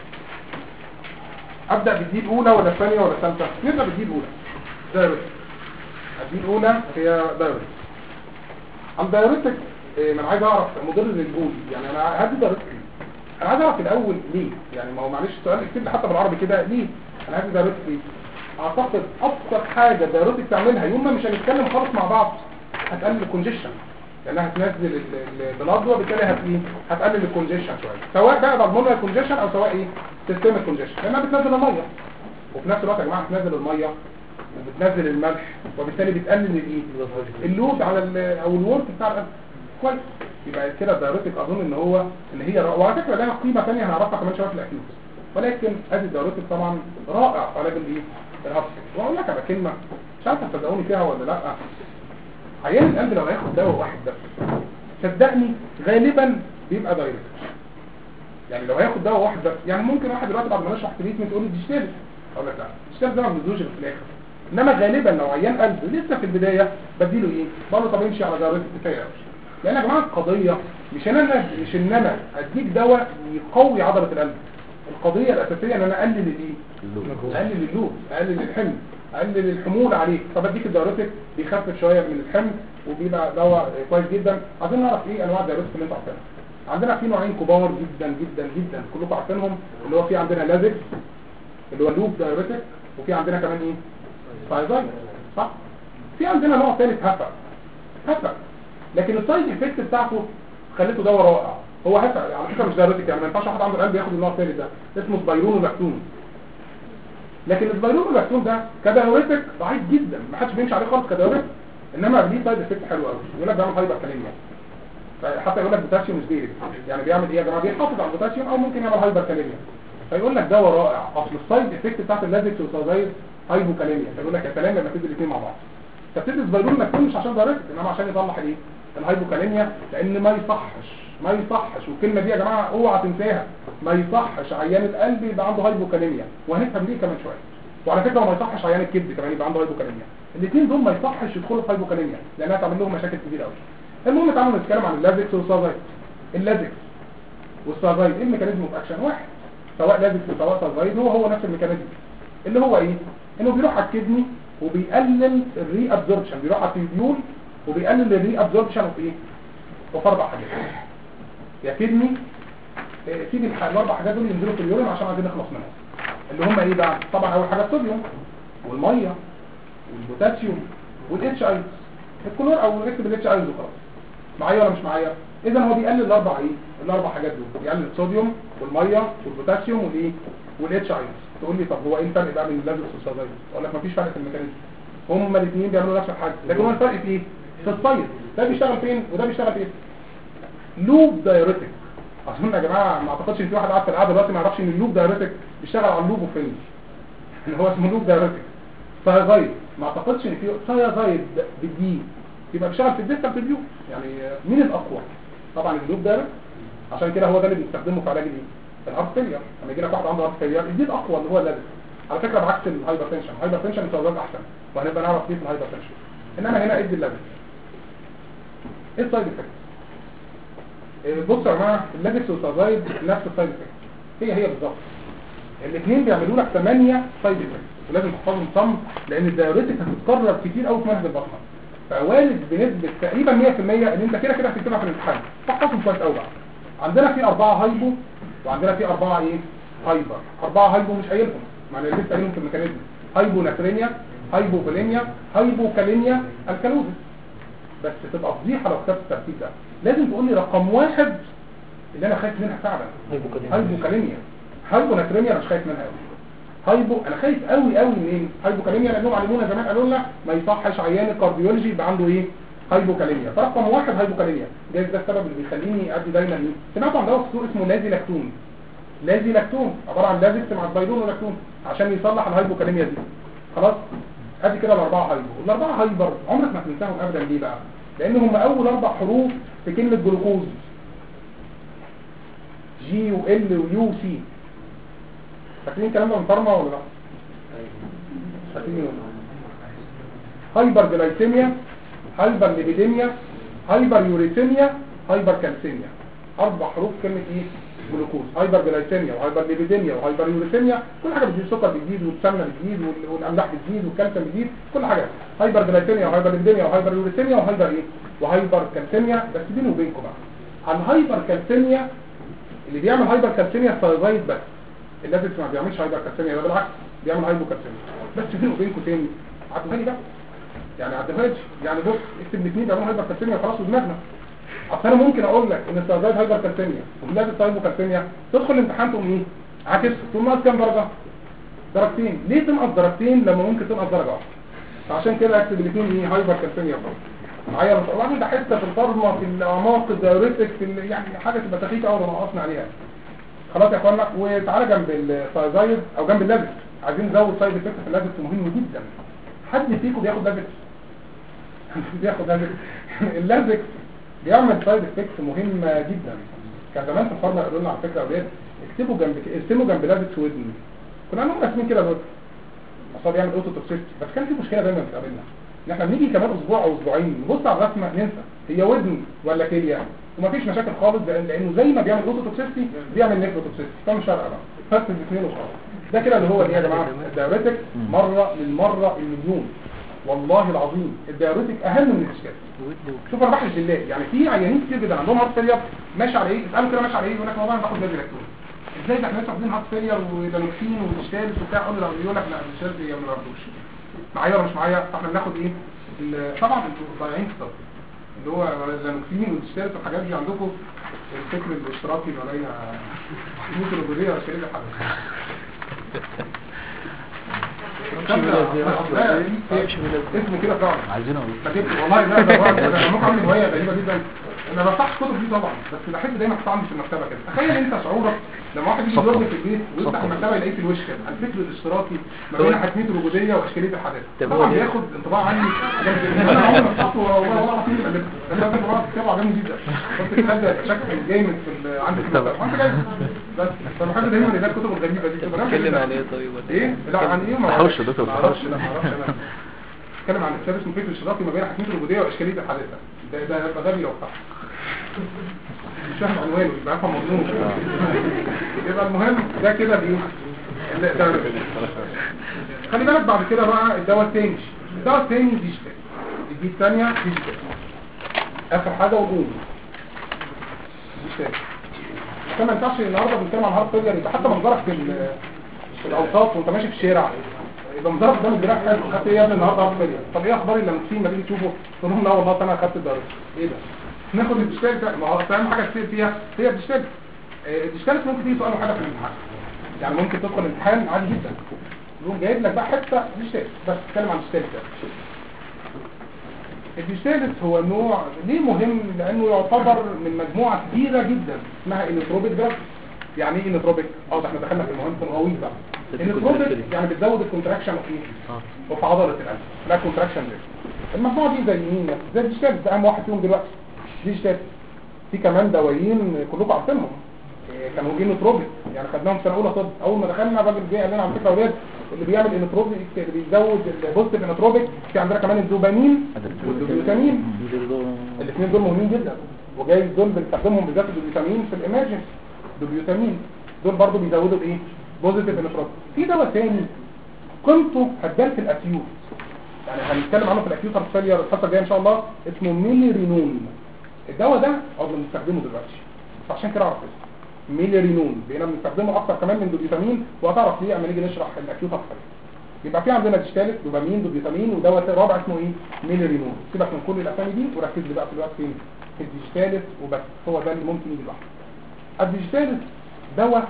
ابدا بالدي الاولى ولا الثانيه ولا الثالثه؟ نبدا بالدي الاولى. دايركت. الدي الاولى هي دايركت. الدايركت انا عايز اعرف مضر للبول، يعني انا هدي دايركت. انا عايز اعرف الاول ليه، يعني ما هو معلش السؤال اكتب لي حتى بالعربي كده ليه انا عايز دايركت ليه. اعتقد ابسط حاجه دايركت تعملها يوم ما مش هنتكلم خالص مع بعض، هتقلل الكونجيشن، لانها هتنزل البلاد وبالتالي هتقلل الكونجيشن شويه، سواء بقى بالمونري كونجيشن او سواء ايه سيستم الكونجيشن، لانها بتنزل الميه وفي نفس الوقت يا جماعه بتنزل الميه وبتنزل الملح، وبالتالي بتقلل الايه اللود على او الورك بتاع القلب. كويس، يبقى كده الدايوريتك اظن ان هي وعلى فكره لها قيمه ثانيه هنعرفها كمان شويه في الاكيوت، ولكن ادي الدايوريتك طبعا رائع في علاج الايه الهارت. واقول لك على كلمه مش عارف تصدقوني فيها ولا لا، عيان القلب لو هياخد دواء واحد بس صدقني غالبا بيبقى دايركت. يعني لو هياخد دواء واحد بس، يعني ممكن واحد دلوقتي بعد ما نشرح تريتمنت تقول لي دي اشتغل، اقول لك لا اشتغل ده ما بيدوش في الاخر. انما غالبا لو عيان قلب لسه في البدايه بديله ايه؟ بقول له طب امشي على دايركت كفايه قوي. لان يا جماعه القضيه مش ان انا اديك دواء يقوي عضله القلب. القضيه الاساسيه ان انا اقلل الايه؟ اقلل اللود، اقلل الحمل، اقلل الحمول عليك. فبديك الدايركت بيخفف شويه من الحمل وبيبقى دواء كويس جدا. عايزين نعرف ايه انواع الدايركت اللي انتوا عارفينها. عندنا في نوعين كبار جدا جدا جدا كلكم عارفينهم، اللي هو في عندنا لازكس اللي هو لوب دايركت، وفي عندنا كمان ايه؟ سايزايد، صح؟ في عندنا نوع ثالث هفا، لكن السايد افكت بتاعته خليته دواء رائع. هو هفا على فكره مش دايركت، يعني ما ينفعش واحد عنده قلب ياخد النوع الثالث ده، اسمه سبايرونولاكتون. لكن السبايرونولاكتون ده كدايوريتك ضعيف جدا، ما حدش بيمشي عليه خالص كدايوريتك، انما ليه سايد افكت حلو قوي. يقول لك بيعمل هايبر كاليميا، حتى يقول لك بوتاسيوم سبيريت، يعني بيعمل ايه يا جماعه؟ بيحافظ على البوتاسيوم او ممكن يعمل هايبر كاليميا. فيقول لك دواء رائع. اصل السايد افكت بتاعت اللازكس والسايزايد هايبوكاليميا، فيقول لك يا سلام لما تدي الاثنين مع بعض. فبتدي سبايرونولاكتون مش عشان دايركت، انما عشان يصلح الايه؟ الهايبوكاليميا. لان ما يصحش والكلمه دي يا جماعه اوعى تنساها، ما يصحش عيان القلب يبقى عنده هايبوكاليميا، وهنفهم ليه كمان شويه. وعلى فكره ما يصحش عيان الكبد كمان يبقى عنده هايبوكاليميا. الاثنين دول ما يصحش يدخلوا في هايبوكاليميا لانها تعمل لهم مشاكل كتير قوي. المهم تعالوا نتكلم عن اللازكس والسايزايد. اللازكس والسايزايد ايه الميكانيزم اوف اكشن؟ واحد، سواء لازكس سواء سايزايد هو نفس الميكانيزم، اللي هو ايه؟ انه بيروح على الكدني وبيقلل الري ابزوربشن، بيروح على التيبيول وبيقلل الري ابزوربشن اوف ايه؟ اوف 4 حاجات. يا كدني سيب الاربع حاجات دول ينزلوا في اليورين عشان عايزين نخلص منهم، اللي هم ايه بقى؟ طبعا اول حاجه الصوديوم والميه والبوتاسيوم والاتش اي، الكلور او اكتب الاتش اي وخلاص. معايا ولا مش معايا؟ اذا هو بيقلل الاربع حاجات دول، بيقلل الصوديوم والميه والبوتاسيوم والايه؟ والاتش اي. تقول لي طب هو ايه الفرق بقى بين اللازكس والسايزايد؟ اقول لك مفيش فرق في الميكانيزم، هما الاثنين بيعملوا نفس الحاجه، لكن هو الفرق في ايه؟ في السايد. ده بيشتغل فين وده بيشتغل فين؟ لوب دايوريتك. اظن يا جماعه ما اعتقدش ان في واحد قاعد في القعده دلوقتي ما يعرفش ان اللوب دايوريتك بيشتغل على اللوب وفين، اللي هو اسمه لوب دايوريتك. سايزايد ما اعتقدش ان في سايزايد بالدي يبقى بيشتغل في الديستال تيبيول. يعني مين الاقوى؟ طبعا اللوب دايوريتك، عشان كده هو ده اللي بنستخدمه في علاج الايه؟ الهارت فيلير. لما يجي لك واحد عنده هارت فيلير الدي اقوى اللي هو اللازم. على فكره بعكس الهايبرتنشن، الهايبرتنشن السايزايد احسن وهنبقى نعرف ليه في الهايبرتنشن. انما هنا ادي اللازم. ايه السايد افكت؟ بصوا يا جماعه اللازكس والسايزايد نفس السايد افكت، هي بالظبط. الاثنين بيعملوا لك 8 سايد افكت ولازم تحفظهم صم، لان الدايوريتك هتتكرر كتير قوي في منهج البطنه. فوارد بنسبه تقريبا 100% ان انت كده هتكتبها في الامتحان. فحفظهم كويس قوي بقى. عندنا في 4 هايبو وعندنا في 4 ايه؟ هايبر. 4 هايبو مش قايلهم، معنى لسه قايلهم في الميكانيزم. هايبو ناترينيا، هايبو فولينيا، هايبو كالينيا، الكالوزيس. بس تبقى فضيحه لو كتبت الترتيب ده. لازم تقول لي رقم 1 اللي انا خايف منها فعلا، هايبو كالينيا. هايبو ناترينيا انا مش خايف منها قوي. هايبو انا خايف قوي قوي منين؟ هايبو كالينيا لانهم علمونا زمان قالوا لنا ما يصحش عيان الكارديولوجي يبقى عنده ايه؟ هايبو كالينيا. فرقم 1 هايبو كالينيا. ده السبب اللي بيخليني ادي دايما ايه؟ سمعتوا عن دواء في السوق اسمه لازي لاكتون. لازي لاكتون عباره عن لازكس مع سبايرونولاكتون عشان يصلح الهايبو كالينيا دي. خلاص؟ ادي كده الاربعه هايبو. الاربعه هايبر عمرك ما تنساهم ابدا. ليه بقى؟ لان هم اول 4 حروف في كلمه جلوكوز، جي وال ويو سي. فاكرين الكلام ده من فرما ولا لا؟ فاكرين؟ هايبر جلايسيميا، هايبر ليبيديميا، هايبر يوريثيميا، هايبر كالسيميا. 4 حروف كلمه ايه؟ جلوكوز. هايبر جلايسيميا وهايبر ليبيديميا وهايبر يوريثيميا، كل حاجه بتزيد، السكر بيزيد والسمنه بتزيد والاملاح بتزيد والكالسيوم بيزيد، كل حاجه. هايبر جلايسيميا وهايبر ليبيديميا وهايبر يوريثيميا وهايبر ايه؟ وهايبر كالسيميا. بس بيني وبينكم بقى عن هايبر كالسيميا، اللي بيعمل هايبر كالسيميا السايزايد بس. اللازكس ما بيعملش هايبر كالسيميا، بالعكس بيعمل هايبو كالسيميا. بس بيني وبينكم تاني عدوها لي بقى، يعني عدوها لي. يعني بص اكتب الاثنين بيعملوا هايبر كالسيميا خلاص ودماغنا. اصل انا ممكن اقول لك ان السايزايد هايبر كالسيميا واللازكس هايبو كالسيميا، تدخل الامتحان تقوم ايه؟ عكس تقوم ناقص كام درجه؟ درجتين. ليه تنقص درجتين لما ممكن تنقص درجه واحده؟ فعشان كده اكتب الاثنين ايه؟ هايبر كالسيميا خلاص. معايا طبعا ده حته في الفارما في الاعماق الدايوريتك في يعني حاجه تبقى سخيفه قوي لو نقصنا عليها. خلاص يا اخوانا. وتعالى جنب السايزايد او جنب اللازكس، عايزين نزود سايد افكت في اللازكس مهم جدا. حد فيكم بياخد لازكس؟ بياخد لازكس. اللازكس بيعمل سايد افكتس مهمه جدا. كان زمان في الفارما قالوا لنا على فكره يا اولاد ارسموا جنب لازكس ودن، كنا عندهم رسمين كده برضه عشان بيعمل اوتو توكسيستي. بس كان في مشكله دايما بتقابلنا ان احنا بنيجي كمان اسبوع او اسبوعين نبص على الرسمه ننسى هي ودن ولا كليه، ومفيش مشاكل خالص لانه زي ما بيعمل اوتو توكسيستي بيعمل نيفرو توكسيستي، فمش فارقه بقى فرق الاثنين وخلاص. ده كده اللي هو ايه يا جماعه؟ الدايوريتك مره للمره المليون، والله العظيم الدايوريتك اهم من الاشكال. شوف انا بحلف بالله يعني في عيانين كتير جدا عندهم هارت فيلير ماشي على ايه، اسالهم كده ماشي على ايه، يقول لك والله انا باخد دايركتور. ازاي ده احنا لسه واخدين هارت فيلير ودانوكسين وديستالس وبتاع، اقول له يقول لك لا الديستالس هي ما باخدوش معايا ولا مش معايا. فاحنا بناخد ايه طبعا انتوا ضايعين في الطب اللي هو الدانوكسين والديستالس والحاجات دي عندكم الفكر الاشتراكي ما بين الميثولوجيه والشريحه الحديثه. اسمه كده فعلا عايزينه والله لا ده ممكن اعمل هوايه غريبه جدا. انا ما بفتحش كتب دي طبعا، بس بحب دايما احطها عندي في المكتبه كده. تخيل انت شعورك لما واحد يجي يزورني في البيت ويفتح المكتبه يلاقيه في الوش كده الفكر الاشتراكي ما بين حتميه الوجوديه واشكاليه الحداثه. طبعا بياخد انطباع عني انا عمري ما فتحته والله العظيم بس انا انطباع كتابه عجبني جدا. قلت كده ده شكل جامد في عندي في المكتبه وانت جاي بس. فبحب دايما ان الكتب الغريبه دي بتتكلم عن ايه طيب ولا ايه؟ لا عن ايه ما اعرفش يا دكتور، ما اعرفش انا اتكلم عن كتاب اسمه فكر الاشتراكي ما بين حتميه الوجوديه واشكاليه الحداثه. ده غبي لو فتح مش فاهم عنوانه يبقى افهم مضمون. يبقى المهم ده كده بيه خلي بالك بعد كده بقى الدواء الثاني. الدواء الثاني ديجيتال، دي الثانيه ديجيتال اخر حاجه وجود ديجيتال. كما ينفعش النهارده بنتكلم عن هارت فيلير يبقى حتى منظرك في الاوساط وانت ماشي في الشارع يبقى منظرك قدام الجراح حلو. خدت ايه يا ابني النهارده هارت فيلير؟ طب ايه اخبار اللمسين ما تيجي تشوفه تقول لهم لا والله انا خدت الدواء. ايه ده؟ ناخد الديجيتال. ما هو اهم حاجه تصير فيها هي الديجيتال. الديجيتال ممكن تيجي سؤال حاجه في الامتحان، يعني ممكن تدخل الامتحان عادي جدا يقوم جايب لك بقى حته ديجيتال بس تتكلم عن الديجيتال ده. الديجيتال هو نوع ليه مهم؟ لانه يعتبر من مجموعه كبيره جدا اسمها انوتروبيك دراج. يعني ايه انوتروبيك؟ ده احنا دخلنا في المهم الغويط بقى. انوتروبيك يعني بتزود الكونتراكشن وفي عضله القلب، لا كونتراكشن ريت. المجموعه دي زي مين؟ زي الديجيتال، ده اهم واحد فيهم دلوقتي ديجيتال. في كمان دوايين كلكم عارفينهم كانوا انوتروبيك، يعني خدناهم سنه اولى طب. اول ما دخلنا الراجل جه قال لنا على فكره يا اولاد اللي بيعمل انوتروبيك اللي بيزود البوزيتيف انوتروبيك في عندنا كمان الدوبامين والدوبيوتامين. الاثنين دول مهمين جدا، وجاي دول بنستخدمهم بالذات الدوبيوتامين في الامرجنسي. الدوبيوتامين دول برضو بيزودوا ايه؟ بوزيتيف انوتروبيك. في دواء ثاني قيمته هتبان في الاكيوت، يعني هنتكلم عنه في الاكيوت هارت فيلير الفتره الجايه ان شاء الله، اسمه ميليرينون. الدواء ده بنستخدمه دلوقتي عشان كده اعرف اسمه ميليرينون. بقينا بنستخدمه اكتر كمان من دوبيوتامين، وهتعرف ليه اما نيجي نشرح الاكيوت هارت فيلير. يبقى في عندنا ديجيتالس دوبامين دوبيوتامين ودواء رابع اسمه ايه؟ ميليرينون. سيبك من كل الاسامي دي وركز لي بقى في الوقت فين؟ في الديجيتالس وبس، هو ده اللي ممكن يجي لوحده. الديجيتالس دواء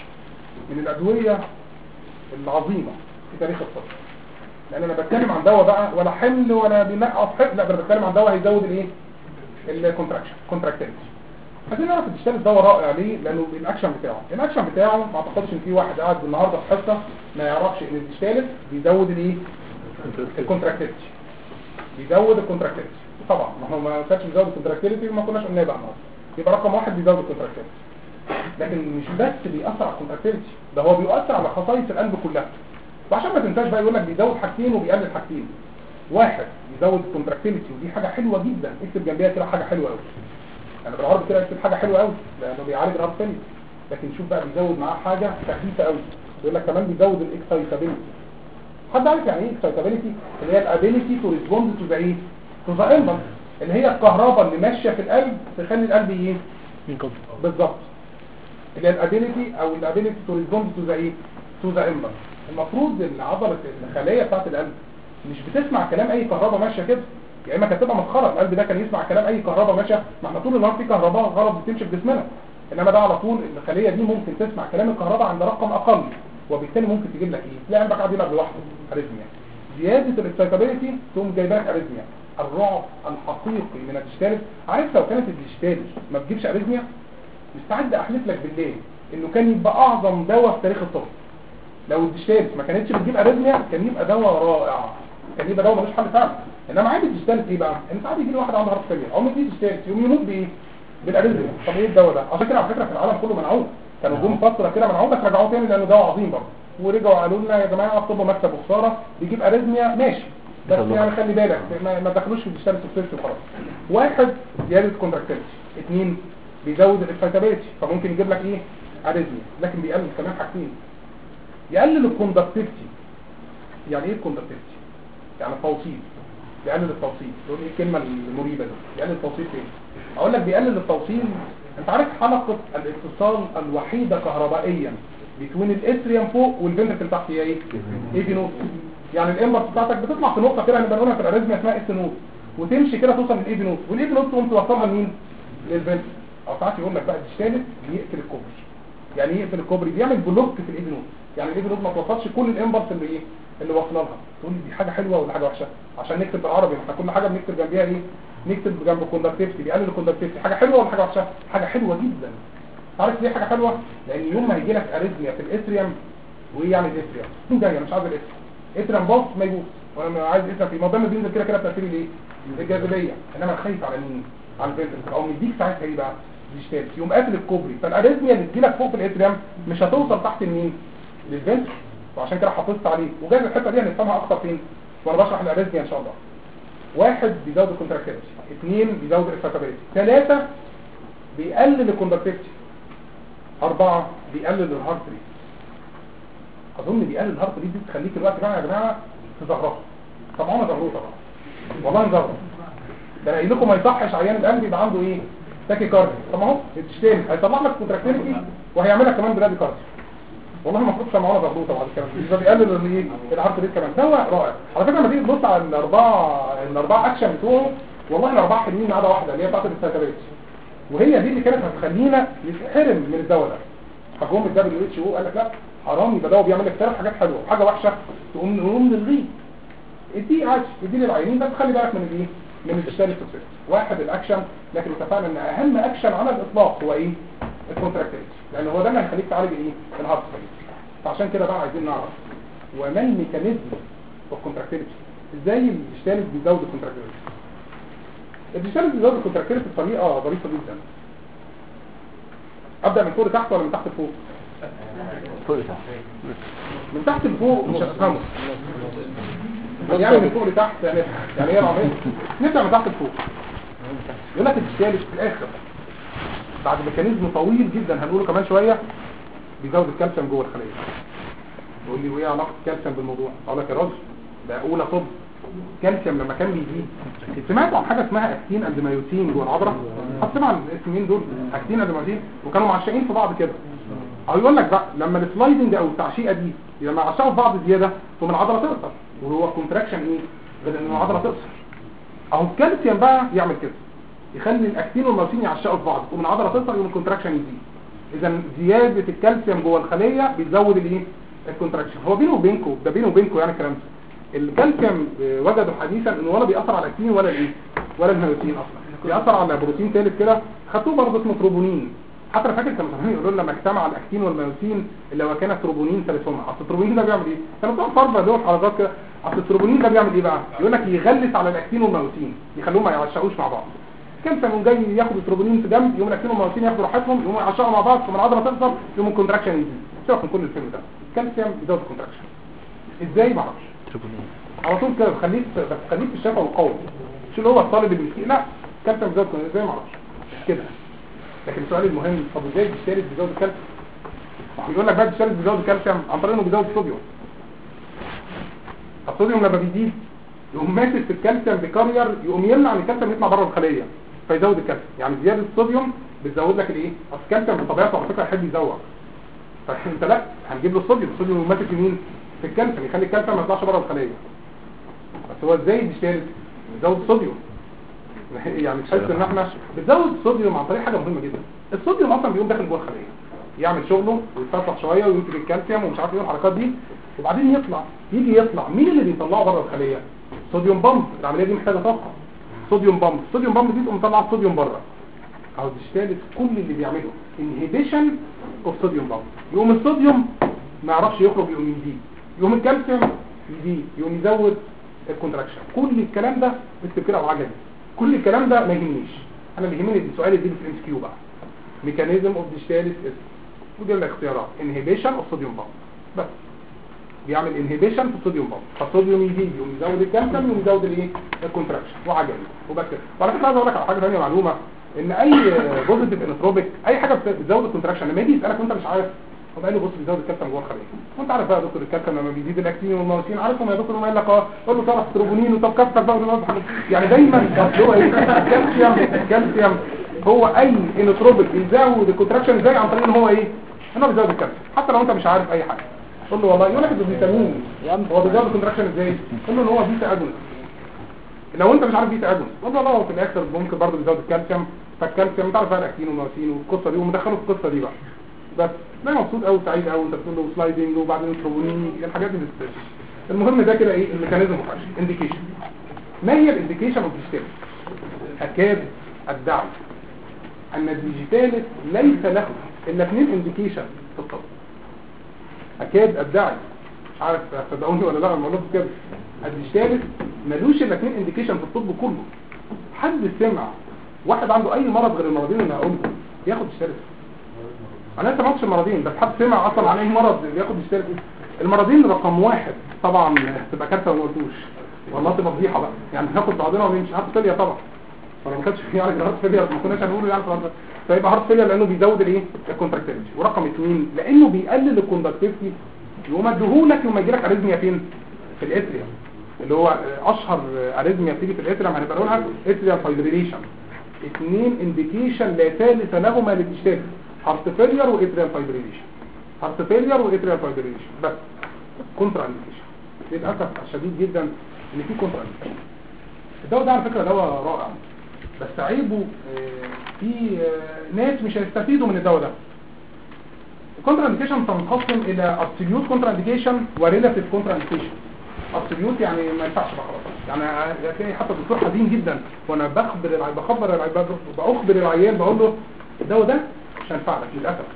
من الادويه العظيمه في تاريخ الطب، لان انا بتكلم عن دواء بقى ولا حمل ولا بنقص حمل، لا انا بتكلم عن دواء هيزود الايه؟ الكونتراكشن كونتراكتيلتي. عايزين نعرف الديجيتال دواء رائع ليه؟ لانه الاكشن بتاعه ما اعتقدش ان في واحد قاعد النهارده في حصه ما يعرفش ان الديجيتال بيزود الايه؟ الكونتراكتيلتي. بيزود الكونتراكتيلتي طبعا، ما هو ما كانش بيزود الكونتراكتيلتي ما كناش قلنا بقى النهارده. يبقى رقم واحد بيزود الكونتراكتيلتي، لكن مش بس بيأثر على الكونتراكتيلتي، ده هو بيؤثر على خصائص القلب كلها. وعشان ما تنساش بقى يقول لك بيزود حاجتين وبيقلل حاجتين. واحد بيزود الكونتراكتيلتي ودي حاجه حلوه جدا، اكتب جنبيها كده حاجه حلوه قوي. يعني بالعربي كده اكتب حاجه حلوه قوي لانه بيعالج الهارت فيلير. لكن شوف بقى بيزود معاه حاجه خفيفه قوي، يقول لك كمان بيزود الاكسايتابيلتي. حد عارف يعني ايه اكسايتابيلتي؟ اللي هي الابيليتي تو ريسبوند تو ذا ايه؟ تو ذا امبلس، اللي هي الكهرباء اللي ماشيه في القلب تخلي القلب ايه؟ ينقبض. بالظبط، اللي هي الابيليتي او الابيليتي تو ريسبوند تو ذا ايه؟ تو ذا امبلس. المفروض ان عضله الخليه بتاعت القلب مش بتسمع كلام اي كهرباء ماشيه كده، يا اما كانت تبقى مسخره. القلب ده كان يسمع كلام اي كهرباء ماشيه، ما احنا طول النهار في كهرباء غلط بتمشي في جسمنا، انما ده على طول الخليه دي ممكن تسمع كلام الكهرباء عند رقم اقل، وبالتالي ممكن تجيب لك ايه؟ تلاقي قلبك قاعد يلعب لوحده اريثميا. زياده الاكسايتابيلتي تقوم جايبه لك اريثميا. الرعب الحقيقي من الديجيتال، عارف لو كانت الديجيتال ما بتجيبش اريثميا مستعد احلف لك بالله انه كان يبقى اعظم دواء في تاريخ الطب. لو الديجيتال ما كانتش بتجيب اريثميا كان يبقى دواء رائع، كان يبقى دواء ملوش حل فعلا. انما عادي ديجيتاليس ايه بقى؟ ان ساعات يجي لي واحد عنده هارت فيلير او مدي ديجيتاليس يقوم يموت بايه؟ بالاريزميا. طب ايه الدواء ده؟ عشان كده على فكره في العالم كله منعوه، كانوا جم فتره كده منعوه بس رجعوه تاني لانه دواء عظيم برضه، ورجعوا قالوا لنا يا جماعه اطلبوا مكسب وخساره بيجيب اريزميا ماشي، بس يعني خلي بالك ما تدخلوش في الديجيتاليس توكسيستي وخلاص. واحد زياده كونتراكتيلتي، اثنين بيزود الاكسايتابيلتي فممكن يجيب لك ايه؟ اريزميا. لكن بيقلل كمان حاجتين، يقلل الكوندكتيفيتي. يعني ايه الكوندكتيفيتي؟ يعني التوصيل، بيقلل التوصيل. دول ايه الكلمه المريبه دي؟ بيقلل التوصيل فين؟ اقول لك بيقلل التوصيل. انت عارف حلقه الاتصال الوحيده كهربائيا بين الاتريوم فوق والفنتركل تحت هي ايه؟ ايه في نوت. يعني الامبلس بتاعتك بتطلع في نقطه كده هنبقى نقولها في الاريزميا اسمها اس نوت، وتمشي كده توصل للاي في نوت، والاي في نوت تقوم توصلها لمين؟ للفنتركل. او ساعات يقول لك بقى الثالث بيقفل الكوبري. يعني ايه يقفل الكوبري؟ بيعمل بلوك في الاي في نوت. يعني الاي في نوت ما توصلش كل الامبلس اللي ايه؟ اللي واصله لها. تقول لي دي حاجه حلوه ولا حاجه وحشه؟ عشان نكتب بالعربي احنا كل حاجه بنكتب جنبيها ايه؟ نكتب جنب الكوندكتيفيتي. بيقلل الكوندكتيفيتي. حاجه حلوه ولا حاجه وحشه؟ حاجه حلوه جدا. عارف ليه حاجه حلوه؟ لان يوم ما هيجي لك اريزميا في الاتريوم، وايه يعني الاتريوم؟ مين جاي؟ مش عايز الاتريوم باص ما يبوظ، وانا عايز الاتريوم في الموضوع بينزل كده كده بتاثير الايه؟ الجاذبيه. انما خايف على مين؟ على الفنتركل. او مديك ساعتها ايه بقى؟ ديجيتاليس يوم قافل الكوبري، فالاريزميا اللي تجيلك فوق في الاتريوم مش هتوصل تحت مين؟ للفنتركل. وعشان كده حافظت عليه. وجايز الحته دي هنفهمها اكتر فين؟ وانا بشرح الاريزميا ان شاء الله. واحد بيزود الكونتراكتيفيتي، اثنين بيزود الاكسايتابيلتي، ثلاثه بيقلل الكوندكتيفيتي، أربعة بيقلل الهارت ريت. أظن بيقلل الهارت ريت دي تخليك الوقت بقى يا جماعة تزغرطوا. طبعا أنا زغروطة بقى والله نزغرط. ده أنا قايل لكم ما يصحش عيان القلب يبقى عنده إيه؟ تاكي كاردي. طب ما هو بتشتغل هيطلع لك كونتراكتيفيتي وهيعمل لك كمان برادي كاردي. والله ما المفروض سمعونا زغروطة بعد كده. ده بيقلل الايه؟ الهارت ريت كمان. دواء رائع. على فكرة لما تيجي تبص على الأربعة أكشن بتوعه، والله الأربعة حلوين ما عدا واحدة اللي هي بتاعت الاكسايتابيلتي. وهي دي اللي كانت هتخلينا نتحرم من الدواء ده. فجم WHO قال لك لا حرام، يبقى دواء بيعمل لك ثلاث حاجات حلوه وحاجه وحشه تقوم نلغيه. ادي عادي ادي للعيانين بس خلي بالك من الايه؟ من الديجيتاليس توكسيستي. واحد الاكشن، لكن اتفقنا ان اهم اكشن على الاطلاق هو ايه؟ الكونتراكتيفيتي، لان هو ده اللي هيخليك تعالج الايه؟ الهارت فيلير. فعشان كده بقى عايزين نعرف وما الميكانيزم اوف كونتراكتيفيتي. ازاي الديجيتاليس بيزود الكونتراكتيفيتي؟ الديجيتاليس بيزود الكونتراكتيفيتي بطريقه ظريفه جدا. ابدا من فوق لتحت ولا من تحت لفوق؟ من تحت لفوق مش هتفهمه. يعني من فوق لتحت يعني ايه العمليه؟ نبدا من تحت لفوق. يقول لك الديجيتاليس في الاخر بعد ميكانيزم طويل جدا هنقوله كمان شويه بيزود الكالسيوم جوه الخليه. يقول لي وايه علاقه الكالسيوم بالموضوع؟ اقول لك يا راجل ده اولى طب. الكالسيوم لما كان بيزيد، سمعتوا عن حاجه اسمها اكتين اند مايوسين جوه العضله؟ هتسمع عن الاسمين دول اكتين اند مايوسين، وكانوا معشقين في بعض كده. او يقول لك بقى لما السلايدنج او التعشيقه دي لما عشقوا في بعض زياده ثم العضله تقصر، وهو كونتراكشن ايه؟ بدل ان العضله تقصر. اهو الكالسيوم بقى يعمل كده، يخلي الاكتين والمايوسين يعشقوا في بعض، ومن العضله تقصر يوم الكونتراكشن يزيد. اذا زياده الكالسيوم جوه الخليه بيزود الايه؟ الكونتراكشن. هو بينه وبينكم ده بينه وبينكم يعني الكلام ده الكالسيوم وجدوا حديثا انه ولا بيأثر على الاكتين ولا الايه ولا المايوسين اصلا، بيأثر على بروتين ثالث كده خدوه برضه اسمه تروبونين. حتى انا فاكر كانوا زمان يقولوا لنا لما اجتمع الاكتين والمايوسين اللي هو كان تروبونين ثالثهم. اصل التروبونين ده بيعمل ايه؟ كانوا بتوع فربه دول حلقات كده. اصل التروبونين ده بيعمل ايه بقى؟ يقول لك يغلس على الاكتين والمايوسين يخلوهم ما يعشقوش مع بعض. كالسيوم جاي ياخد التروبونين في جنب، يقوم الاكتين والمايوسين ياخدوا راحتهم، يقوموا يعشقوا مع بعض، ثم العضله تقصر، يقوم الكونتراكشن يزيد. سيبك من كل الفيلم ده. الكالسيوم بيزود الكونتراكشن. ازاي؟ ما اعرفش. على طول كده خليك في الشفا والقول. مش اللي هو الطالب المسكين، لا الكالسيوم بيزود ازاي؟ ما اعرفش كده. لكن السؤال المهم، طب ازاي الديجيتاليس بيزود الكالسيوم؟ يقول لك بقى الديجيتاليس بيزود الكالسيوم عن طريق انه بيزود الصوديوم. الصوديوم لما بيزيد يقوم ماسك في الكالسيوم بكارير، يقوم يمنع ان الكالسيوم يطلع بره الخليه فيزود الكالسيوم. يعني زياده الصوديوم بتزود لك الايه؟ اصل الكالسيوم بطبيعته على فكره يحب يزوق، فانت لا هنجيب له الصوديوم. الصوديوم ماسك مين؟ في الكالسيوم، يخلي الكالسيوم ما يطلعش بره الخليه. بس هو ازاي بيشتغل؟ بيزود الصوديوم. يعني تحس ان احنا بتزود الصوديوم عن طريق حاجه مهمه جدا. الصوديوم اصلا بيقوم داخل جوه الخليه يعمل شغله ويتصفح شويه ويمسك الكالسيوم ومش عارف ايه الحركات دي، وبعدين يجي يطلع. مين اللي بيطلعه بره الخليه؟ صوديوم بامب. العمليه دي محتاجه طاقه. صوديوم بامب دي تقوم مطلع الصوديوم بره. او الديجيتاليس كل اللي بيعمله انهبيشن اوف صوديوم بامب. يقوم الصوديوم ما يعرفش يخرج، يقوم يزيد. يقوم الكالسيوم يزيد، يقوم يزود الكونتراكشن. كل الكلام ده اكتب كده وعجل، كل الكلام ده ما يهمنيش، انا اللي يهمني السؤال اللي في الام كيو بقى. ميكانيزم اوف ديشتاليس اس، ودي الاختيارات انهبيشن اوف صوديوم بامب، بس بيعمل انهبيشن في الصوديوم بامب، فالصوديوم يزيد يقوم يزود الكالسيوم يقوم يزود الايه الكونتراكشن وعجل وبس كده. وعلى فكره عايز اقول لك على حاجه ثانيه معلومه، ان اي بوزيتيف انتروبيك اي حاجه بتزود الكونتراكشن لما يجي يسالك وانت مش عارف طب قال له بص بيزود الكالسيوم جوه الخليه، وانت عارف بقى يا دكتور الكالسيوم لما بيزيد الاكتين والمايوسين عارفهم يا دكتور، ما قال لك قول له طرف تروبونين وطب كفتك بقى يعني دايما هو ايه الكالسيوم هو اي انتروبيك بيزود الكونتراكشن ازاي عن طريق ان هو ايه انه بيزود الكالسيوم، حتى لو انت مش عارف اي حاجه قول له والله يقول لك ده فيتامين هو بيزود الكونتراكشن ازاي، قول له ان هو بيتا اجونست. لو انت مش عارف بيتا اجونست قول له والله في الاخر ممكن برضه بيزود الكالسيوم، فالكالسيوم انت عارف بقى الاكتين والمايوسين والقصه دي ومدخله في القصه دي بقى، بس انا مبسوط قوي سعيد قوي انت بتقول له سلايدنج وبعدين تروبونين الحاجات دي بتستشفى. المهم ده كده ايه الميكانيزم اوف اكشن انديكيشن. ما هي الانديكيشن اوف ديجيتاليس؟ اكاد ادعي ان الديجيتاليس ليس له الا 2 انديكيشن في الطب. اكاد ادعي مش عارف تصدقوني ولا لا، الموضوع كده الديجيتاليس ملوش الا 2 انديكيشن في الطب كله. حد سمع واحد عنده اي مرض غير المرضين اللي هقولهم بياخد ديجيتاليس؟ انا لسه ما قلتش المرضين، بس حد سمع اصلا عن اي مرض بياخد ديجيتاليس؟ المرضين رقم 1 طبعا تبقى كارثه وما قلتوش والله تبقى فضيحه بقى، يعني هناخد بعضنا ونمشي. هارت فيلير طبعا، ولا ما كانش في يعني هارت فيلير ما كناش هنقول يعني فيبقى هارت فيلير لانه بيزود الايه الكونتراكتيفيتي. ورقم 2 لانه بيقلل الكوندكتيفيتي يقوم اديهولك لما يجي لك اريزميا فين في الاتريوم، اللي هو اشهر اريزميا بتيجي في الاتريوم هنبقى نقولها اتريال فايبريليشن. 2 انديكيشن لا ثالث لهما للاشتباه، هارت فيلير واتريال فايبريليشن، هارت فيلير واتريال فايبريليشن بس كونترا انديكيشن. للاسف الشديد جدا ان في كونترا انديكيشن. الدواء ده على فكره دواء رائع، بس عيبه في ناس مش هيستفيدوا من الدواء ده. الكونترا انديكيشن تنقسم الى ابسوليوت كونترا انديكيشن وريلاتيف كونترا انديكيشن. ابسوليوت يعني ما ينفعش بقى خلاص، يعني هتلاقي حتى الدكتور حزين جدا وانا بخبر العيان بقول له الدواء ده مش هينفع لك للاسف.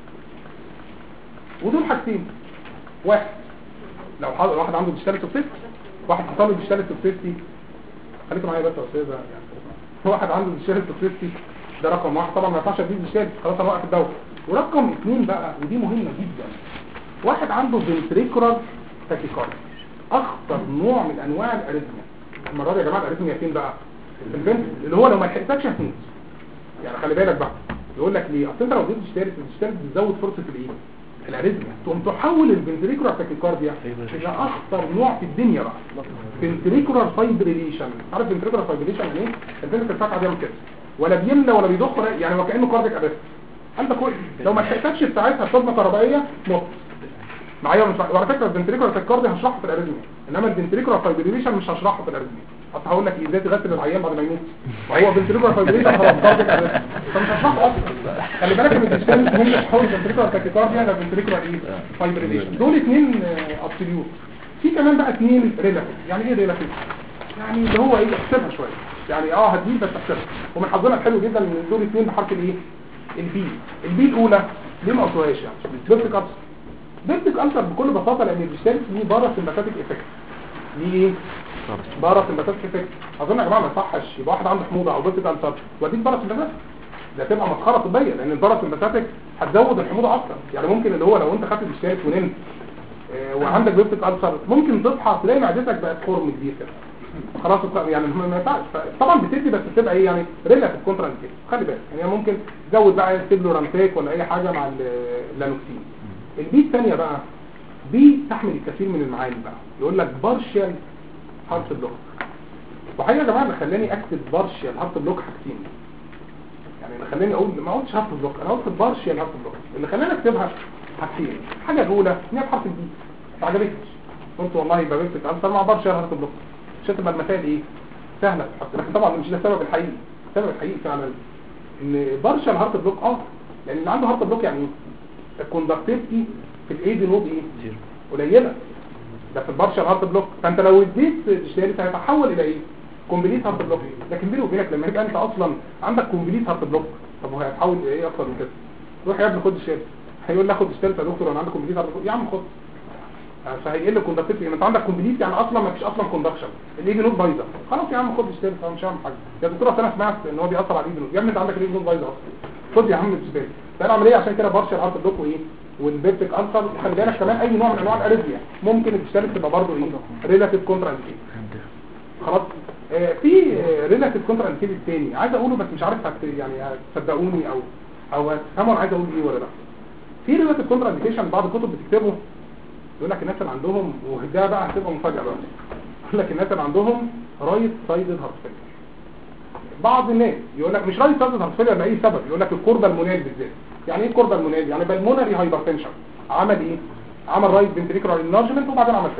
ودول حاجتين، واحد لو واحد عنده ديجيتال توكسيستي، واحد حصل له ديجيتال توكسيستي، خليكم معايا بس يا استاذ، يعني واحد عنده ديجيتال توكسيستي ده رقم 1 طبعا ما ينفعش اديه ديجيتال خلاص انا واقف الدواء. ورقم 2 بقى ودي مهمه جدا، واحد عنده فنتريكولار تاكيكارديا اخطر نوع من انواع الاريثميا. المره دي يا جماعه الاريثميا فين بقى؟ في الفنت اللي هو لو ما لحقتكش هتموت. يعني خلي بالك بقى يقول لك ليه؟ اصل انت لو اديت ديجيتال بتزود فرصه الايه الاريثميا، تقوم تحول الفنتريكولار تاكيكارديا الى اخطر نوع في الدنيا بقى فنتريكولار فايبريليشن. عارف فنتريكولار فايبريليشن يعني ايه؟ الفنتريكل بتاعك بيعمل كده ولا بيملى ولا بيضخ يعني وكانه كارديك اريثميا. قلبك وقف لو ما لحقتكش في ساعتها صدمه كهربائيه موت معايا. وعلى فكره الفنتريكولار تاكيكارديا هشرحه في الاريثميا، انما الفنتريكولار فايبريليشن مش هشرحه في الاريثميا. اصل هقول لك ازاي تغسل العيان بعد ما يموت وهو فنتريكولار فايبريليشن خلاص كارديك اريثميا، فمش هشرحه اصلا. خلي بالك ان الديجيتال مهم تحول الفنتريكولار تاكيكارديا الى فنتريكولار ايه فايبريليشن. دول 2 ابسوليوت. في كمان بقى 2 ريلاتيف. يعني ايه ريلاتيف؟ يعني اللي هو ايه احسبها شويه، يعني هتجيب بس احسبها. ومن حظنا الحلو جدا ان دول 2 بحرف الايه البي الاولى ليه ما قلتوهاش يعني بيبتيك ألسر. بيبتيك ألسر بكل بساطه لان الديجيتال ليه بارا سمباثيك افكت. ليه ايه بارا سمباثيك افكت؟ اظن يا جماعه ما يصحش يبقى واحد عنده حموضه او بيبتيك ألسر واديك بارا سمباثيك، ده تبقى مسخره طبيه لان البارا سمباثيك هتزود الحموضه اكتر. يعني ممكن اللي هو لو انت خدت الديجيتال ونمت وعندك بيبتيك ألسر ممكن تصحى تلاقي معدتك بقت خرم كبير كده خلاص يعني ما ينفعش. طبعا بتدي بس بتبقى ايه يعني ريلاتيف كونترا انديكيشن. خلي بالك يعني ممكن تزود بقى سيبلورانتيك ولا اي حاجه مع اللانوكسين. البي الثانيه بقى بي تحمل الكثير من المعاني بقى، يقول لك بارشال هارت بلوك. وحقيقه يا جماعه اللي خلاني اكتب بارشال هارت بلوك حاجتين، يعني اللي خلاني اقول ما قلتش هارت بلوك انا قلت بارشال هارت بلوك. اللي خلاني اكتبها حاجتين، الحاجه الاولى ان هي بحرف البي ما عجبتنيش، قلت والله يبقى بنت انسر مع بارشال هارت بلوك عشان تبقى المسائل ايه سهله تتحط. لكن طبعا مش ده السبب الحقيقي. السبب الحقيقي فعلا ان بارشال هارت بلوك لان اللي عنده هارت بلوك يعني ايه الكوندكتيفيتي في الايدي نود ايه قليله، ده في البارشال هارت بلوك. فانت لو اديت ديجيتال هيتحول الى ايه كومبليت هارت بلوك. لكن بيني وبينك لما يبقى انت اصلا عندك كومبليت هارت بلوك طب هو هيتحول الى ايه اكتر من كده؟ روح يا ابني خد ديجيتال، هيقول لي اخد ديجيتال يا دكتور انا عندي كومبليت هارت بلوك. يا عم خد فهيقل الكوندكتيفيتي. انت عندك كومبليت يعني اصلا ما فيش اصلا كوندكشن، الايفي نود بايظه. خلاص يا عم خد اشتري، مش هعمل حاجه. يا دكتوره انا سمعت ان هو بيأثر على الايفي نود. يا ابني انت عندك الايفي نود بايظه اصلا، خد يا عم اشتري. فانا اعمل ايه؟ عشان كده بارشل ارت بلوك وايه والبيرتيك انسر. وخلي بالك كمان اي نوع من انواع الاريثميا ممكن الاشتراك تبقى برضه ايه ريلاتيف كونترا انديكيت. خلاص. في ريلاتيف كونترا انديكيت الثاني عايز اقوله بس مش عارف يعني هتصدقوني او هتفهموا انا عايز اقول ايه ولا لا. في ريلاتيف كونترا انديكيشن بعض الكتب بتكتبه، يقول لك الناس اللي عندهم، وده بقى هتبقى مفاجاه بقى، يقول لك الناس اللي عندهم رايت سايدد هارت فيلير. بعض الناس يقول لك مش رايت سايدد هارت فيلير لاي سبب، يقول لك الكوربا المونال بالذات. يعني ايه الكوربا المونال؟ يعني بالمونري هايبرتنشن. عمل ايه؟ عمل رايت فنتريكولار انلارجمنت وبعدين عمل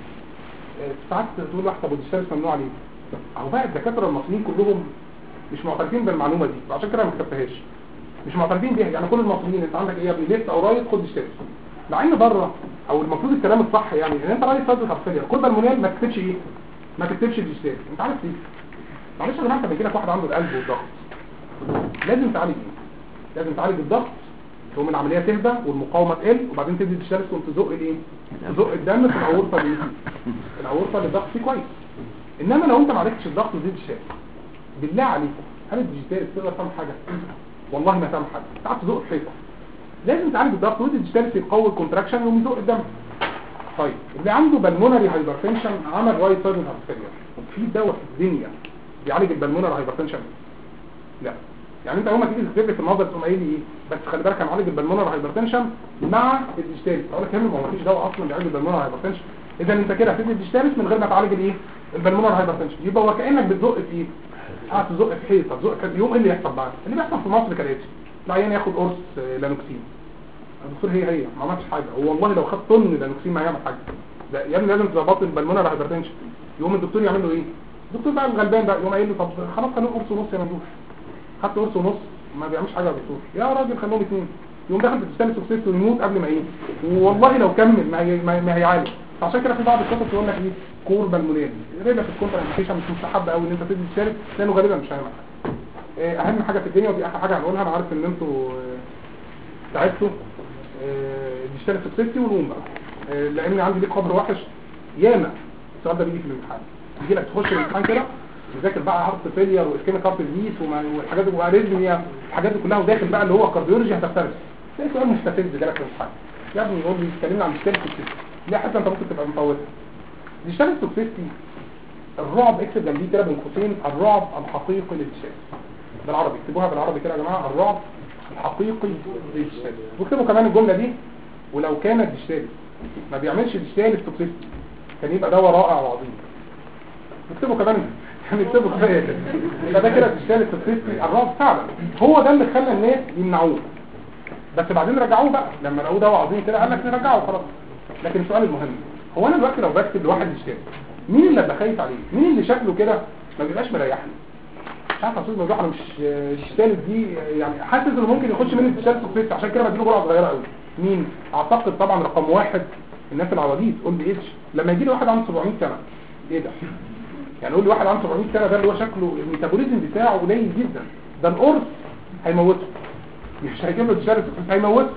سليم. ساعات تقول واحد طب والديستالس ممنوع ليه؟ اهو بقى الدكاتره المصريين كلهم مش معترفين بالمعلومه دي، وعشان كده ما كتبتهاش. مش معترفين بيها. يعني كل المصريين انت عندك ايه يا ابني؟ ليفت او رايت خد ديستالس. مع ان بره او المفروض الكلام الصح يعني ان انت رايت سايد هارفيلير الكوربا المونال ما تكتبش ايه؟ ما تكتبش ديستالس. انت عارف ليه؟ معلش يا جماعه، انت بيجي لك واحد عنده القلب والضغط، لازم تعالج ايه؟ لازم تعالج الضغط ثم العمليه تهدى والمقاومه تقل وبعدين تدي ديستالس وتزق الايه؟ تزق الدم في الاورطه دي. الاورطه اللي الضغط فيه كويس. انما لو انت ما عالجتش الضغط وزيد ديستالس، بالله عليك هل الديستالس تقدر تعمل حاجه؟ والله ما تعمل حاجه. تعال تزق الحيطه. لازم تعالج الضغط ودي ديستالس يقوي الكونتراكشن ويقوم يزق الدم. طيب اللي عنده بالمونري هايبرتنشن عمل رايت سايد هارفيلير، في دواء في الدنيا بيعالج البالمونري هايبرتنشن؟ لا. يعني انت يوم ما تيجي تكتب لي في النظر تقوم قايل لي ايه؟ بس خلي بالك انا عالج البالمونري هايبرتنشن مع الديستالس. اقول لك يا ابني ما هو مفيش دواء اصلا بيعالج البالمونري هايبرتنشن. اذا انت كده هتدي الديستالس من غير ما تعالج الايه؟ البالمونري هايبرتنشن. يبقى هو كانك بتزق في ايه؟ هتزق في حيطه، تزق في يوم. ايه اللي يحصل بقى؟ اللي بيحصل في مصر كالاتي: العيان ياخد قرص لانوكسين. الدكتور هي ما عملش حاجه، هو والله لو خد طن لانوكسين ما هيعمل حاجه. لا يا ابني لازم تظبط البالمونري هايبرتنشن. يقوم الدكتور يعمل له ايه؟ الدكتور بقى الغلبان بقى يقوم قايل له طب خلاص خلوه قرص ونص يا مندوب. خدت قرص ونص ما بيعملش حاجه يا دكتور. يا راجل خلوهم اثنين. يقوم داخل في الديستالس اوكسيد ويموت قبل ما ايه؟ والله لو كمل ما هيعالج. عشان كده في بعض الكتب تقول لك ايه؟ كوربا المونال. ريلا في الكونترا انديكيشن مش مستحب قوي ان انت تدي الثالث لانه غالبا مش هيعمل حاجه. اهم حاجه في الدنيا ودي اخر حاجه هنقولها، انا عارف ان انتوا تعبتوا، الديستالس اوكسيد والروم بقى، لان عندي ليك خبر وحش ياما. السؤال ده بيجي في الامتحان، يجي لك تخش الامتحان كده تذاكر بقى هارت فيلير واسكيميك هارت ديزيز والحاجات دي واريزميا، الحاجات دي كلها، وداخل بقى اللي هو كارديولوجي هتختلف. تلاقي سؤال مستفز جالك في الامتحان، يا ابني يقول لي اتكلمنا عن الديستالس اوكسيد ليه؟ حتى انت ممكن تبقى مفوتها. الديستالس اوكسيد الرعب، اكتب جنبيه كده بين قوسين: الرعب الحقيقي للديستالس. بالعربي اكتبوها بالعربي كده يا جماعه: الرعب الحقيقي للديستالس. واكتبوا كمان الجمله دي: ولو كان الديستالس ما بيعملش ديستالس توكسيستي كان يبقى دواء رائع وعظيم. اكتبوا كمان يعني اكتبوا كفايه كده. يبقى ده كده الديستالس توكسيستي الرعب فعلا هو ده اللي خلى الناس يمنعوه، بس بعدين رجعوه بقى لما لقوه دواء عظيم كده قال لك نرجعه خلاص. لكن السؤال المهم هو انا دلوقتي لو بكتب لواحد ديستالس مين اللي ابقى خايف عليه؟ مين اللي شكله كده ما بيبقاش مريحني؟ مش عارف اصل الموضوع، انا مش الديستالس دي يعني حاسس انه ممكن يخش مني الديستالس توكسيستي، عشان كده بديله جرعه صغيره قوي. مين؟ اعتقد طبعا رقم واحد الناس العواجيز. قول لي ايش لما يجي لي واحد عنده 700 سنه ايه ده؟ يعني قول لي واحد عنده 700 سنه ده اللي هو شكله الميتابوليزم بتاعه قليل جدا، ده القرص هيموته، مش هيجيب له ديستالس هيموته.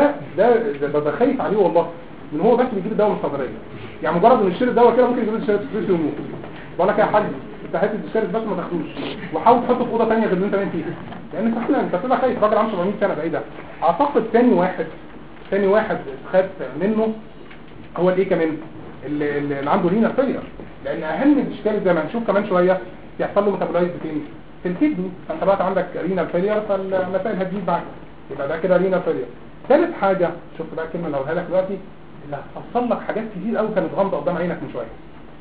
ده خايف عليه والله من هو بس بيجيب الدواء من الصيدليه. يعني مجرد انه يشتري الدواء كده ممكن يجيب له ديستالس ويموت. بقول لك يا حاج انت هات الديستالس بس ما تاخدوش، وحاول تحطه في اوضه ثانيه غير اللي انت نايم فيها، لان فعلا انت بتبقى خايف. راجل عنده 700 سنه ده ايه ده؟ اعتقد ثاني واحد خاف منه هو الايه كمان اللي عنده رينا فيلير، لان اهم الديستالس زي ما هنشوف كمان شويه يحصل له ميتابولايز فين؟ في الكدني. فانت بقى عندك رينا فيلير فالمسائل هتزيد معاك، يبقى ده كده رينا فيلير. ثالث حاجه شفت بقى الكلمه اللي هقولها لك دلوقتي اللي هتفصل لك حاجات كتير قوي كانت غامضه قدام عينك من شويه.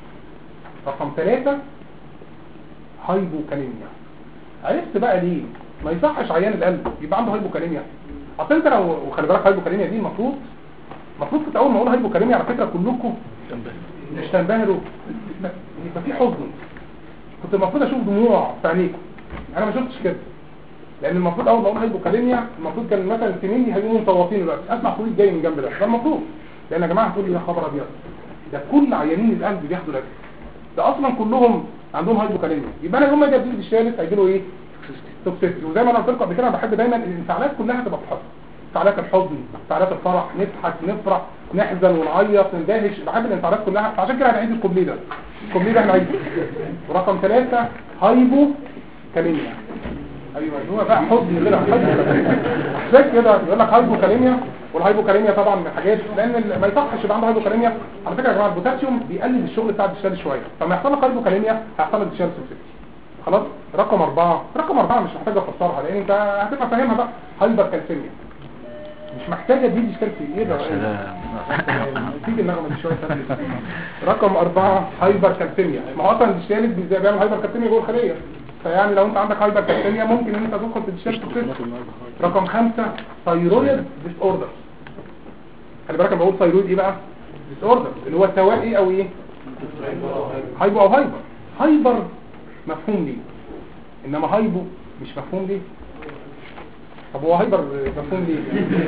رقم 3 هايبوكاليميا. عرفت بقى ليه ما يصحش عيان القلب يبقى عنده هايبوكاليميا؟ اصل انت لو وخلي بالك هايبوكاليميا دي المفروض كنت اول ما اقول هايبوكاليميا على فكره كلكم مش تنبهروا، يبقى في حزن، كنت المفروض اشوف دموع في عينيكم. انا ما شفتش كده، لان المفروض اول ما اقول هايبوكاليميا المفروض كان مثلا سنيني هيقوموا مصوتين دلوقتي اسمع صوت جاي من جنب ده المفروض، لان يا جماعه هتقول لي يا خبر ابيض ده كل عيانين القلب بياخدوا لك ده اصلا كلهم عندهم هايبوكاليميا، يبقى انا يوم ما اجي اديله الثالث هيجي له ايه؟ توكسيستي. وزي ما انا قلت لكم قبل كده انا بحب دايما الانفعالات كلها تبقى في الحصر، انفعالات الحزن، انفعالات الفرح، نضحك نفرح نحزن ونعيط نندهش، بحب الانفعالات كلها. فعشان كده هنعيد الكوبليه ده، الكوبليه ده هنعيده. ورقم 3 هايبو كاليميا. ايوه هو بقى حزن غير عشان كده يقول لك هايبو كاليميا. والهايبو كاليميا طبعا من الحاجات، لان ما يصحش يبقى عنده هايبو كاليميا. على فكره يا جماعه البوتاسيوم بيقلل الشغل بتاع الديجيتال شويه، فما يحصل لك هايبو كاليميا هيحصل لك ديجيتال توكسيستي. خلاص. رقم 4 مش محتاج افسرها لان انت هتبقى فاهمها بقى. هايبر كالسيميا مش محتاجه دي ديجيتال ايه ده تيجي النغمه دي شويه ثانيه. رقم 4 هايبر كالسيميا. ما هو اصلا الديجيتال بيعمل هايبر كالسيميا جوه الخليه، فيعني لو انت عندك هايبر كالسيميا ممكن ان انت تدخل في الديجيتال توكسيستي. رقم 5 ثايرويد ديس اوردر. خلي بالك انا بقول ثايرويد ايه بقى؟ ديس اوردر اللي هو سواء ايه او ايه؟ هايبو او هايبر. هايبر مفهوم ليه، انما هايبو مش مفهوم ليه. طب هو هايبر مفهوم ليه؟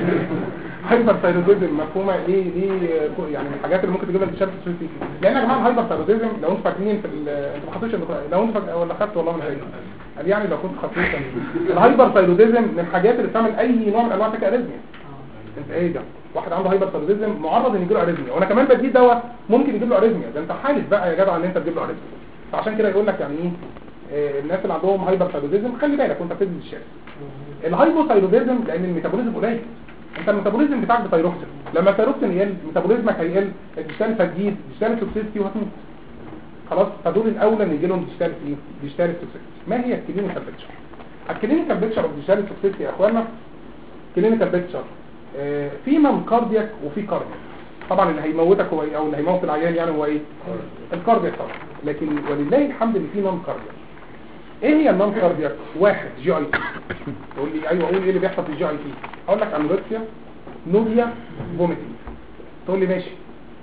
هايبر ثايرويدزم مفهومه ليه يعني من الحاجات اللي ممكن تجيبها الشرط السويسي. لان يا جماعه الهايبر ثايرويدزم لو انتوا فاكرين في انتوا ما خدتوش لو انتوا ولا خدتوا والله من قال يعني لو كنت خدتوش الهايبر ثايرويدزم من الحاجات اللي بتعمل اي نوع من انواع الاريزميا. انت ايه ده؟ واحد عنده هايبر ثايرويدزم معرض ان يجي له اريزميا، وانا كمان بديه دواء ممكن يجيب له اريزميا. ده انت حالف بقى يا جدع ان انت تجيب له اريزميا. فعشان كده يقول لك يعني ايه الناس اللي عندهم هايبر ثايرويدزم خلي بالك وانت بتدي الشارع. الهايبوثايروديزم لان الميتابوليزم قليل، انت الميتابوليزم بتاعك بتايروكسين، لما التايروكسين يقل ميتابوليزمك هيقل، الديجيتال هتزيد، الديجيتال توكسيستي وهتموت. خلاص. فدول الاولى ان يجي لهم ديجيتال ايه؟ ديجيتال توكسيستي. ما هي الكلينيكال بيكتشر؟ الكلينيكال بيكتشر اوف ديجيتال توكسيستي يا اخوانا كلينيكال بيكتشر في من كاردياك وفي كاردياك. طبعا اللي هيموتك هو ايه او اللي هيموت العيان يعني هو ايه؟ الكاردياك طبعا. لكن ولله الحمد ان في نون كاردياك. ايه هي النون كاردياك؟ واحد جي اي تي. تقول لي ايوه اقول ايه اللي بيحصل في الجي اي تي؟ اقول لك انوركسيا نوريا فوميتنج. تقول لي ماشي.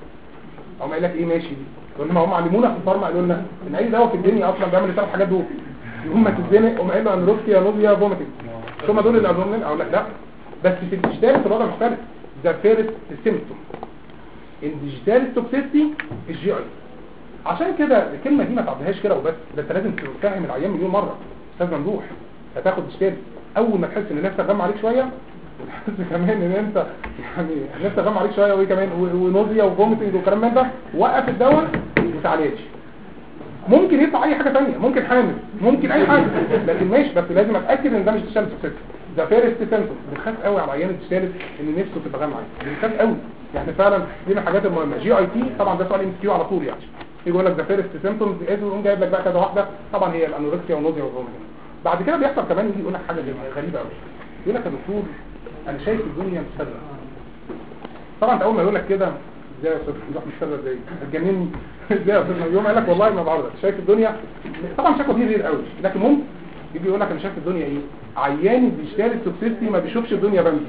او ما قال لك ايه ماشي دي؟ تقول لي ما هم علمونا في الفارما قالوا لنا ان اي دواء في الدنيا اصلا بيعمل الثلاث حاجات دول. يوم ما تتزنق وما قال له انوركسيا نوريا فوميتنج ثم دول اللي قالوا لنا. اقول لك لا بس في الديجيتال الوضع مختلف. ذا فيرست سيمبتوم الديجيتال توكسيستي الجي اي. عشان كده الكلمه دي ما تعديهاش كده وبس، ده انت لازم تفهم العيان مليون مره. استاذ ممدوح هتاخد ديجيتال اول ما تحس ان نفسك غم عليك شويه وتحس كمان ان انت يعني نفسك غم عليك شويه وايه كمان ونوزيا وفوميتنج وكلام من ده، وقف الدواء وتعالج. ممكن يطلع اي حاجه ثانيه، ممكن حامل، ممكن اي حاجه، لكن ماشي بس لازم اتاكد ان ده مش ديجيتال توكسيستي. ده فيرست سيمبتوم. بنخاف قوي على عيان الديجيتال ان نفسه تبقى غم عليه، بنخاف قوي يعني فعلا. دي من الحاجات المهمه. جي اي تي طبعا ده سؤال ام كيو على طول يعني. يقول لك ده فيرست سيمبتومز يقوم جايب لك بقى كذا واحده. طبعا هي الانوركسيا والنوزيا والفوميتنج. بعد كده بيحصل كمان يجي يقول لك حاجه غريبه قوي. يقول لك يا دكتور انا شايف الدنيا مستدرة. طبعا انت اول ما يقول لك كده ازاي يا استاذ ممدوح مستدرة ازاي؟ هتجنني ازاي يا استاذ؟ يوم قال لك والله ما بعرضك شايف الدنيا. طبعا شكوى دي غير قوي، لكن ممكن يجي يقول لك انا شايف الدنيا ايه؟ عيان الديجيتال التوكسيستي ما بيشوفش الدنيا بامبي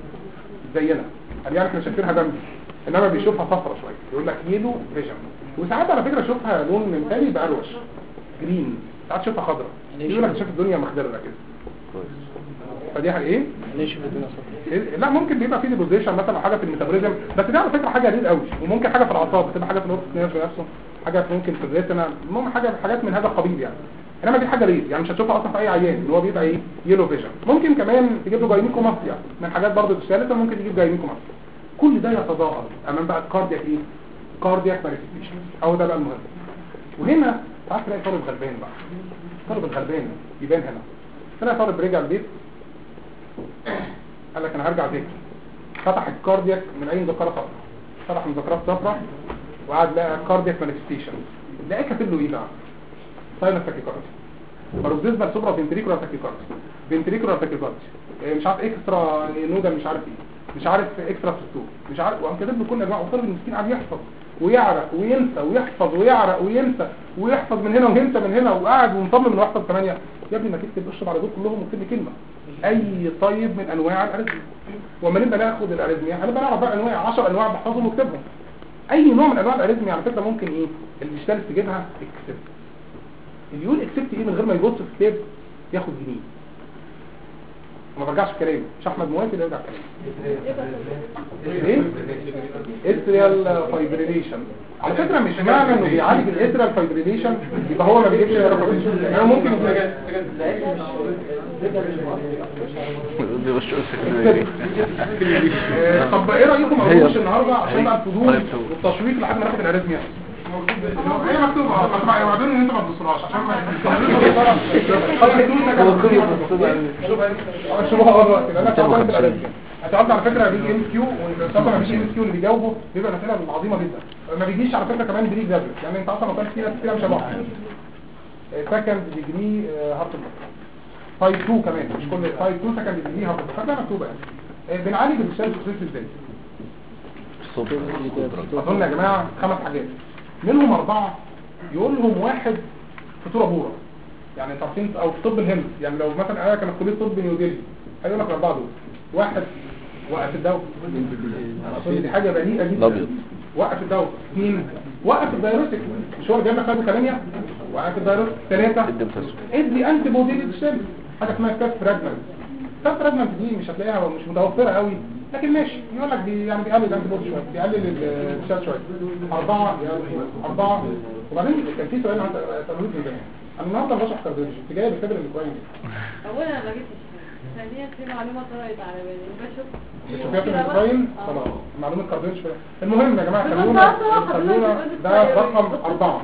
زينا. قال يعني احنا شايفينها بامبي انما بيشوفها صفرا شويه. يقول لك يلو فيجن. وساعات على فكره اشوفها لون من تاني بقروش جرين، ساعات اشوفها خضراء. يقول لك شايف الدنيا مخضره كده كويس. فدي حاجه ايه؟ ليش الدنيا صفرا؟ لا ممكن بيبقى في ديبوزيشن مثلا حاجه في الميتابوليزم، بس دي على فكره حاجه ريد قوي. وممكن حاجه في الاعصاب بتبقى حاجه في الاوبتيك نيرف نفسه، حاجه ممكن في الريتنا، المهم حاجات من هذا القبيل يعني. انما دي حاجه ريد يعني مش هتشوفها اصلا في اي عيان اللي هو بيبقى ايه؟ يلو فيجن. ممكن كمان تجيب له جاينيكوماستيا من حاجات برضه الثالثه، ممكن تجيب جاينيكوماستيا. كل ده يتضاءل امام بقى الكاردياك ايه؟ كاردياك مانيفستيشن. او ده بقى المهم. وهنا تعرف تلاقي طالب غلبان بقى. طالب الغلبان يبان هنا. تلاقي طالب رجع البيت قال لك انا هرجع ذاكر. فتح الكاردياك من اي مذكره صفراء، فتح مذكرات صفراء وقعد لقى كاردياك مانيفستيشن. لقى كاتب له ايه بقى؟ ساينس تاكيكارديا، باروكسيزمال سوبرا فنتريكولار تاكيكارديا، فنتريكولار تاكيكارديا، مش عارف اكسترا نودال، مش عارف ايه، مش عارف اكسترا سيستول، مش عارف. وقام كاتب له كل انواع. والطالب المسكين قاعد يحفظ ويعرق وينسى ويحفظ ويعرق وينسى ويحفظ من هنا وينسى من هنا، وقاعد ومصمم انه يحفظ 8. يا ابني ما تكتب اشرب على دول كلهم واكتب لي كلمه اي طيب من انواع الاريثميا. وما نبقى ناخد الاريثميا هنبقى نعرف بقى انواع 10 انواع بحفظهم واكتبهم. اي نوع من انواع الاريثميا على فكره ممكن ايه الديجيتال تجيبها اكسبت. اللي يقول اكسبت ايه من غير ما يبص في الكتاب ياخد جنيه. وما برجعش في كلامي، مش احمد موافق يرجع كلامي. ايه اتريال فايبريليشن. على فكره مش معنى انه بيعالج الاتريال فايبريليشن يبقى هو ما بيجيبش ريكومنديشن. انا ممكن طب ايه رايكم ما اقولش النهارده عشان بقى الفضول والتشويق لحد ما ناخد الاريثميا. هي مكتوبه طبعا وبعدين ان انت ما تبصلهاش عشان ما هتعرض على فكره بيجي ام كيو، والطبعا مش ام كيو اللي بيجاوبوا بيبقى الاسئله عظيمه جدا. ما بيجيش على فكره كمان بري جرافيك، يعني انت اصلا ما كانش في ناس كتير مش هبقى سكند ديجري هارت تايب 2 كمان، مش كل تايب 2 سكند ديجري هارت فده مكتوبه يعني. بنعالج الريسيرش بروسيس ازاي؟ اظن يا جماعه 5 حاجات منهم 4 يقول لهم واحد فطوره بوره، يعني انتوا عارفين او في طب الهند، يعني لو مثلا انا كان كليه طب نيودلهي هيقول لك 4 دول. واحد وقف الدواء، اظن دي حاجه بريئه جدا. وقف الدواء. 2 وقف الدايروتيك، مش هو جاب لك كلاميا وقف الدايروتيك. 3 ادي انتي بودي للسيل، حاجه اسمها كاس فراجمنت. كاس فراجمنت دي مش هتلاقيها مش متوفره قوي لكن ماشي، يقول لك يعني بيقلل الانتي بودي شويه، بيقلل السيل شويه. 4 وبعدين كان في سؤال عن تمرين في الجامعه. انا النهارده بشرح كارديولوجي، انت جايه بالكبر اللي كويس اولا انا ما جبتش، ثانيا في معلومه طلعت على بالي بشوفها في الديزاين. خلاص معلومه كارديولوجي. المهم يا جماعه خلونا ده رقم 4.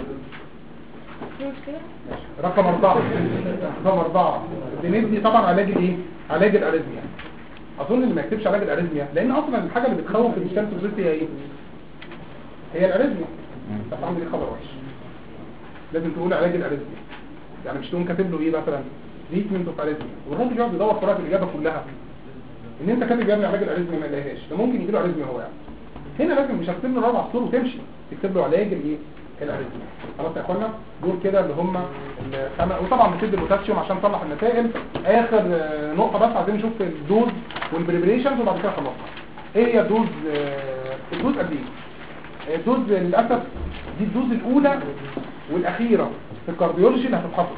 رقم 4 بندي طبعا علاج الايه؟ علاج الاريثميا. اظن اللي ما يكتبش علاج الاريثميا، لان اصلا الحاجه اللي بتخوف الانسان في هي ايه؟ هي الاريثميا. بس عندي خبر وحش، لازم تقول علاج الاريثميا، يعني مش تقوم كاتب له ايه مثلا تريتمنت اوف اريثميا والراجل يقعد يدور في ورقه الاجابه كلها ان انت كاتب يا ابني علاج الاريثميا ما يلاقيهاش، ده ممكن يجي له اريثميا هو يعني. هنا لازم مش هتكتب له 4 سطور وتمشي، تكتب له علاج الايه؟ الاريثميا. خلاص يا اخوانا، دول كده اللي هم وطبعا بتدي البوتاسيوم عشان تطلع النتائج. اخر نقطه بس عايزين نشوف الدوز والبريبريشنز وبعد كده خلصنا. ايه هي الدوز؟ الدوز قد ايه؟ الدوز للاسف دي الدوز الاولى والاخيره في الكارديولوجي اللي هتتحفظ.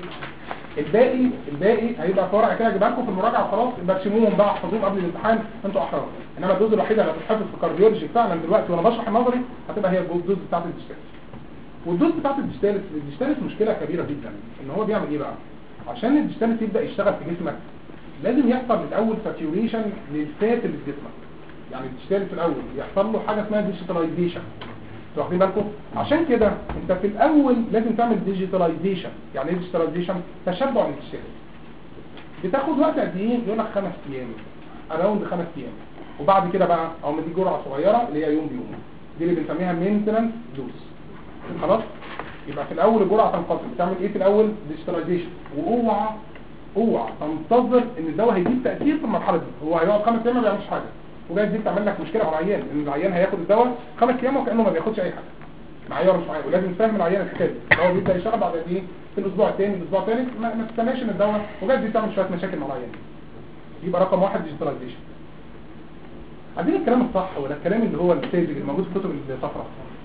الباقي هيبقى في ورقه كده اجيبها لكم في المراجعه وخلاص، برسموهم بقى احفظوهم قبل الامتحان انتوا احرار. انما الدوز الوحيده اللي هتتحفظ في الكارديولوجي فعلا دلوقتي وانا بشرح النظري هتبقى هي الدوز بتاعت الديستالس. والدوز بتاعت الديستالس مشكله كبيره جدا. ان هو بيعمل ايه بقى؟ عشان الديستالس يبدا يشتغل في جسمك لازم يحصل الاول ساتيوريشن للفات اللي في جسمك. يعني الديستالس الاول يحصل له حاجه اسمها ديجيتاليزيشن، واخدين بالكم؟ عشان كده انت في الاول لازم تعمل ديجيتاليزيشن. يعني ايه ديجيتاليزيشن؟ تشبع للديستالس. بتاخد وقت قد ايه؟ يقول لك 5 ايام، اراوند 5 ايام. وبعد كده بقى او دي جرعه صغيره اللي هي يوم بيوم، دي اللي بنسميها مينتنانس دوز. خلاص؟ يبقى في الاول الجرعه تنقسم. بتعمل ايه في الاول؟ ديجيتاليزيشن. اوعى تنتظر ان الدواء هيجيب تاثير في المرحله دي. هو هيقعد 5 ايام ما بيعملش حاجه، وجاي دي بتعمل لك مشكله مع العيان، ان العيان هياخد الدواء 5 ايام وكانه ما بياخدش اي حاجه. معايا ولا مش معايا؟ ولازم تفهم العيان الحكايه دي. هو بيبدا يشتغل بعد قد ايه؟ في الاسبوع الثاني، الاسبوع الثالث، ما تستناش ان الدواء وجاي دي تعمل شويه مشاكل مع العيان. يبقى رقم 1 ديجيتاليزيشن. عايزين الكلام الصح ولا الكلام اللي هو الساذج اللي موجود في كتب الصفراء؟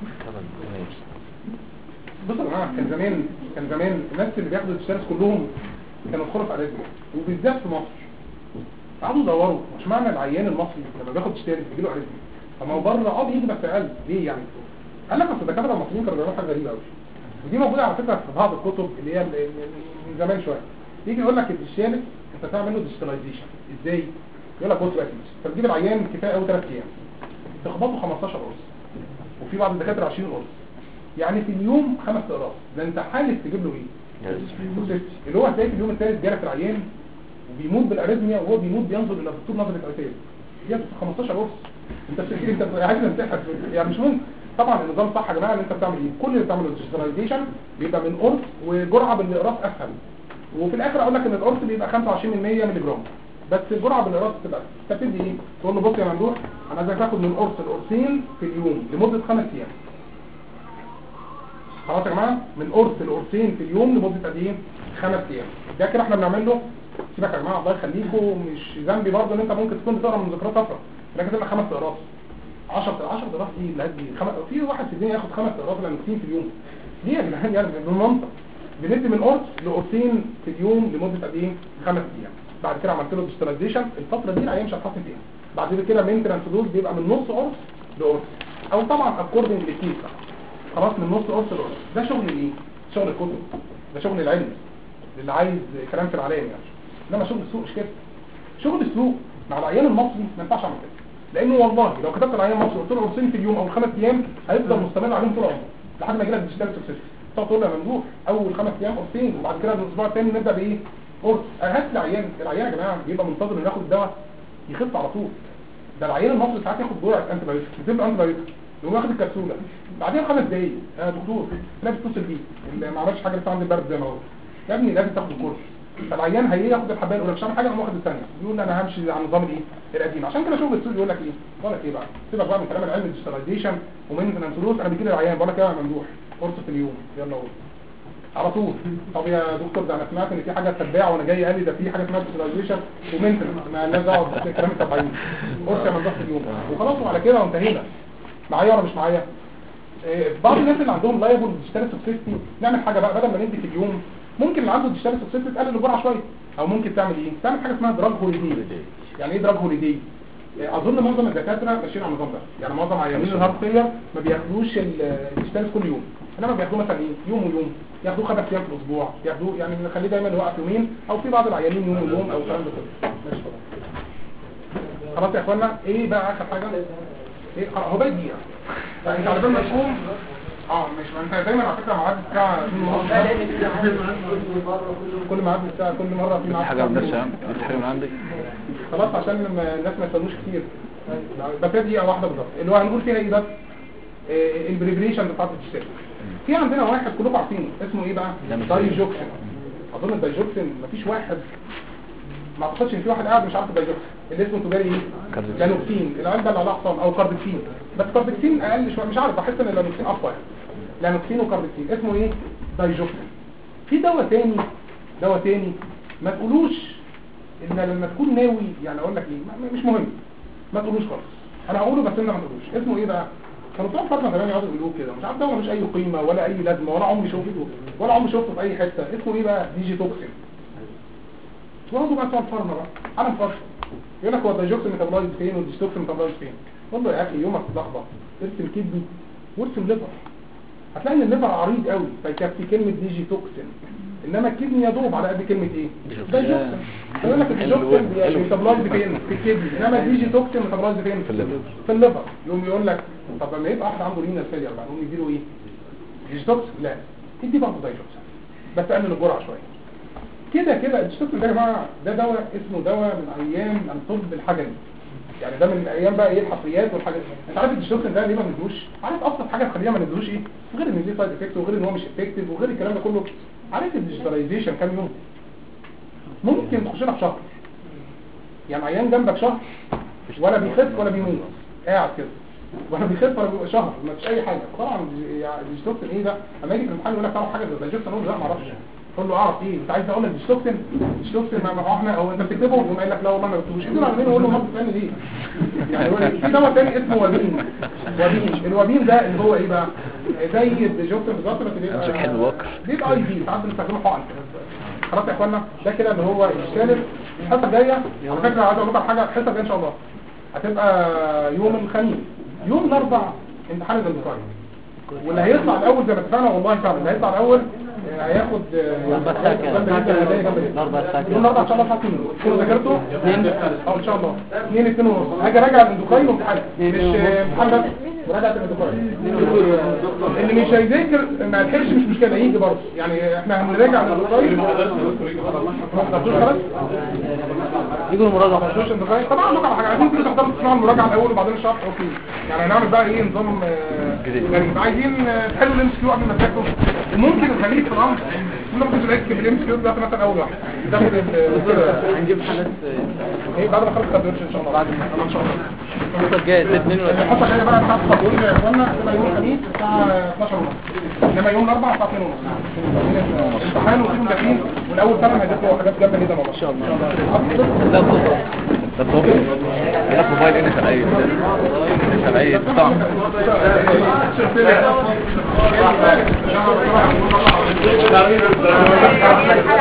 بصوا يا جماعه، كان زمان الناس اللي بياخدوا الديستالس كلهم كانوا يدخلوا في اريثميا، وبالذات في مصر. قعدوا يدوروا مش معنى العيان المصري لما بياخد ديستالس بيجي له اريثميا. طب ما هو بره بيجي بس اقل، ليه يعني؟ قال لك اصل الدكاتره المصريين كانوا بيعملوا حاجه غريبه قوي، ودي موجوده على فكره في بعض الكتب اللي هي من زمان شويه. يجي يقول لك الديستالس انت تعمل له ديجيتاليزيشن ازاي؟ يقول لك بص بقى انت بتجيب العيان كفايه قوي 3 ايام تخبطه 15 قرص، وفي بعض الدكاتره 20 قرص، يعني في اليوم 5 اقراص. ده انت حالف تجيب له ايه؟ اللي هو هتلاقي في اليوم الثالث جالك العيان وبيموت بالاريثميا، وهو بيموت بينظر الى الدكتور نظره عتاب. دي 15 قرص. انت بتفكر انت عايز تنتحر يعني؟ مش ممكن. طبعا النظام صح يا جماعه ان انت بتعمل ايه؟ كل اللي بتعمله ديجيتاليزيشن بيبقى من قرص وجرعه بالاقراص اسهل، وفي الاخر اقول لك ان القرص بيبقى 25 مللي جرام، بس الجرعه بالاقراص بتبقى تبتدي ايه؟ تقول له بص يا ممدوح انا عايزك تاخد من قرص لقرصين في اليوم لمده 5 ايام. خلاص يا جماعه؟ من قرص لقرصين في اليوم لمده قد ايه؟ 5 ايام. ده كده احنا بنعمل له. سيبك يا جماعه الله يخليكم، مش ذنبي برضه ان انت ممكن تكون بتقرا من ذكريات طفره، لكن تبقى 5 اقراص 10 اقراص ايه اللي هدي في واحد في الدنيا ياخد 5 اقراص ولا 200 في اليوم. ليه يا جدعان؟ يعني بالمنطق بندي من قرص لقرصين في اليوم لمده قد ايه؟ 5 ايام. بعد كده عملت له ديجيتاليزيشن، الفتره دي العيان مش هتحسن فيها. بعد كده مينتنس دوز بيبقى من نص قرص لقرص، او طبعا اكوردنج للكيس خلاص من نص قرص لقرص. ده شغل ايه؟ شغل الكتب، ده شغل العلم اللي عايز كلام في العلام يعني. انما شغل السوق مش كده. شغل السوق مع العيان المصري ما ينفعش اعمل كده، لانه والله لو كتبت العيان المصري قلت له قرصين في اليوم او 5 ايام هيفضل مستمر عليهم طول عمره لحد ما يجي لك ديجيتال سكسس. تقعد تقول له يا ممدوح اول 5 ايام قرصين وبعد كده الاسبوع الثاني نبدا بايه؟ قرص. هات العيان يا جماعه بيبقى منتظر انه ياخد دواء يخف على طول. ده العيان المصري ساعات ياخد جرعه انتي بايوتيك، بتبقى انتي بايوتيك يقوم ياخد الكبسوله بعدين 5 دقايق يا دكتور لابس توصل بيه اللي ما عملش حاجه لسه عندي البرد زي ما هو يا ابني لازم تاخد الكورس. فالعيان هياخد الحبايه الاولى مش عامل حاجه، قام واخد الثانيه يقول انا همشي على النظام الايه القديم. عشان كده شغل السوق يقول لك ايه؟ بقول لك ايه بقى؟ سيبك بقى من كلام العلم ديجيتاليزيشن ومينتنس فلوس. انا بيجي لي العيان بقول لك يا ممدوح قرص في اليوم يلا قول على طول. طب يا دكتور ده انا سمعت ان في حاجه تتباع وانا جاي قال لي ده في حاجه اسمها ديجيتاليزيشن ومينتنس ما لناش دعوه بالكلام التبعين. قرص يا ممدوح في اليوم وخلاص وعلى كده وانتهينا. معايا ولا مش معايا؟ بعض الناس اللي عندهم لايبل ديجيتال سكسيستي نعمل حاجه بقى بدل ما ندي في اليوم ممكن اللي عنده ديجيتال سكسيستي تقلل الجرعه شويه، او ممكن تعمل ايه؟ تعمل حاجه اسمها دراج هوليدي. يعني ايه دراج هوليدي؟ اظن معظم الدكاتره ماشيين على النظام ده، يعني معظم عيانين الهارتيه ما بياخدوش الديجيتال كل يوم، انما بياخدوه مثلا ايه؟ يوم ويوم، ياخدوه 5 ايام في الاسبوع، ياخدوه يعني نخليه دايما يوقف يومين، او في بعض العيانين يوم ويوم او الكلام ده كله. ماشي خلاص يا اخوانا. ايه بقى اخر حاجه؟ ايه هو بقى دقيقه يعني انت على بال ما تقوم مش انت دايما على فكره ميعاد الساعه 2:30 كل ميعاد الساعه كل مره في ميعاد حاجه من نفسي بس حاجه من عندك خلاص عشان الناس ما يستنوش كتير. بس دقيقه واحده بالظبط اللي هو هنقول فيها ايه بس البريبريشن بتاعت الديجيتال. في عندنا واحد كلكم عارفينه اسمه ايه بقى؟ دايجوكسين. اظن الدايجوكسين مفيش واحد ما اعتقدش ان في واحد قاعد مش عارف الدايجوكسين اللي اسمه تجاري ايه؟ لانوكسين العلبه اللي على الاحصان او كاردكسين، بس كاردكسين اقل شويه مش عارف بحس ان اللانوكسين اقوى يعني. لانوكسين وكاردكسين اسمه ايه؟ دايجوكسين. في دواء تاني ما تقولوش ان لما تكون ناوي يعني اقول لك ايه مش مهم ما تقولوش خالص، انا هقوله بس انت ما تقولوش. اسمه ايه بقى؟ كانوا بتوع فتره زمان يقعدوا يقولوه كده مش عارف ده ملوش اي قيمه ولا اي لازمه ولا عمري شفته في اي حته. اسمه ايه بقى؟ ديجيتوكسين. وهو بقى بتوع الفارما بقى انا مفرش يقول لك هو الدايجوكسين ميتابولايز فين والديجيتوكسين ميتابولايز فين؟ قول له يا اخي يومك تلخبط ارسم كدني وارسم ليفر، هتلاقي ان الليفر عريض قوي فيكفي كلمه ديجيتوكسين، انما الكدني يا دوب على قد كلمه ايه؟ دايجوكسين. يقول لك الديجيتوكسين ميتابولايز فين؟ في الكدني، انما الديجيتوكسين ميتابولايز فين؟ في الليفر. يقوم يقول لك طب لما يبقى واحد عنده رينال فيلير بقى نقوم نديله ايه؟ ديجيتوكسين؟ لا ادي برضه دايجوكسين بس قلل الجرعه شويه. كده الديجيتوكسين ده يا جماعه ده دواء اسمه دواء من ايام الطب الحجري، يعني ده من ايام بقى ايه الحفريات والحاجات. انت عارف الديجيتوكسين ده ليه ما بندوش؟ عارف ابسط حاجه تخلينا ما ندوش ايه؟ غير ان ليه سايد افكت وغير ان هو مش افكتيف وغير الكلام ده كله. عارف الديجيتاليزيشن كام يوم؟ ممكن تخش لها في شهر، يعني عيان جنبك شهر ولا بيخف ولا بيموت قاعد كده ولا بيخف ولا بيبقى شهر ما فيش اي حاجه. طبعا الديجيتوكسين ايه ده؟ اما يجي في الامتحان يقول لك تعرف حاجه زي الديجيتوكسين اقول له لا ما اعرفش. قول له اعرف ايه؟ انت عايز اقول لك الديجيتوكسين ما احنا هو انت بتكتبه ويقوم قايل لك لا والله ما بكتبوش. انت عاملين اقول له ما بتسالني ليه؟ يعني هو في دواء ثاني اسمه وبين. الوبين ده اللي هو ايه بقى؟ زي الديجيتوكسين بالظبط بس بيبقى اي في ساعات بنستخدمه حقن. خلاص يا اخوانا ده كده اللي هو الثالث. الحصه الجايه على فكره عايز اقول لكم حاجه، الحصه الجايه ان شاء الله هتبقى يوم الخميس. يوم الاربعاء امتحان الدكتوراه واللي هيطلع الاول زي ما اتفقنا والله فعلا اللي هيطلع الاول هياخد الاربع ساعات يوم الاربعاء ان شاء الله الساعه 2 كنتوا ذاكرتوا 2 ان شاء الله 2 ونص هاجي راجع الاندوكراين وامتحان مش امتحان بس مراجعه الاندوكراين. اللي مش هيذاكر ما يلحقش مش مشكله يجي برضه يعني احنا هنراجع الاندوكراين خلاص يجوا المراجعه مش اندوكراين. طبعا نقطه على حاجه عايزين كده تحضروا تسمعوا المراجعه الاول وبعدين الشرح اوكي يعني هنعمل بقى ايه نظام غريب. عايزين تحلوا الام سي كيو قبل ما تذاكروا وممكن الخليج في الامر ممكن تذاكر بالام سي كيو ده مثلا اول واحد تاخد هنجيب حالات ايه بعد ما خلص خدوش ان شاء الله بعد ما ان شاء الله الحصه الجايه 2 ولا الحصه الجايه بقى الساعه 9 يا اخوانا هتبقى يوم الخميس الساعه 12 ونص انما يوم الاربعاء الساعه 2 ونص امتحان وفيهم داخلين والاول سنه هيدخلوا حاجات جامده جدا والله ان شاء الله. ده الطبق ياخد موبايل ان سبعيه طبعا